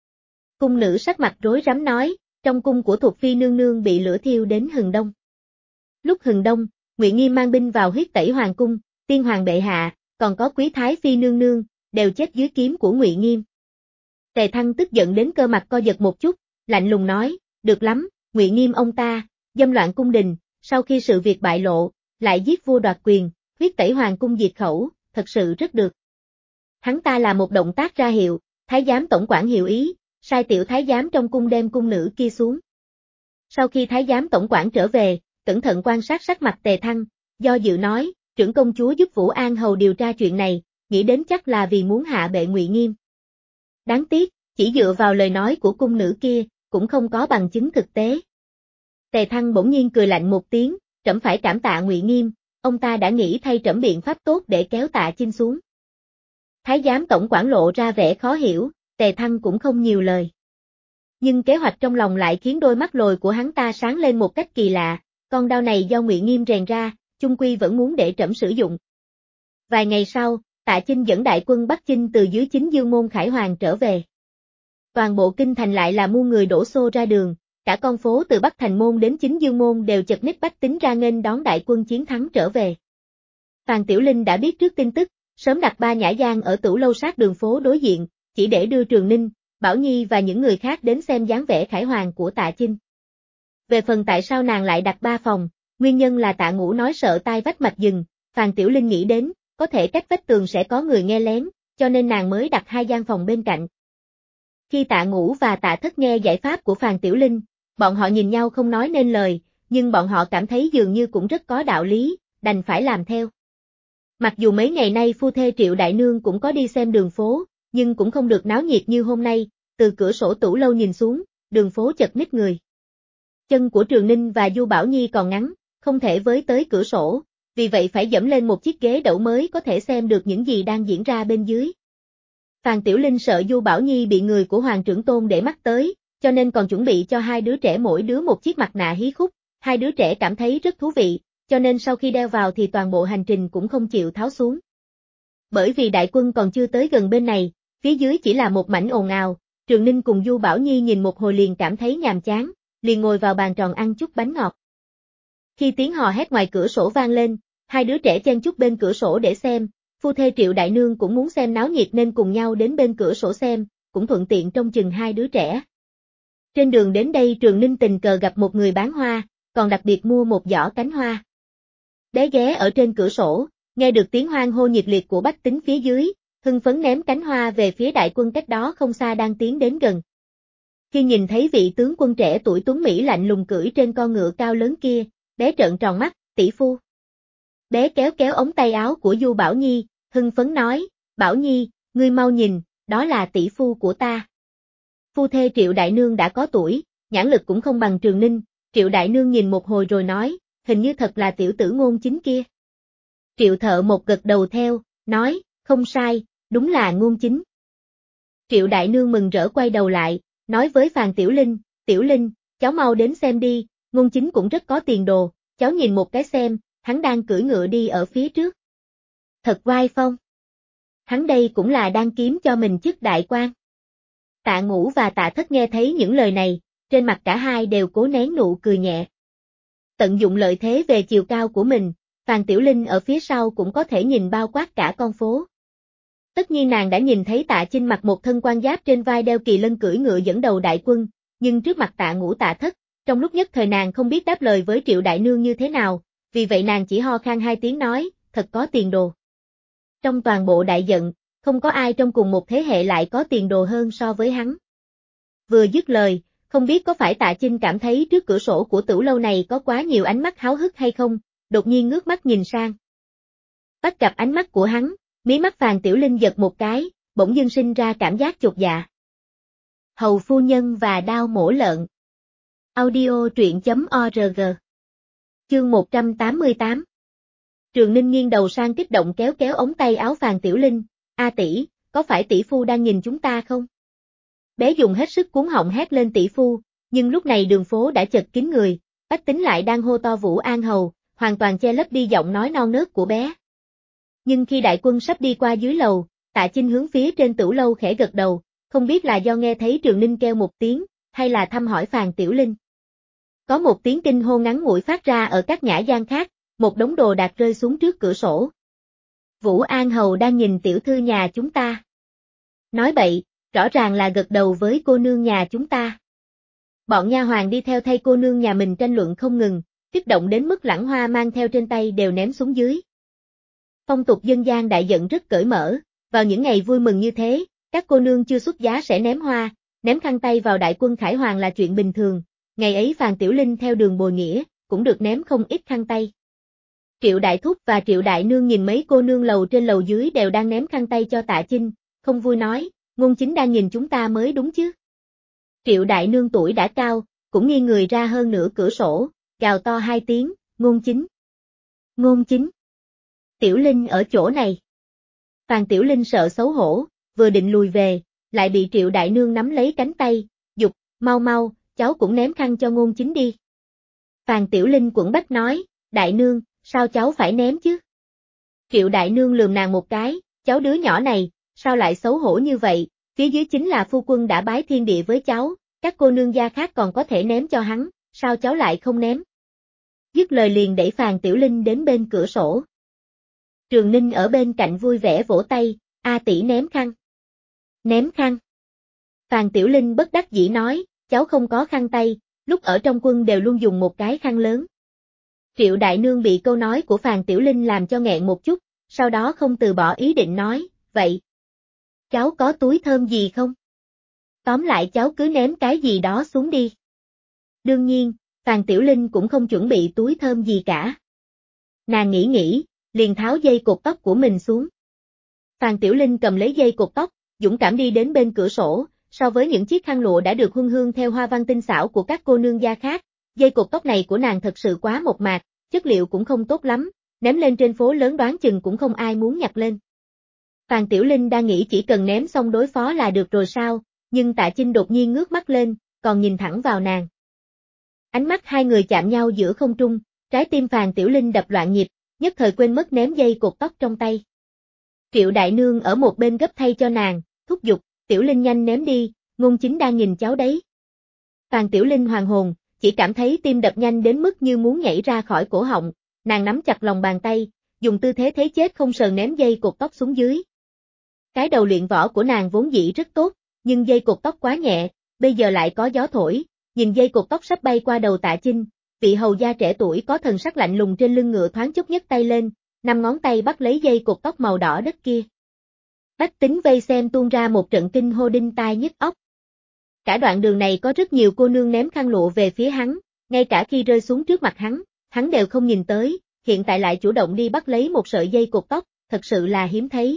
Cung nữ sắc mặt rối rắm nói, trong cung của Thục Phi nương nương bị lửa thiêu đến hừng đông. Lúc hừng đông, Ngụy Nghiêm mang binh vào huyết tẩy hoàng cung, tiên hoàng bệ hạ, còn có Quý Thái Phi nương nương, đều chết dưới kiếm của Ngụy Nghiêm. Tề Thăng tức giận đến cơ mặt co giật một chút, lạnh lùng nói, được lắm, Ngụy Nghiêm ông ta, dâm loạn cung đình, sau khi sự việc bại lộ, lại giết vua đoạt quyền, huyết tẩy hoàng cung diệt khẩu, thật sự rất được. Hắn ta là một động tác ra hiệu, thái giám tổng quản hiểu ý, sai tiểu thái giám trong cung đem cung nữ kia xuống. Sau khi thái giám tổng quản trở về, cẩn thận quan sát sắc mặt Tề Thăng, do dự nói, trưởng công chúa giúp Vũ An Hầu điều tra chuyện này, nghĩ đến chắc là vì muốn hạ bệ Ngụy Nghiêm. Đáng tiếc, chỉ dựa vào lời nói của cung nữ kia, cũng không có bằng chứng thực tế. Tề Thăng bỗng nhiên cười lạnh một tiếng, trẫm phải cảm tạ Ngụy Nghiêm, ông ta đã nghĩ thay trẫm biện pháp tốt để kéo Tạ Chinh xuống. Thái giám tổng quản lộ ra vẻ khó hiểu, Tề Thăng cũng không nhiều lời. Nhưng kế hoạch trong lòng lại khiến đôi mắt lồi của hắn ta sáng lên một cách kỳ lạ, con đao này do Ngụy Nghiêm rèn ra, chung quy vẫn muốn để trẫm sử dụng. Vài ngày sau, Tạ Chinh dẫn đại quân Bắc Chinh từ dưới Chính Dương môn Khải Hoàng trở về. Toàn bộ kinh thành lại là muôn người đổ xô ra đường, cả con phố từ Bắc Thành môn đến Chính Dương môn đều chật ních bách tính ra nghênh đón đại quân chiến thắng trở về. Phan Tiểu Linh đã biết trước tin tức, sớm đặt 3 nhã gian ở Tửu lâu sát đường phố đối diện, chỉ để đưa Trường Ninh, Bảo Nhi và những người khác đến xem dáng vẻ Khải Hoàng của Tạ Chinh. Về phần tại sao nàng lại đặt 3 phòng, nguyên nhân là Tạ Ngũ nói sợ tai vách mạch rừng, Phan Tiểu Linh nghĩ đến, có thể cách vách tường sẽ có người nghe lén, cho nên nàng mới đặt 2 gian phòng bên cạnh. Khi Tạ Ngũ và Tạ Thất nghe giải pháp của Phan Tiểu Linh, bọn họ nhìn nhau không nói nên lời, nhưng bọn họ cảm thấy dường như cũng rất có đạo lý, đành phải làm theo. Mặc dù mấy ngày nay phu thê Triệu Đại Nương cũng có đi xem đường phố, nhưng cũng không được náo nhiệt như hôm nay, từ cửa sổ Tửu lâu nhìn xuống, đường phố chật ních người. Chân của Trường Ninh và Du Bảo Nhi còn ngắn, không thể với tới cửa sổ, vì vậy phải dẫm lên một chiếc ghế đẩu mới có thể xem được những gì đang diễn ra bên dưới. Phan Tiểu Linh sợ Du Bảo Nhi bị người của Hoàng Trưởng Tôn để mắt tới, cho nên còn chuẩn bị cho hai đứa trẻ mỗi đứa một chiếc mặt nạ hí khúc, hai đứa trẻ cảm thấy rất thú vị, cho nên sau khi đeo vào thì toàn bộ hành trình cũng không chịu tháo xuống. Bởi vì đại quân còn chưa tới gần bên này, phía dưới chỉ là một mảnh ồn ào, Trường Ninh cùng Du Bảo Nhi nhìn một hồi liền cảm thấy nhàm chán, liền ngồi vào bàn tròn ăn chút bánh ngọt. Khi tiếng hò hét ngoài cửa sổ vang lên, hai đứa trẻ chen chúc bên cửa sổ để xem, phu thê Triệu Đại Nương cũng muốn xem náo nhiệt nên cùng nhau đến bên cửa sổ xem, cũng thuận tiện trông chừng hai đứa trẻ. Trên đường đến đây Trường Ninh tình cờ gặp một người bán hoa, còn đặc biệt mua một giỏ cánh hoa. Bé ghé ở trên cửa sổ, nghe được tiếng hoan hô nhiệt liệt của bách tính phía dưới, hưng phấn ném cánh hoa về phía đại quân cách đó không xa đang tiến đến gần. Khi nhìn thấy vị tướng quân trẻ tuổi tuấn Mỹ lạnh lùng cưỡi trên con ngựa cao lớn kia, bé trợn tròn mắt, tỷ phu. Bé kéo kéo ống tay áo của Du Bảo Nhi, hưng phấn nói, Bảo Nhi, ngươi mau nhìn, đó là tỷ phu của ta. Phu thê Triệu Đại Nương đã có tuổi, nhãn lực cũng không bằng Trường Ninh, Triệu Đại Nương nhìn một hồi rồi nói, hình như thật là tiểu tử Ngôn Chính kia. Triệu Thợ một gật đầu theo, nói, không sai, đúng là Ngôn Chính. Triệu Đại Nương mừng rỡ quay đầu lại, nói với Phàn Tiểu Linh, cháu mau đến xem đi, Ngôn Chính cũng rất có tiền đồ, cháu nhìn một cái xem, hắn đang cưỡi ngựa đi ở phía trước. Thật oai phong. Hắn đây cũng là đang kiếm cho mình chức đại quan. Tạ Ngũ và Tạ Thất nghe thấy những lời này, trên mặt cả hai đều cố nén nụ cười nhẹ. Tận dụng lợi thế về chiều cao của mình, Phàn Tiểu Linh ở phía sau cũng có thể nhìn bao quát cả con phố. Tất nhiên nàng đã nhìn thấy Tạ Chinh mặc một thân quan giáp trên vai đeo kỳ lân cưỡi ngựa dẫn đầu đại quân, nhưng trước mặt Tạ Ngũ Tạ Thất, trong lúc nhất thời nàng không biết đáp lời với Triệu Đại Nương như thế nào, vì vậy nàng chỉ ho khan hai tiếng nói, thật có tiền đồ. Trong toàn bộ đại trận, không có ai trong cùng một thế hệ lại có tiền đồ hơn so với hắn. Vừa dứt lời, không biết có phải Tạ Chinh cảm thấy trước cửa sổ của tửu lâu này có quá nhiều ánh mắt háo hức hay không, đột nhiên ngước mắt nhìn sang. Bắt gặp ánh mắt của hắn, mí mắt Phàn Tiểu Linh giật một cái, bỗng dưng sinh ra cảm giác chột dạ. Hầu phu nhân và đao mổ lợn. Audio truyện.org. Chương 188. Trường Ninh nghiêng đầu sang kích động kéo kéo ống tay áo Phàn Tiểu Linh, "A tỷ, có phải tỷ phu đang nhìn chúng ta không?" Bé dùng hết sức cuống họng hét lên tỷ phu, nhưng lúc này đường phố đã chật kín người, bách tính lại đang hô to Vũ An Hầu, hoàn toàn che lấp đi giọng nói non nớt của bé. Nhưng khi đại quân sắp đi qua dưới lầu, Tạ Chinh hướng phía trên tửu lâu khẽ gật đầu, không biết là do nghe thấy Trường Ninh kêu một tiếng, hay là thăm hỏi Phàn Tiểu Linh. Có một tiếng kinh hô ngắn ngủi phát ra ở các nhã gian khác, một đống đồ đạc rơi xuống trước cửa sổ. Vũ An Hầu đang nhìn tiểu thư nhà chúng ta. Nói bậy, rõ ràng là gật đầu với cô nương nhà chúng ta. Bọn nha hoàn đi theo thay cô nương nhà mình tranh luận không ngừng, kích động đến mức lẵng hoa mang theo trên tay đều ném xuống dưới. Phong tục dân gian đại vận rất cởi mở, vào những ngày vui mừng như thế, các cô nương chưa xuất giá sẽ ném hoa, ném khăn tay vào đại quân khải hoàng là chuyện bình thường, ngày ấy Phàn Tiểu Linh theo đường bồi nghĩa, cũng được ném không ít khăn tay. Triệu Đại Thúc và Triệu Đại Nương nhìn mấy cô nương lầu trên lầu dưới đều đang ném khăn tay cho Tạ Chinh, không vui nói, Ngôn Chính đang nhìn chúng ta mới đúng chứ. Triệu Đại Nương tuổi đã cao, cũng nghiêng người ra hơn nửa cửa sổ, gào to hai tiếng, Ngôn Chính. Ngôn Chính. Tiểu Linh ở chỗ này. Phàn Tiểu Linh sợ xấu hổ, vừa định lùi về, lại bị Triệu Đại Nương nắm lấy cánh tay, giục, mau mau, cháu cũng ném khăn cho Ngôn Chính đi. Phàn Tiểu Linh quẫn bách nói, Đại Nương, sao cháu phải ném chứ? Triệu Đại Nương lườm nàng một cái, cháu đứa nhỏ này, sao lại xấu hổ như vậy, phía dưới chính là phu quân đã bái thiên địa với cháu, các cô nương gia khác còn có thể ném cho hắn, sao cháu lại không ném? Dứt lời liền đẩy Phàn Tiểu Linh đến bên cửa sổ. Trường Ninh ở bên cạnh vui vẻ vỗ tay, A tỷ ném khăn. Ném khăn. Phàn Tiểu Linh bất đắc dĩ nói, cháu không có khăn tay, lúc ở trong quân đều luôn dùng một cái khăn lớn. Triệu Đại Nương bị câu nói của Phàn Tiểu Linh làm cho nghẹn một chút, sau đó không từ bỏ ý định nói, vậy, cháu có túi thơm gì không? Tóm lại cháu cứ ném cái gì đó xuống đi. Đương nhiên, Phàn Tiểu Linh cũng không chuẩn bị túi thơm gì cả. Nàng nghĩ, liền tháo dây cột tóc của mình xuống. Phàn Tiểu Linh cầm lấy dây cột tóc, dũng cảm đi đến bên cửa sổ, so với những chiếc khăn lụa đã được huân hương theo hoa văn tinh xảo của các cô nương gia khác, dây cột tóc này của nàng thật sự quá mộc mạc, chất liệu cũng không tốt lắm, ném lên trên phố lớn đoán chừng cũng không ai muốn nhặt lên. Phàn Tiểu Linh đang nghĩ chỉ cần ném xong đối phó là được rồi sao, nhưng Tạ Chinh đột nhiên ngước mắt lên, còn nhìn thẳng vào nàng. Ánh mắt hai người chạm nhau giữa không trung, trái tim Phàn Tiểu Linh đập loạn nhịp, nhất thời quên mất ném dây cột tóc trong tay. Triệu Đại Nương ở một bên gấp thay cho nàng, thúc giục, Tiểu Linh nhanh ném đi, Ngôn Chính đang nhìn cháu đấy. Phàn Tiểu Linh hoàng hồn, chỉ cảm thấy tim đập nhanh đến mức như muốn nhảy ra khỏi cổ họng, nàng nắm chặt lòng bàn tay, dùng tư thế thấy chết không sờn ném dây cột tóc xuống dưới. Cái đầu luyện võ của nàng vốn dĩ rất tốt, nhưng dây cột tóc quá nhẹ, bây giờ lại có gió thổi, nhìn dây cột tóc sắp bay qua đầu Tạ Chinh, vị hầu gia trẻ tuổi có thần sắc lạnh lùng trên lưng ngựa thoáng chốc nhấc tay lên, 5 ngón tay bắt lấy dây cột tóc màu đỏ đất kia. Bách tính vây xem tuôn ra một trận kinh hô đinh tai nhức óc. Cả đoạn đường này có rất nhiều cô nương ném khăn lụa về phía hắn, ngay cả khi rơi xuống trước mặt hắn đều không nhìn tới, hiện tại lại chủ động đi bắt lấy một sợi dây cột tóc, thật sự là hiếm thấy.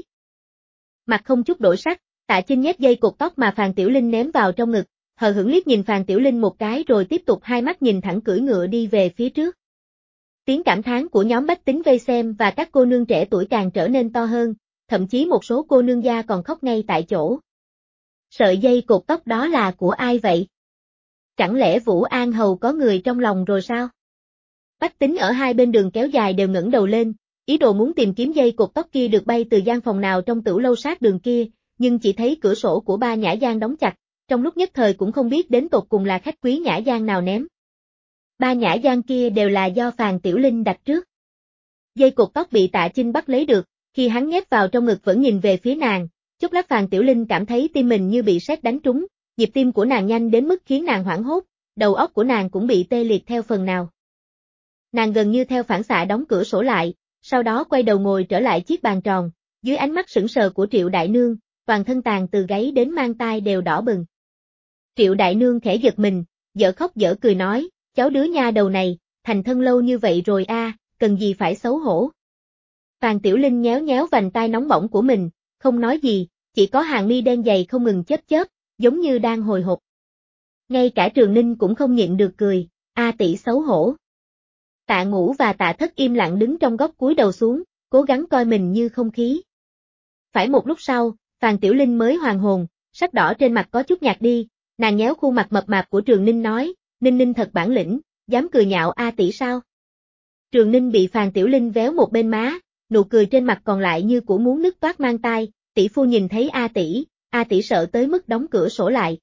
Mặt không chút đổi sắc, Tạ Chinh nhét dây cột tóc mà Phàn Tiểu Linh ném vào trong ngực, hờ hững liếc nhìn Phàn Tiểu Linh một cái rồi tiếp tục hai mắt nhìn thẳng cưỡi ngựa đi về phía trước. Tiếng cảm thán của nhóm bách tính vây xem và các cô nương trẻ tuổi càng trở nên to hơn, thậm chí một số cô nương gia còn khóc ngay tại chỗ. Sợi dây cột tóc đó là của ai vậy? Chẳng lẽ Vũ An Hầu có người trong lòng rồi sao? Bách tính ở hai bên đường kéo dài đều ngẩng đầu lên, ý đồ muốn tìm kiếm dây cột tóc kia được bay từ gian phòng nào trong tửu lâu sát đường kia, nhưng chỉ thấy cửa sổ của Ba Nhã Gian đóng chặt, trong lúc nhất thời cũng không biết đến tột cùng là khách quý Nhã Gian nào ném. Ba Nhã Gian kia đều là do Phàn Tiểu Linh đặt trước. Dây cột tóc bị Tạ Chinh bắt lấy được, khi hắn nhét vào trong ngực vẫn nhìn về phía nàng, chốc lát Phàn Tiểu Linh cảm thấy tim mình như bị sét đánh trúng, nhịp tim của nàng nhanh đến mức khiến nàng hoảng hốt, đầu óc của nàng cũng bị tê liệt theo phần nào. Nàng gần như theo phản xạ đóng cửa sổ lại, sau đó quay đầu ngồi trở lại chiếc bàn tròn, dưới ánh mắt sững sờ của Triệu Đại Nương, toàn thân tàn từ gáy đến mang tai đều đỏ bừng. Triệu Đại Nương khẽ giật mình, dở khóc dở cười nói, cháu đứa nha đầu này, thành thân lâu như vậy rồi cần gì phải xấu hổ. Phàn Tiểu Linh nhéo nhéo vành tai nóng bỏng của mình, không nói gì, chỉ có hàng mi đen dày không ngừng chớp chớp, giống như đang hồi hộp. Ngay cả Trường Ninh cũng không nhịn được cười, tỷ xấu hổ. Tạ Ngũ và Tạ Thất im lặng đứng trong góc cúi đầu xuống, cố gắng coi mình như không khí. Phải một lúc sau, Phàn Tiểu Linh mới hoàn hồn, sắc đỏ trên mặt có chút nhạt đi, nàng nhéo khuôn mặt mập mạp của Trường Ninh nói, Ninh Ninh thật bản lĩnh, dám cười nhạo tỷ sao? Trường Ninh bị Phàn Tiểu Linh véo một bên má, nụ cười trên mặt còn lại như của muốn nứt toát mang tai, tỷ phu nhìn thấy A tỷ sợ tới mức đóng cửa sổ lại.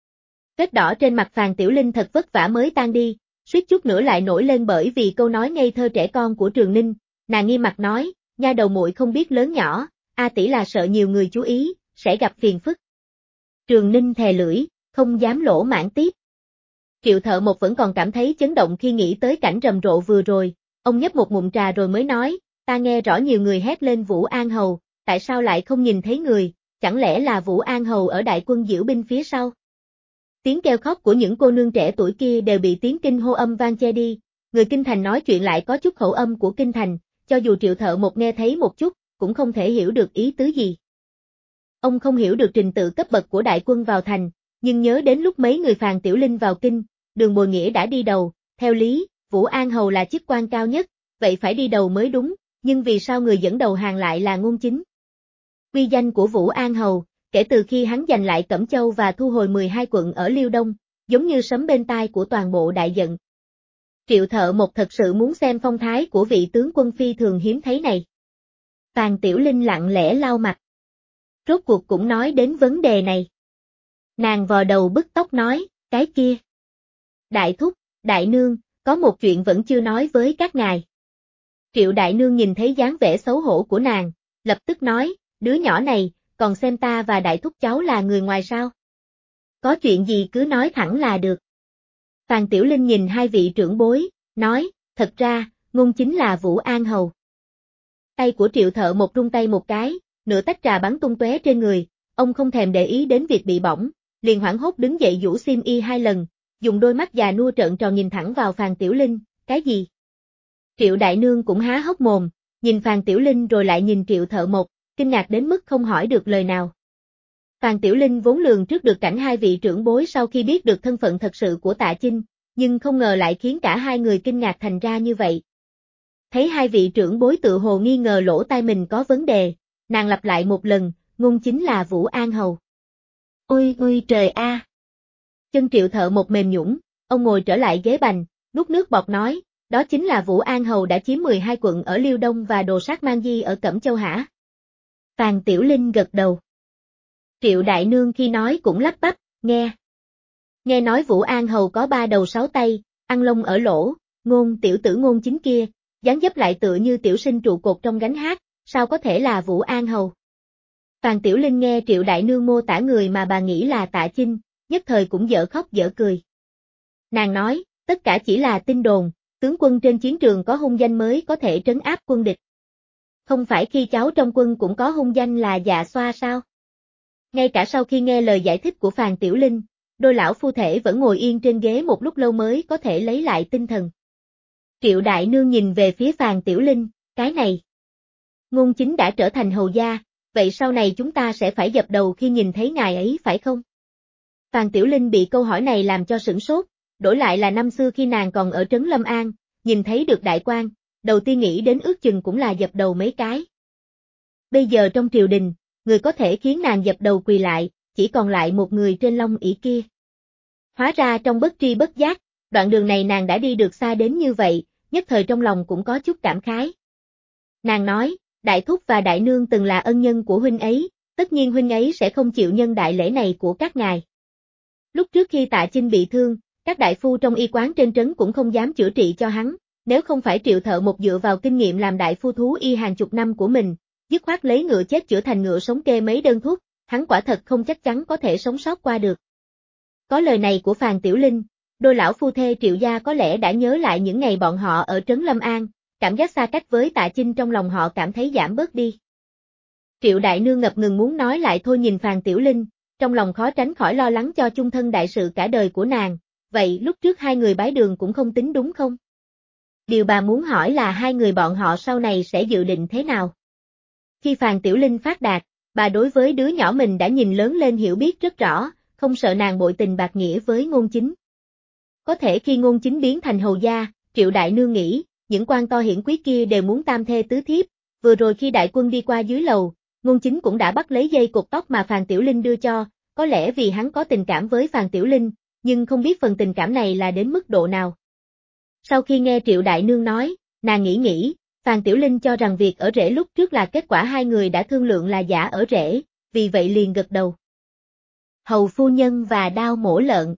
Vết đỏ trên mặt Phàn Tiểu Linh thật vất vả mới tan đi, suýt chút nữa lại nổi lên bởi vì câu nói ngây thơ trẻ con của Trường Ninh, nàng nghiêm mặt nói, nha đầu muội không biết lớn nhỏ, A tỷ là sợ nhiều người chú ý, sẽ gặp phiền phức. Trường Ninh thè lưỡi, không dám lỗ mãn tiếp. Triệu Thợ Một vẫn còn cảm thấy chấn động khi nghĩ tới cảnh rầm rộ vừa rồi, ông nhấp một ngụm trà rồi mới nói, ta nghe rõ nhiều người hét lên Vũ An Hầu, tại sao lại không nhìn thấy người, chẳng lẽ là Vũ An Hầu ở đại quân diễu binh phía sau? Tiếng kêu khóc của những cô nương trẻ tuổi kia đều bị tiếng kinh hô âm vang che đi, người Kinh Thành nói chuyện lại có chút khẩu âm của Kinh Thành, cho dù Triệu Thợ Một nghe thấy một chút, cũng không thể hiểu được ý tứ gì. Ông không hiểu được trình tự cấp bậc của đại quân vào thành, nhưng nhớ đến lúc mấy người Phàn Tiểu Linh vào kinh, Đường Bồi Nghĩa đã đi đầu, theo lý, Vũ An Hầu là chức quan cao nhất, vậy phải đi đầu mới đúng, nhưng vì sao người dẫn đầu hàng lại là Ngôn Chính? Uy danh của Vũ An Hầu, kể từ khi hắn giành lại Cẩm Châu và thu hồi 12 quận ở Liêu Đông, giống như sấm bên tai của toàn bộ đại trận. Triệu Thợ Một thật sự muốn xem phong thái của vị tướng quân phi thường hiếm thấy này. Phàn Tiểu Linh lặng lẽ lau mặt. Rốt cuộc cũng nói đến vấn đề này. Nàng vò đầu bứt tóc nói, cái kia. Đại thúc, đại nương, có một chuyện vẫn chưa nói với các ngài. Triệu đại nương nhìn thấy dáng vẻ xấu hổ của nàng, lập tức nói, đứa nhỏ này, còn xem ta và đại thúc cháu là người ngoài sao? Có chuyện gì cứ nói thẳng là được. Phàn Tiểu Linh nhìn hai vị trưởng bối, nói, thật ra, Ngôn Chính là Vũ An Hầu. Tay của Triệu Thợ Một rung tay một cái, nửa tách trà bắn tung tóe trên người, ông không thèm để ý đến việc bị bỏng, liền hoảng hốt đứng dậy giũ xiêm y 2 lần, dùng đôi mắt già nua trợn tròn nhìn thẳng vào Phàn Tiểu Linh, cái gì? Triệu đại nương cũng há hốc mồm, nhìn Phàn Tiểu Linh rồi lại nhìn Triệu Thợ Một, kinh ngạc đến mức không hỏi được lời nào. Phàn Tiểu Linh vốn lường trước được cảnh hai vị trưởng bối sau khi biết được thân phận thật sự của Tạ Chinh, nhưng không ngờ lại khiến cả hai người kinh ngạc thành ra như vậy. Thấy hai vị trưởng bối tự hồ nghi ngờ lỗ tai mình có vấn đề, nàng lặp lại một lần, Ngôn chính là Vũ An Hầu. Ôi ôi trời a! Chân Triệu Thợ một mềm nhũn, ông ngồi trở lại ghế bành, nuốt nước bọt nói, đó chính là Vũ An Hầu đã chiếm 12 quận ở Liêu Đông và đồ sát Mang Di ở Cẩm Châu hả? Phàn Tiểu Linh gật đầu. Triệu Đại Nương khi nói cũng lắp bắp, nghe nói Vũ An Hầu có 3 đầu 6 tay, ăn lông ở lỗ, Ngôn tiểu tử Ngôn chính kia, dáng dấp lại tựa như tiểu sinh trụ cột trong gánh hát, sao có thể là Vũ An Hầu? Phàn Tiểu Linh nghe Triệu Đại Nương mô tả người mà bà nghĩ là Tạ Chinh, nhất thời cũng dở khóc dở cười. Nàng nói, tất cả chỉ là tin đồn, tướng quân trên chiến trường có hung danh mới có thể trấn áp quân địch. Không phải khi cháu trong quân cũng có hung danh là Dạ Xoa sao? Ngay cả sau khi nghe lời giải thích của Phàn Tiểu Linh, đôi lão phu thể vẫn ngồi yên trên ghế một lúc lâu mới có thể lấy lại tinh thần. Triệu Đại Nương nhìn về phía Phàn Tiểu Linh, cái này. Ngôn chính đã trở thành hầu gia, vậy sau này chúng ta sẽ phải dập đầu khi nhìn thấy ngài ấy phải không? Phàn Tiểu Linh bị câu hỏi này làm cho sửng sốt, đổi lại là năm xưa khi nàng còn ở trấn Lâm An, nhìn thấy được đại quan, đầu tiên nghĩ đến ước chừng cũng là dập đầu mấy cái. Bây giờ trong triều đình, người có thể khiến nàng dập đầu quỳ lại, chỉ còn lại một người trên long ỷ kia. Hóa ra trong bất tri bất giác, đoạn đường này nàng đã đi được xa đến như vậy, nhất thời trong lòng cũng có chút cảm khái. Nàng nói, Đại Thúc và Đại Nương từng là ân nhân của huynh ấy, tất nhiên huynh ấy sẽ không chịu nhân đại lễ này của các ngài. Lúc trước khi Tạ Chinh bị thương, các đại phu trong y quán trên trấn cũng không dám chữa trị cho hắn, nếu không phải Triệu Thợ một dựa vào kinh nghiệm làm đại phu thú y hàng chục năm của mình, dứt khoát lấy ngựa chết chữa thành ngựa sống kê mấy đơn thuốc, hắn quả thật không chắc chắn có thể sống sót qua được. Có lời này của Phàn Tiểu Linh, đôi lão phu thê Triệu gia có lẽ đã nhớ lại những ngày bọn họ ở trấn Lâm An, cảm giác xa cách với Tạ Chinh trong lòng họ cảm thấy giảm bớt đi. Triệu Đại Nương ngập ngừng muốn nói lại thôi nhìn Phàn Tiểu Linh, trong lòng khó tránh khỏi lo lắng cho chung thân đại sự cả đời của nàng, vậy lúc trước hai người bái đường cũng không tính đúng không? Điều bà muốn hỏi là hai người bọn họ sau này sẽ dự định thế nào? Khi Phàn Tiểu Linh phát đạt, bà đối với đứa nhỏ mình đã nhìn lớn lên hiểu biết rất rõ, không sợ nàng bội tình bạc nghĩa với Ngôn chính. Có thể khi Ngôn chính biến thành hầu gia, Triệu Đại Nương nghĩ, những quan to hiển quý kia đều muốn tam thê tứ thiếp, vừa rồi khi đại quân đi qua dưới lầu, Ngôn chính cũng đã bắt lấy dây cột tóc mà Phàn Tiểu Linh đưa cho, có lẽ vì hắn có tình cảm với Phàn Tiểu Linh, nhưng không biết phần tình cảm này là đến mức độ nào. Sau khi nghe Triệu Đại Nương nói, nàng nghĩ, Phàn Tiểu Linh cho rằng việc ở rể lúc trước là kết quả hai người đã thương lượng là giả ở rể, vì vậy liền gật đầu. Hầu phu nhân và đao mổ lợn.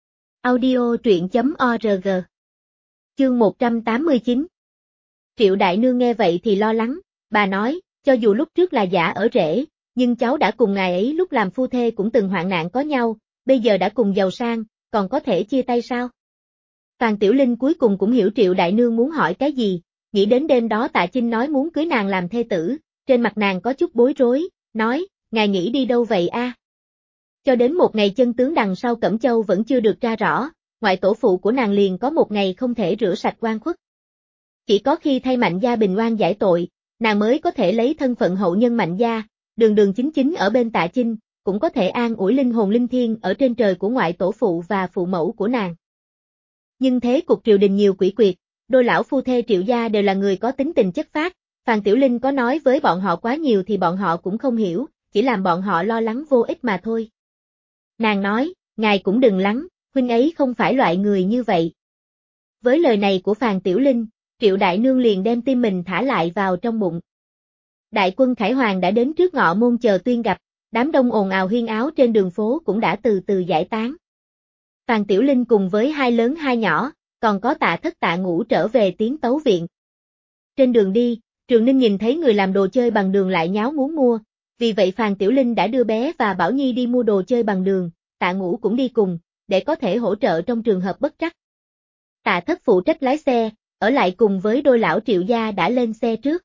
Audio truyện.org. Chương 189. Triệu Đại Nương nghe vậy thì lo lắng, bà nói, cho dù lúc trước là giả ở rể, nhưng cháu đã cùng ngài ấy lúc làm phu thê cũng từng hoạn nạn có nhau, bây giờ đã cùng giàu sang, còn có thể chia tay sao? Phàn Tiểu Linh cuối cùng cũng hiểu Triệu Đại Nương muốn hỏi cái gì, nghĩ đến đêm đó Tạ Chinh nói muốn cưới nàng làm thê tử, trên mặt nàng có chút bối rối, nói, ngài nghĩ đi đâu vậy a? Cho đến một ngày chân tướng đằng sau Cẩm Châu vẫn chưa được tra rõ, ngoại tổ phụ của nàng liền có một ngày không thể rửa sạch oan khuất. Chỉ có khi thay Mạnh gia bình oan giải tội, nàng mới có thể lấy thân phận hậu nhân Mạnh gia, đường đường chính chính ở bên Tạ Chinh, cũng có thể an ủi linh hồn linh thiêng ở trên trời của ngoại tổ phụ và phụ mẫu của nàng. Nhưng thế cục triều đình nhiều quỷ quyệt, đôi lão phu thê Triệu gia đều là người có tính tình chất phác, Phàn Tiểu Linh có nói với bọn họ quá nhiều thì bọn họ cũng không hiểu, chỉ làm bọn họ lo lắng vô ích mà thôi. Nàng nói, ngài cũng đừng lắng, huynh ấy không phải loại người như vậy. Với lời này của Phàn Tiểu Linh, Triệu Đại Nương liền đem tim mình thả lại vào trong bụng. Đại quân Khải Hoàng đã đến trước ngọ môn chờ tuyên gặp, đám đông ồn ào huyên áo trên đường phố cũng đã từ từ giải tán. Phàn Tiểu Linh cùng với hai lớn hai nhỏ, còn có Tạ Thất Tạ Ngũ trở về tiến tấu viện. Trên đường đi, Trường Ninh nhìn thấy người làm đồ chơi bằng đường lại nháo muốn mua, vì vậy Phàn Tiểu Linh đã đưa bé và Bảo Nhi đi mua đồ chơi bằng đường, Tạ Ngũ cũng đi cùng, để có thể hỗ trợ trong trường hợp bất trắc. Tạ Thất phụ trách lái xe, ở lại cùng với đôi lão Triệu gia đã lên xe trước.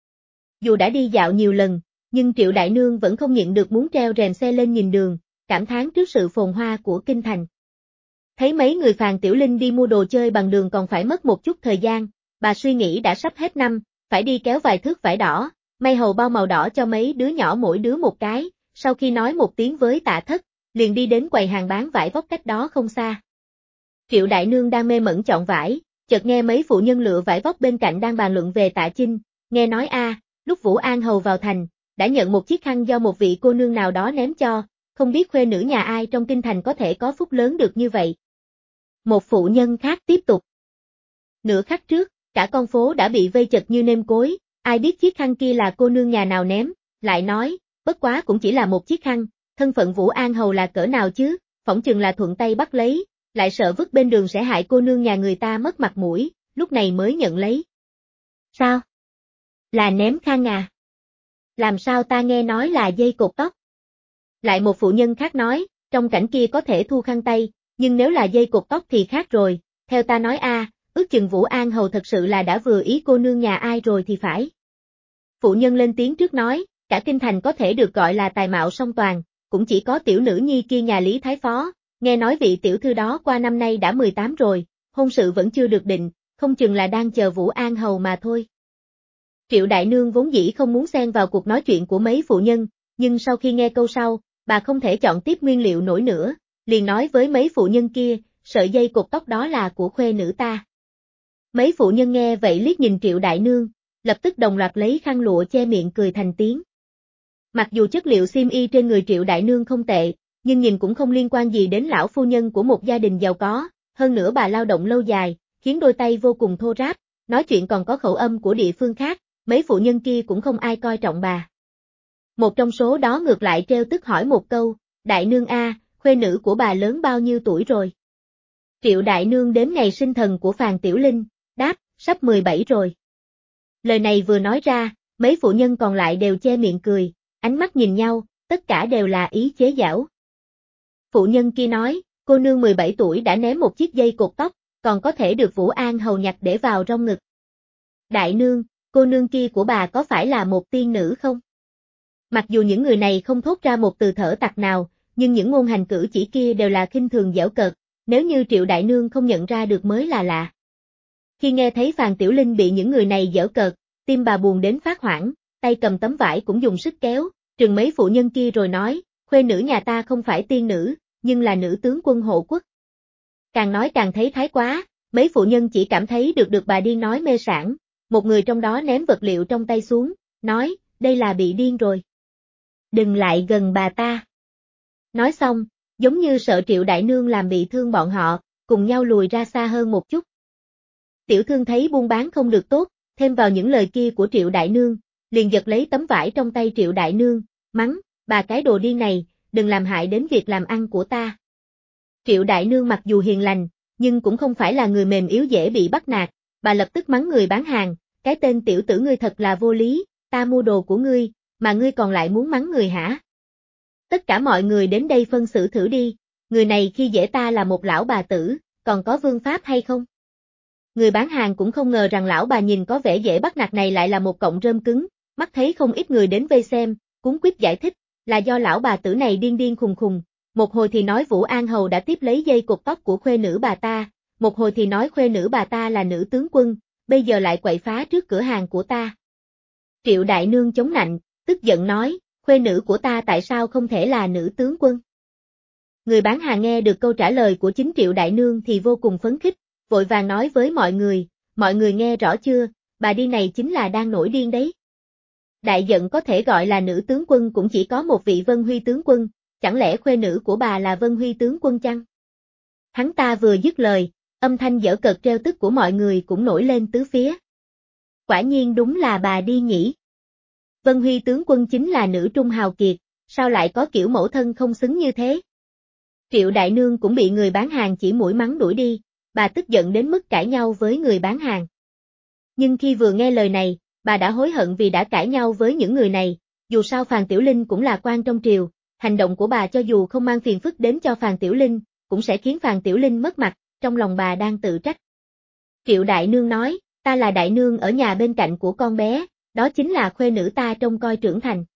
Dù đã đi dạo nhiều lần, nhưng Triệu Đại Nương vẫn không nhịn được muốn treo rèm xe lên nhìn đường, cảm thán trước sự phồn hoa của kinh thành. Thấy mấy người Phàn Tiểu Linh đi mua đồ chơi bằng đường còn phải mất một chút thời gian, bà suy nghĩ đã sắp hết năm, phải đi kéo vài thước vải đỏ, may hầu bao màu đỏ cho mấy đứa nhỏ mỗi đứa một cái, sau khi nói một tiếng với Tạ Thất, liền đi đến quầy hàng bán vải vóc cách đó không xa. Triệu đại nương đang mê mẩn chọn vải, chợt nghe mấy phụ nhân lựa vải vóc bên cạnh đang bàn luận về Tạ Chinh, nghe nói lúc Vũ An Hầu vào thành, đã nhận một chiếc khăn do một vị cô nương nào đó ném cho, không biết khuê nữ nhà ai trong kinh thành có thể có phúc lớn được như vậy. Một phụ nhân khác tiếp tục. Nửa khắc trước, cả con phố đã bị vây chật như nêm cối, ai biết chiếc khăn kia là cô nương nhà nào ném, lại nói, bất quá cũng chỉ là một chiếc khăn, thân phận Vũ An Hầu là cỡ nào chứ, phỏng chừng là thuận tay bắt lấy, lại sợ vứt bên đường sẽ hại cô nương nhà người ta mất mặt mũi, lúc này mới nhận lấy. Sao? Là ném khăn à? Làm sao ta nghe nói là dây cột tóc? Lại một phụ nhân khác nói, trong cảnh kia có thể thu khăn tay, nhưng nếu là dây cột tóc thì khác rồi, theo ta nói ước chừng Vũ An Hầu thật sự là đã vừa ý cô nương nhà ai rồi thì phải. Phụ nhân lên tiếng trước nói, cả kinh thành có thể được gọi là tài mạo song toàn, cũng chỉ có tiểu nữ nhi kia nhà Lý Thái Phó, nghe nói vị tiểu thư đó qua năm nay đã 18 rồi, hôn sự vẫn chưa được định, không chừng là đang chờ Vũ An Hầu mà thôi. Triệu đại nương vốn dĩ không muốn xen vào cuộc nói chuyện của mấy phụ nhân, nhưng sau khi nghe câu sau, bà không thể chọn tiếp nguyên liệu nổi nữa, liền nói với mấy phụ nhân kia, sợi dây cột tóc đó là của khuê nữ ta. Mấy phụ nhân nghe vậy liếc nhìn Triệu đại nương, lập tức đồng loạt lấy khăn lụa che miệng cười thành tiếng. Mặc dù chất liệu xiêm y trên người Triệu đại nương không tệ, nhưng nhìn cũng không liên quan gì đến lão phu nhân của một gia đình giàu có, hơn nữa bà lao động lâu dài, khiến đôi tay vô cùng thô ráp, nói chuyện còn có khẩu âm của địa phương khác, mấy phụ nhân kia cũng không ai coi trọng bà. Một trong số đó ngược lại trêu tức hỏi một câu, đại nương khuê nữ của bà lớn bao nhiêu tuổi rồi? Triệu đại nương đếm ngày sinh thần của Phàn Tiểu Linh, đáp, sắp 17 rồi. Lời này vừa nói ra, mấy phụ nhân còn lại đều che miệng cười, ánh mắt nhìn nhau, tất cả đều là ý chế giễu. Phụ nhân kia nói, cô nương 17 tuổi đã ném một chiếc dây cột tóc, còn có thể được Vũ An Hầu nhặt để vào trong ngực. Đại nương, cô nương kia của bà có phải là một tiên nữ không? Mặc dù những người này không thốt ra một từ thở tặc nào, nhưng những ngôn hành cử chỉ kia đều là khinh thường giễu cợt, nếu như Triệu đại nương không nhận ra được mới là lạ. Khi nghe thấy Phàn Tiểu Linh bị những người này giễu cợt, tim bà buồn đến phát hoảng, tay cầm tấm vải cũng dùng sức kéo, trừng mấy phụ nhân kia rồi nói, khuê nữ nhà ta không phải tiên nữ, nhưng là nữ tướng quân hộ quốc. Càng nói càng thấy thái quá, mấy phụ nhân chỉ cảm thấy được bà điên nói mê sảng, một người trong đó ném vật liệu trong tay xuống, nói, đây là bị điên rồi. Đừng lại gần bà ta. Nói xong, giống như sợ Triệu đại nương làm bị thương bọn họ, cùng nhau lùi ra xa hơn một chút. Tiểu thương thấy buôn bán không được tốt, thêm vào những lời kia của Triệu đại nương, liền giật lấy tấm vải trong tay Triệu đại nương, mắng, bà cái đồ điên này, đừng làm hại đến việc làm ăn của ta. Triệu đại nương mặc dù hiền lành, nhưng cũng không phải là người mềm yếu dễ bị bắt nạt, bà lập tức mắng người bán hàng, cái tên tiểu tử ngươi thật là vô lý, ta mua đồ của ngươi, mà ngươi còn lại muốn mắng người hả? Tất cả mọi người đến đây phân xử thử đi, người này khi dễ ta là một lão bà tử, còn có vương pháp hay không? Người bán hàng cũng không ngờ rằng lão bà nhìn có vẻ dễ bắt nạt này lại là một cọng rơm cứng, mắt thấy không ít người đến vây xem, cuống quýt giải thích, là do lão bà tử này điên điên khùng khùng, một hồi thì nói Vũ An Hầu đã tiếp lấy dây cột tóc của khuê nữ bà ta, một hồi thì nói khuê nữ bà ta là nữ tướng quân, bây giờ lại quậy phá trước cửa hàng của ta. Triệu đại nương chống nạnh, tức giận nói, khuê nữ của ta tại sao không thể là nữ tướng quân? Người bán hàng nghe được câu trả lời của chính Triệu đại nương thì vô cùng phấn khích, vội vàng nói với mọi người nghe rõ chưa, bà điên này chính là đang nổi điên đấy. Đại giận có thể gọi là nữ tướng quân cũng chỉ có một vị Vân Huy tướng quân, chẳng lẽ khuê nữ của bà là Vân Huy tướng quân chăng? Hắn ta vừa dứt lời, âm thanh giễu cợt trêu tức của mọi người cũng nổi lên tứ phía. Quả nhiên đúng là bà điên nhỉ. Vân Huy tướng quân chính là nữ trung hào kiệt, sao lại có kiểu mẫu thân không xứng như thế? Triệu đại nương cũng bị người bán hàng chỉ mũi mắng đuổi đi, bà tức giận đến mức cãi nhau với người bán hàng. Nhưng khi vừa nghe lời này, bà đã hối hận vì đã cãi nhau với những người này, dù sao Phàn Tiểu Linh cũng là quan trong triều, hành động của bà cho dù không mang phiền phức đến cho Phàn Tiểu Linh, cũng sẽ khiến Phàn Tiểu Linh mất mặt, trong lòng bà đang tự trách. Triệu đại nương nói, ta là đại nương ở nhà bên cạnh của con bé, đó chính là khuê nữ ta trông coi trưởng thành.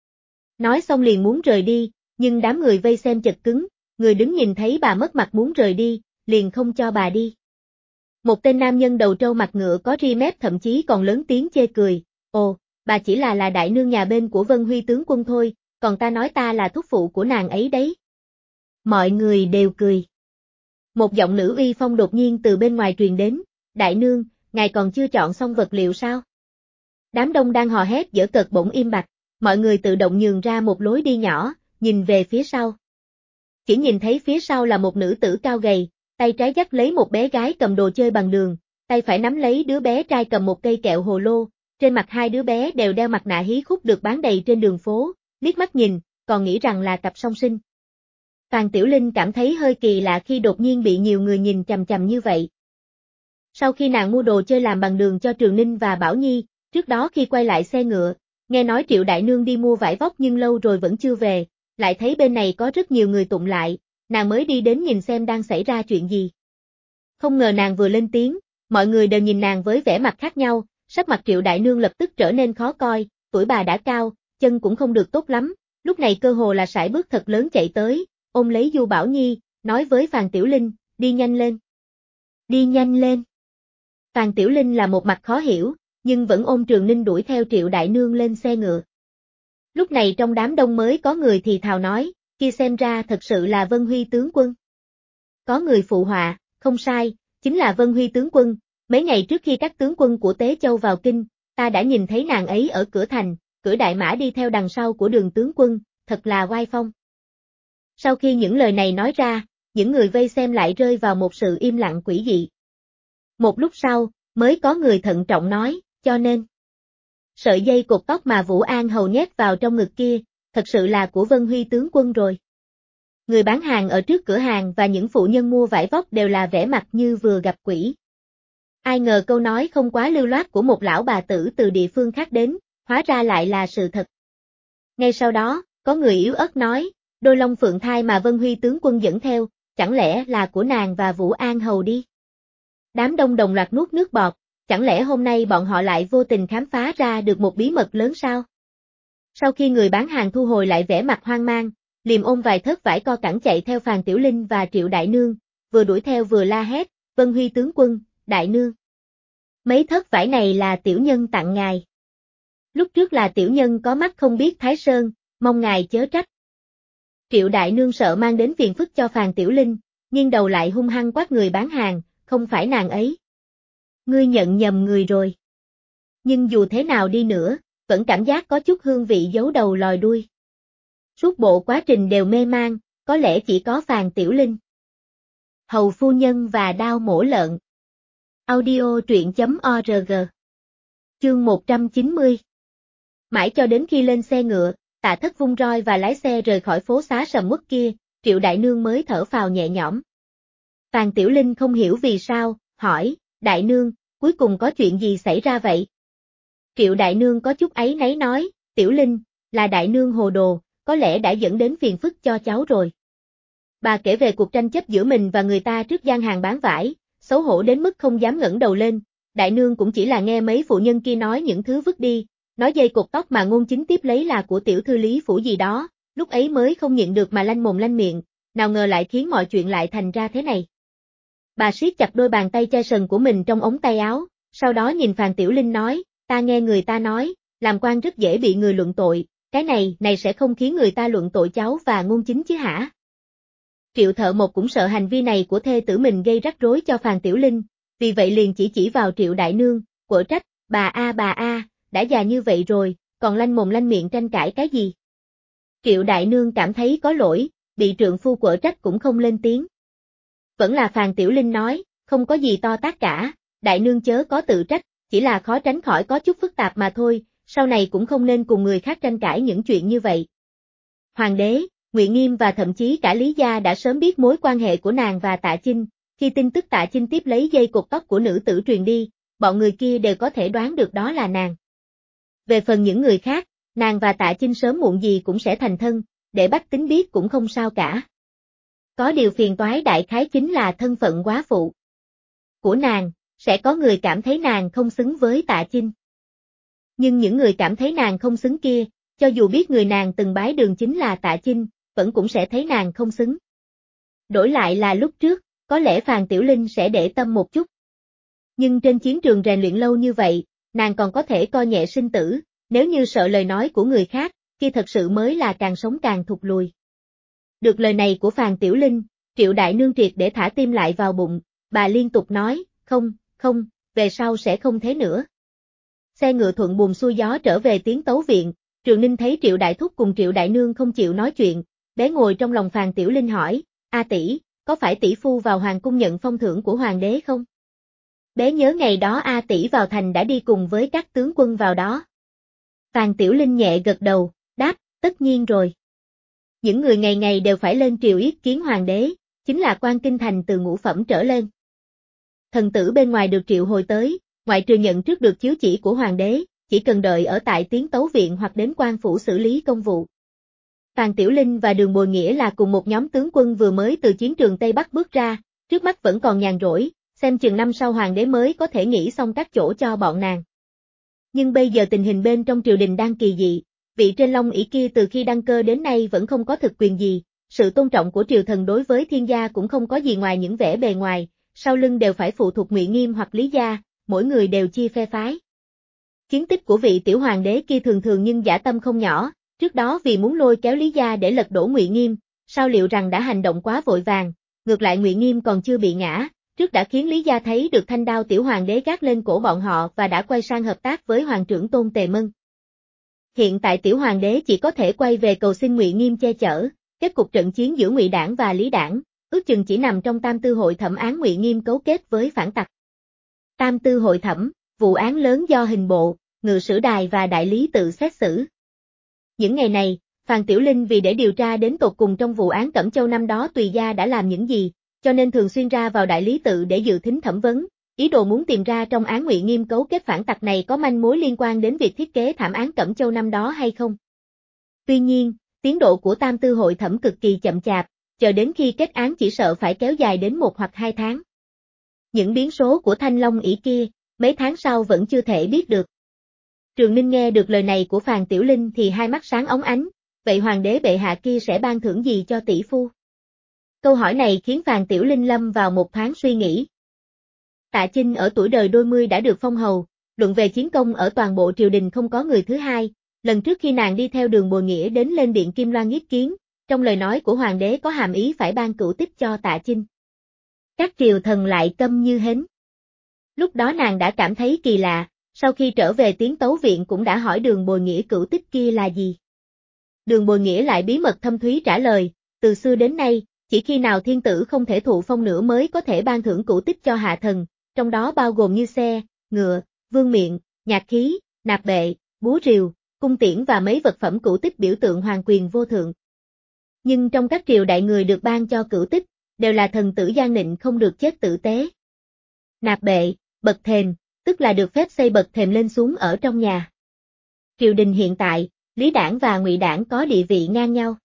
Nói xong liền muốn rời đi, nhưng đám người vây xem chật cứng, người đứng nhìn thấy bà mất mặt muốn rời đi, liền không cho bà đi. Một tên nam nhân đầu trâu mặt ngựa có ri mép thậm chí còn lớn tiếng chê cười, ồ, bà chỉ là đại nương nhà bên của Vân Huy tướng quân thôi, còn ta nói ta là thúc phụ của nàng ấy đấy. Mọi người đều cười. Một giọng nữ uy phong đột nhiên từ bên ngoài truyền đến, đại nương, ngài còn chưa chọn xong vật liệu sao? Đám đông đang hò hét giở cợt bỗng im bặt, mọi người tự động nhường ra một lối đi nhỏ, nhìn về phía sau. Chỉ nhìn thấy phía sau là một nữ tử cao gầy, tay trái dắt lấy một bé gái cầm đồ chơi bằng đường, tay phải nắm lấy đứa bé trai cầm một cây kẹo hồ lô, trên mặt hai đứa bé đều đeo mặt nạ hí khúc được bán đầy trên đường phố, liếc mắt nhìn, còn nghĩ rằng là cặp song sinh. Phan Tiểu Linh cảm thấy hơi kỳ lạ khi đột nhiên bị nhiều người nhìn chằm chằm như vậy. Sau khi nàng mua đồ chơi làm bằng đường cho Trường Ninh và Bảo Nhi, trước đó khi quay lại xe ngựa, nghe nói Triệu Đại Nương đi mua vải vóc nhưng lâu rồi vẫn chưa về, lại thấy bên này có rất nhiều người tụng lại, nàng mới đi đến nhìn xem đang xảy ra chuyện gì. Không ngờ nàng vừa lên tiếng, mọi người đều nhìn nàng với vẻ mặt khác nhau, sắc mặt Triệu Đại Nương lập tức trở nên khó coi, tuổi bà đã cao, chân cũng không được tốt lắm, lúc này cơ hồ là sải bước thật lớn chạy tới, ôm lấy Du Bảo Nhi, nói với Phan Tiểu Linh, đi nhanh lên. Đi nhanh lên. Phan Tiểu Linh là một mặt khó hiểu, nhưng vẫn ôm Trường Ninh đuổi theo Triệu Đại Nương lên xe ngựa. Lúc này trong đám đông mới có người thì thào nói, kia xem ra thật sự là Vân Huy tướng quân. Có người phụ họa, không sai, chính là Vân Huy tướng quân, mấy ngày trước khi các tướng quân của Tế Châu vào kinh, ta đã nhìn thấy nàng ấy ở cửa thành, cưỡi đại mã đi theo đằng sau của Đường tướng quân, thật là oai phong. Sau khi những lời này nói ra, những người vây xem lại rơi vào một sự im lặng quỷ dị. Một lúc sau, mới có người thận trọng nói, cho nên sợi dây cột tóc mà Vũ An Hầu nhét vào trong ngực kia, thật sự là của Vân Huy tướng quân rồi. Người bán hàng ở trước cửa hàng và những phụ nhân mua vải vóc đều là vẻ mặt như vừa gặp quỷ. Ai ngờ câu nói không quá lưu loát của một lão bà tử từ địa phương khác đến, hóa ra lại là sự thật. Ngay sau đó, có người yếu ớt nói, đôi long phượng thai mà Vân Huy tướng quân dẫn theo, chẳng lẽ là của nàng và Vũ An Hầu đi? Đám đông đồng loạt nuốt nước bọt, chẳng lẽ hôm nay bọn họ lại vô tình khám phá ra được một bí mật lớn sao? Sau khi người bán hàng thu hồi lại vẻ mặt hoang mang, liềm ôm vài thớt vải co cẳng chạy theo Phan Tiểu Linh và Triệu Đại Nương, vừa đuổi theo vừa la hét, Vân Huy tướng quân, Đại Nương. Mấy thớt vải này là tiểu nhân tặng ngài. Lúc trước là tiểu nhân có mắt không biết Thái Sơn, mong ngài chớ trách. Triệu Đại Nương sợ mang đến phiền phức cho Phan Tiểu Linh, nhưng đầu lại hung hăng quát người bán hàng, không phải nàng ấy. Ngươi nhận nhầm người rồi. Nhưng dù thế nào đi nữa, vẫn cảm giác có chút hương vị giấu đầu lòi đuôi. Suốt bộ quá trình đều mê man, có lẽ chỉ có Phan Tiểu Linh. Hầu phu nhân và đao mổ lợn. Audio truyện.org. Chương 190. Mãi cho đến khi lên xe ngựa, Tạ Thất vung roi và lái xe rời khỏi phố xá sầm uất kia, Triệu Đại Nương mới thở phào nhẹ nhõm. Phan Tiểu Linh không hiểu vì sao, hỏi, Đại Nương, cuối cùng có chuyện gì xảy ra vậy? Triệu Đại Nương có chút áy náy nói, Tiểu Linh, là Đại Nương hồ đồ, có lẽ đã dẫn đến phiền phức cho cháu rồi. Bà kể về cuộc tranh chấp giữa mình và người ta trước gian hàng bán vải, xấu hổ đến mức không dám ngẩng đầu lên, Đại Nương cũng chỉ là nghe mấy phụ nhân kia nói những thứ vứt đi, nói dây cột tóc mà Ngôn Chính tiếp lấy là của tiểu thư Lý Phủ gì đó, lúc ấy mới không nhịn được mà lanh mồm lanh miệng, nào ngờ lại khiến mọi chuyện lại thành ra thế này. Bà siết chặt đôi bàn tay chai sần của mình trong ống tay áo, sau đó nhìn Phan Tiểu Linh nói, ta nghe người ta nói, làm quan rất dễ bị người luận tội, cái này sẽ không khiến người ta luận tội cháu và Ngôn Chính chứ hả? Triệu Thợ Một cũng sợ hành vi này của thê tử mình gây rắc rối cho Phan Tiểu Linh, vì vậy liền chỉ vào Triệu Đại Nương, quở trách, bà a, đã già như vậy rồi, còn lanh mồm lanh miệng tranh cãi cái gì? Triệu Đại Nương cảm thấy có lỗi, bị trượng phu quở trách cũng không lên tiếng. Vẫn là Phan Tiểu Linh nói, không có gì to tát cả, Đại Nương chớ có tự trách, chỉ là khó tránh khỏi có chút phức tạp mà thôi, sau này cũng không nên cùng người khác tranh cãi những chuyện như vậy. Hoàng đế, Ngụy Nghiêm và thậm chí cả Lý gia đã sớm biết mối quan hệ của nàng và Tạ Chinh, khi tin tức Tạ Chinh tiếp lấy dây cột tóc của nữ tử truyền đi, bọn người kia đều có thể đoán được đó là nàng. Về phần những người khác, nàng và Tạ Chinh sớm muộn gì cũng sẽ thành thân, để bách tính biết cũng không sao cả. Có điều phiền toái đại khái chính là thân phận góa phụ của nàng, sẽ có người cảm thấy nàng không xứng với Tạ Chinh. Nhưng những người cảm thấy nàng không xứng kia, cho dù biết người nàng từng bái đường chính là Tạ Chinh, vẫn cũng sẽ thấy nàng không xứng. Đổi lại là lúc trước, có lẽ Phan Tiểu Linh sẽ để tâm một chút. Nhưng trên chiến trường rèn luyện lâu như vậy, nàng còn có thể coi nhẹ sinh tử, nếu như sợ lời nói của người khác, kia thật sự mới là càng sống càng thụt lùi. Được lời này của Phàn Tiểu Linh, Triệu đại nương triệt để thả tim lại vào bụng, bà liên tục nói, không, về sau sẽ không thế nữa. Xe ngựa thuận buồm xuôi gió trở về Tiến Tấu viện, Trường Ninh thấy Triệu đại thúc cùng Triệu đại nương không chịu nói chuyện, bé ngồi trong lòng Phàn Tiểu Linh hỏi, A tỷ, có phải tỷ phu vào hoàng cung nhận phong thưởng của hoàng đế không? Bé nhớ ngày đó A tỷ vào thành đã đi cùng với các tướng quân vào đó. Phàn Tiểu Linh nhẹ gật đầu, đáp, tất nhiên rồi. Những người ngày ngày đều phải lên triều yết kiến hoàng đế, chính là quan kinh thành từ ngũ phẩm trở lên. Thần tử bên ngoài được triệu hồi tới, ngoại trừ nhận trước được chiếu chỉ của hoàng đế, chỉ cần đợi ở tại Tiến Tấu viện hoặc đến quan phủ xử lý công vụ. Phàn Tiểu Linh và Đường Bồi Nghĩa là cùng một nhóm tướng quân vừa mới từ chiến trường Tây Bắc bước ra, trước mắt vẫn còn nhàn rỗi, xem chừng năm sau hoàng đế mới có thể nghĩ xong các chỗ cho bọn nàng. Nhưng bây giờ tình hình bên trong triều đình đang kỳ dị, vị trên long ỷ kia từ khi đăng cơ đến nay vẫn không có thực quyền gì, sự tôn trọng của triều thần đối với thiên gia cũng không có gì ngoài những vẻ bề ngoài, sau lưng đều phải phụ thuộc Ngụy Nghiêm hoặc Lý gia, mỗi người đều chia phe phái. Chiến tích của vị tiểu hoàng đế kia thường thường nhưng dã tâm không nhỏ, trước đó vì muốn lôi kéo Lý gia để lật đổ Ngụy Nghiêm, sao liệu rằng đã hành động quá vội vàng, ngược lại Ngụy Nghiêm còn chưa bị ngã, trước đã khiến Lý gia thấy được thanh đao tiểu hoàng đế gác lên cổ bọn họ và đã quay sang hợp tác với hoàng trưởng Tôn Tề Mân. Hiện tại tiểu hoàng đế chỉ có thể quay về cầu xin Ngụy Nghiêm che chở, kết cục trận chiến giữa Ngụy đảng và Lý đảng, ước chừng chỉ nằm trong Tam Tư hội thẩm án Ngụy Nghiêm cấu kết với phản tặc. Tam Tư hội thẩm, vụ án lớn do hình bộ, ngự sử đài và đại lý tự xét xử. Những ngày này, Phàn Tiểu Linh vì để điều tra đến tột cùng trong vụ án Cẩm Châu năm đó Tùy gia đã làm những gì, cho nên thường xuyên ra vào đại lý tự để dự thính thẩm vấn, ý đồ muốn tìm ra trong án Ngụy Nghiêm cấu kết phản tặc này có manh mối liên quan đến việc thiết kế thảm án Cẩm Châu năm đó hay không. Tuy nhiên, tiến độ của Tam Tư hội thẩm cực kỳ chậm chạp, chờ đến khi kết án chỉ sợ phải kéo dài đến 1 hoặc 2 tháng. Những biến số của Thanh Long ỷ kia, mấy tháng sau vẫn chưa thể biết được. Trường Ninh nghe được lời này của Phàn Tiểu Linh thì hai mắt sáng óng ánh, vậy hoàng đế bệ hạ kia sẽ ban thưởng gì cho tỷ phu? Câu hỏi này khiến Phàn Tiểu Linh lâm vào một thoáng suy nghĩ. Tạ Chinh ở tuổi đời đôi mươi đã được phong hầu, luận về chiến công ở toàn bộ triều đình không có người thứ hai, lần trước khi nàng đi theo Đường Bồi Nghĩa đến lên điện Kim Loan yết kiến, trong lời nói của hoàng đế có hàm ý phải ban cửu tích cho Tạ Chinh. Các triều thần lại câm như hến. Lúc đó nàng đã cảm thấy kỳ lạ, sau khi trở về Tiến Tấu viện cũng đã hỏi Đường Bồi Nghĩa cửu tích kia là gì. Đường Bồi Nghĩa lại bí mật thâm thúy trả lời, từ xưa đến nay, chỉ khi nào thiên tử không thể thụ phong nữa mới có thể ban thưởng cửu tích cho hạ thần, trong đó bao gồm như xe, ngựa, vương miện, nhạc khí, nạp bệ, búa rìu, cung tiễn và mấy vật phẩm cửu tích biểu tượng hoàng quyền vô thượng. Nhưng trong các triều đại người được ban cho cửu tích, đều là thần tử gian nịnh không được chết tử tế. Nạp bệ, bậc thềm, tức là được phép xây bậc thềm lên xuống ở trong nhà. Triều đình hiện tại, Lý đảng và Ngụy đảng có địa vị ngang nhau.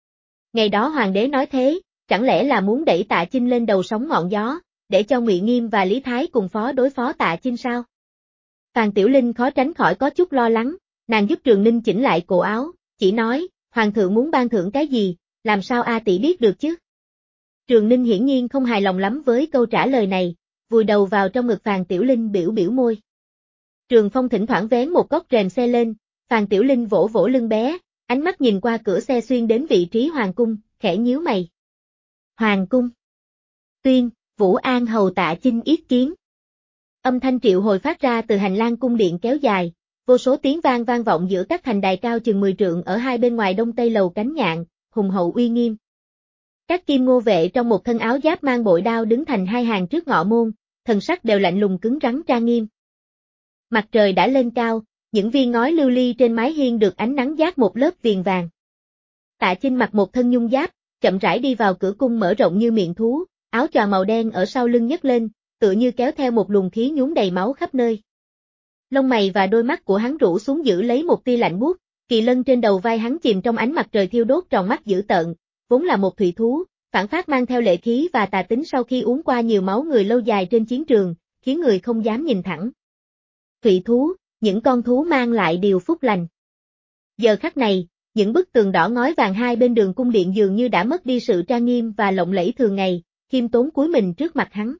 Ngày đó hoàng đế nói thế, chẳng lẽ là muốn đẩy Tạ Chinh lên đầu sóng ngọn gió, để cho Ngụy Nghiêm và Lý Thái cùng đối phó Tạ Chinh sao? Phàn Tiểu Linh khó tránh khỏi có chút lo lắng, nàng giúp Trường Ninh chỉnh lại cổ áo, chỉ nói, hoàng thượng muốn ban thưởng cái gì, làm sao A tỷ biết được chứ? Trường Ninh hiển nhiên không hài lòng lắm với câu trả lời này, vùi đầu vào trong ngực Phàn Tiểu Linh biểu biểu môi. Trường Phong thỉnh thoảng vén một góc rèm xe lên, Phàn Tiểu Linh vỗ vỗ lưng bé, ánh mắt nhìn qua cửa xe xuyên đến vị trí hoàng cung, khẽ nhíu mày. Hoàng cung. Tuyên, Vũ An hầu Tạ Chinh yết kiến. Âm thanh triệu hồi phát ra từ hành lang cung điện kéo dài, vô số tiếng vang vang vọng giữa các thành đài cao chừng 10 trượng ở hai bên ngoài đông tây lầu cánh nhạn, hùng hậu uy nghiêm. Các kim ngô vệ trong một thân áo giáp mang bội đao đứng thành hai hàng trước ngọ môn, thần sắc đều lạnh lùng cứng rắn trang nghiêm. Mặt trời đã lên cao, những viên ngói lưu ly trên mái hiên được ánh nắng dát một lớp viền vàng. Tạ Chinh mặc một thân nhung giáp, chậm rãi đi vào cửa cung mở rộng như miệng thú, áo choàng màu đen ở sau lưng nhấc lên, tựa như kéo theo một luồng khí nhuốm đầy máu khắp nơi. Lông mày và đôi mắt của hắn rũ xuống giữ lấy một tia lạnh buốt, kỳ lân trên đầu vai hắn chìm trong ánh mặt trời thiêu đốt tròn mắt dữ tợn, vốn là một thủy thú, phản phát mang theo lệ khí và tà tính sau khi uống qua nhiều máu người lâu dài trên chiến trường, khiến người không dám nhìn thẳng. Thủy thú, những con thú mang lại điều phúc lành. Giờ khắc này, những bức tường đỏ ngói vàng hai bên đường cung điện dường như đã mất đi sự trang nghiêm và lộng lẫy thường ngày, khiêm tốn cúi mình trước mặt hắn.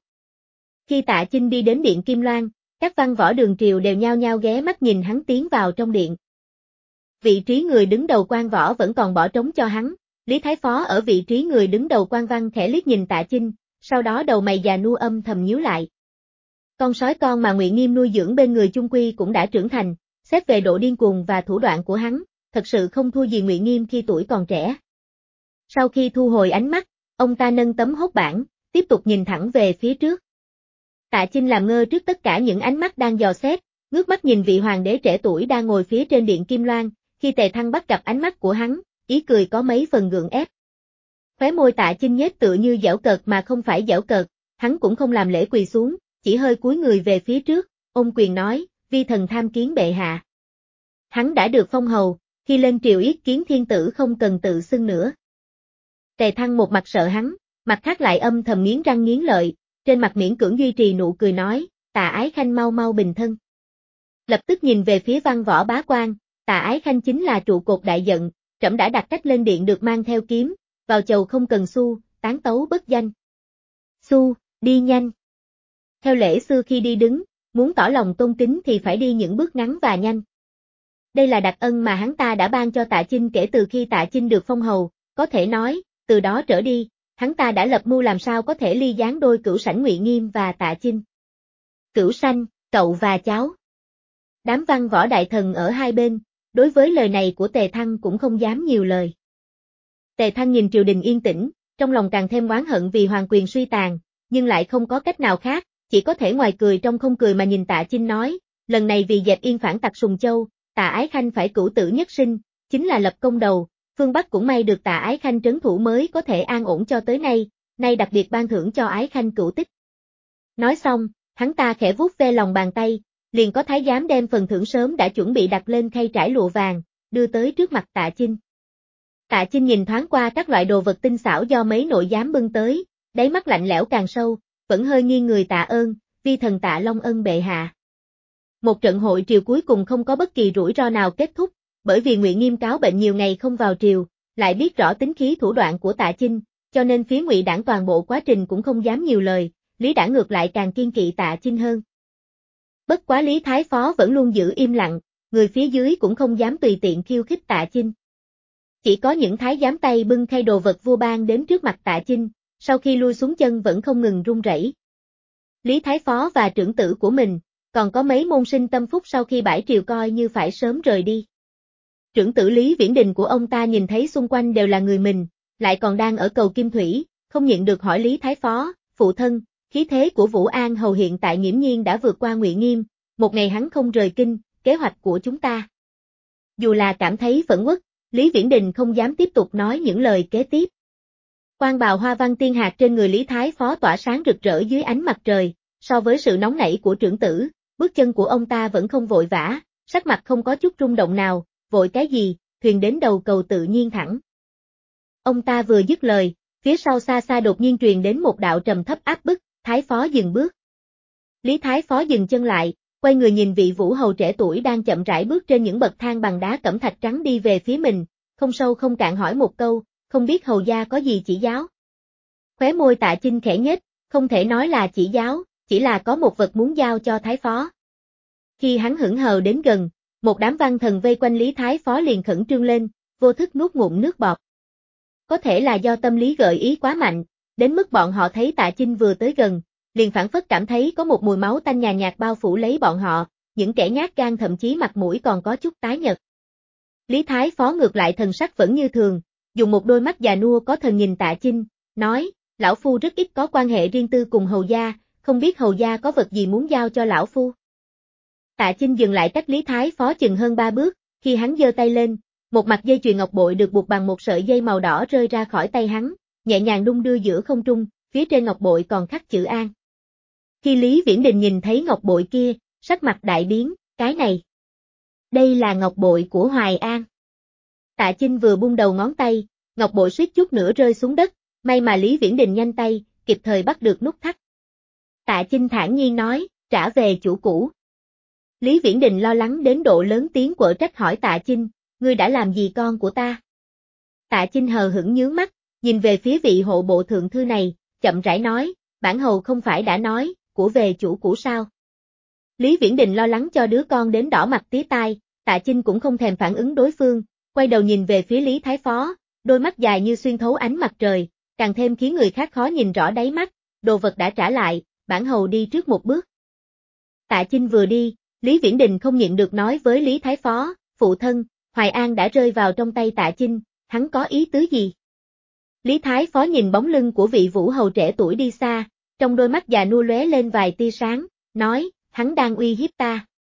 Khi Tạ Chinh đi đến điện Kim Loan, các văn võ đường triều đều nhao nhao ghé mắt nhìn hắn tiến vào trong điện. Vị trí người đứng đầu quan võ vẫn còn bỏ trống cho hắn, Lý Thái Phó ở vị trí người đứng đầu quan văn khẽ liếc nhìn Tạ Chinh, sau đó đầu mày già nua âm thầm nhíu lại. Con sói con mà Ngụy Nghiêm nuôi dưỡng bên người chung quy cũng đã trưởng thành, xét về độ điên cuồng và thủ đoạn của hắn, thật sự không thua gì Ngụy Nghiêm khi tuổi còn trẻ. Sau khi thu hồi ánh mắt, ông ta nâng tấm hốt bảng, tiếp tục nhìn thẳng về phía trước. Tạ Chinh làm ngơ trước tất cả những ánh mắt đang dò xét, ngước mắt nhìn vị hoàng đế trẻ tuổi đang ngồi phía trên điện Kim Loan, khi Tề Thăng bắt gặp ánh mắt của hắn, ý cười có mấy phần gượng ép. Khóe môi Tạ Chinh nhếch tựa như giễu cợt mà không phải giễu cợt, hắn cũng không làm lễ quỳ xuống, chỉ hơi cúi người về phía trước, ôm quyền nói, vi thần tham kiến bệ hạ. Hắn đã được phong hầu, khi lên triều yết kiến thiên tử không cần tự xưng nữa. Tề Thăng một mặt sợ hắn, mặt khác lại âm thầm nghiến răng nghiến lợi, trên mặt miễn cưỡng duy trì nụ cười nói, Tạ Ái Khanh mau mau bình thân. Lập tức nhìn về phía văn võ bá quan, Tạ Ái Khanh chính là trụ cột đại giận, trẫm đã đặt cách lên điện được mang theo kiếm, vào chầu không cần xu, tán tấu bất danh. Xu, đi nhanh. Theo lễ xưa khi đi đứng, muốn tỏ lòng tôn kính thì phải đi những bước ngắn và nhanh. Đây là đặc ân mà hắn ta đã ban cho Tạ Chinh kể từ khi Tạ Chinh được phong hầu, có thể nói, từ đó trở đi, hắn ta đã lập mưu làm sao có thể ly gián đôi Cửu Sảnh Ngụy Nghiêm và Tạ Chinh. Cửu Sanh, cậu và cháu. Đám văn võ đại thần ở hai bên, đối với lời này của Tề Thăng cũng không dám nhiều lời. Tề Thăng nhìn triều đình yên tĩnh, trong lòng càng thêm oán hận vì hoàng quyền suy tàn, nhưng lại không có cách nào khác, chỉ có thể ngoài cười trong không cười mà nhìn Tạ Chinh nói, lần này vì dẹp yên phản tặc Sùng Châu, Tạ Ái Khanh phải cửu tử nhất sinh, chính là lập công đầu, phương Bắc cũng may được Tạ Ái Khanh trấn thủ mới có thể an ổn cho tới nay đặc biệt ban thưởng cho Ái Khanh cửu tích. Nói xong, hắn ta khẽ vuốt ve lòng bàn tay, liền có thái giám đem phần thưởng sớm đã chuẩn bị đặt lên khay trải lụa vàng, đưa tới trước mặt Tạ Chinh. Tạ Chinh nhìn thoáng qua các loại đồ vật tinh xảo do mấy nội giám bưng tới, đáy mắt lạnh lẽo càng sâu, vẫn hơi nghiêng người tạ ơn, vi thần Tạ Long ân bệ hạ. Một trận hội triều cuối cùng không có bất kỳ rủi ro nào kết thúc, bởi vì Ngụy Nghiêm cáo bệnh nhiều ngày không vào triều, lại biết rõ tính khí thủ đoạn của Tạ Chinh, cho nên phía Ngụy Đảng toàn bộ quá trình cũng không dám nhiều lời, Lý Đảng ngược lại càng kiên kỵ Tạ Chinh hơn. Bất quá Lý Thái Phó vẫn luôn giữ im lặng, người phía dưới cũng không dám tùy tiện khiêu khích Tạ Chinh. Chỉ có những thái giám tay bưng khay đồ vật vua ban đến trước mặt Tạ Chinh, sau khi lui xuống chân vẫn không ngừng run rẩy. Lý Thái Phó và trưởng tử của mình, còn có mấy môn sinh tâm phúc sau khi bãi triều coi như phải sớm rời đi. Trưởng tử Lý Viễn Đình của ông ta nhìn thấy xung quanh đều là người mình, lại còn đang ở cầu Kim Thủy, không nhịn được hỏi Lý Thái Phó, phụ thân, khí thế của Vũ An hầu hiện tại nghiễm nhiên đã vượt qua Ngụy Nghiêm, một ngày hắn không rời kinh, kế hoạch của chúng ta. Dù là cảm thấy phẫn uất, Lý Viễn Đình không dám tiếp tục nói những lời kế tiếp. Quan bào hoa văn tiên hạt trên người Lý Thái Phó tỏa sáng rực rỡ dưới ánh mặt trời, so với sự nóng nảy của trưởng tử, bước chân của ông ta vẫn không vội vã, sắc mặt không có chút rung động nào, vội cái gì, thuyền đến đầu cầu tự nhiên thẳng. Ông ta vừa dứt lời, phía sau xa xa đột nhiên truyền đến một đạo trầm thấp áp bức, Thái Phó dừng bước. Lý Thái Phó dừng chân lại, quay người nhìn vị vũ hầu trẻ tuổi đang chậm rãi bước trên những bậc thang bằng đá cẩm thạch trắng đi về phía mình, không sâu không cạn hỏi một câu, không biết hầu gia có gì chỉ giáo. Khóe môi Tạ Chinh khẽ nhếch, không thể nói là chỉ giáo, chỉ là có một vật muốn giao cho Thái Phó. Khi hắn hững hờ đến gần, một đám văn thần vây quanh Lý Thái Phó liền khẩn trương lên, vô thức nuốt ngụm nước bọt. Có thể là do tâm lý gợi ý quá mạnh, đến mức bọn họ thấy Tạ Chinh vừa tới gần, liền phảng phất cảm thấy có một mùi máu tanh nhàn nhạt bao phủ lấy bọn họ, những kẻ nhát gan thậm chí mặt mũi còn có chút tái nhợt. Lý Thái Phó ngược lại thần sắc vẫn như thường, dùng một đôi mắt già nua có thần nhìn Tạ Chinh, nói, lão phu rất ít có quan hệ riêng tư cùng hầu gia, không biết hầu gia có vật gì muốn giao cho lão phu. Tạ Chinh dừng lại cách Lý Thái Phó chừng hơn 3 bước, khi hắn giơ tay lên, một mặt dây chuyền ngọc bội được buộc bằng một sợi dây màu đỏ rơi ra khỏi tay hắn, nhẹ nhàng đung đưa giữa không trung, phía trên ngọc bội còn khắc chữ An. Khi Lý Viễn Đình nhìn thấy ngọc bội kia, sắc mặt đại biến, cái này. Đây là ngọc bội của Hoài An. Tạ Chinh vừa buông đầu ngón tay, ngọc bội suýt chút nữa rơi xuống đất, may mà Lý Viễn Đình nhanh tay, kịp thời bắt được nút thắt. Tạ Chinh thản nhiên nói, trả về chủ cũ. Lý Viễn Đình lo lắng đến độ lớn tiếng quở trách hỏi Tạ Chinh, ngươi đã làm gì con của ta? Tạ Chinh hờ hững nhướng mắt, nhìn về phía vị hộ bộ thượng thư này, chậm rãi nói, bản hầu không phải đã nói, của về chủ cũ sao? Lý Viễn Đình lo lắng cho đứa con đến đỏ mặt tía tai, Tạ Chinh cũng không thèm phản ứng đối phương, quay đầu nhìn về phía Lý Thái Phó, đôi mắt dài như xuyên thấu ánh mặt trời, càng thêm khiến người khác khó nhìn rõ đáy mắt, đồ vật đã trả lại, bản hầu đi trước một bước. Tạ Chinh vừa đi, Lý Viễn Đình không nhịn được nói với Lý Thái Phó, phụ thân, Hoài An đã rơi vào trong tay Tạ Chinh, hắn có ý tứ gì? Lý Thái Phó nhìn bóng lưng của vị vũ hầu trẻ tuổi đi xa, trong đôi mắt già nua lóe lên vài tia sáng, nói, hắn đang uy hiếp ta.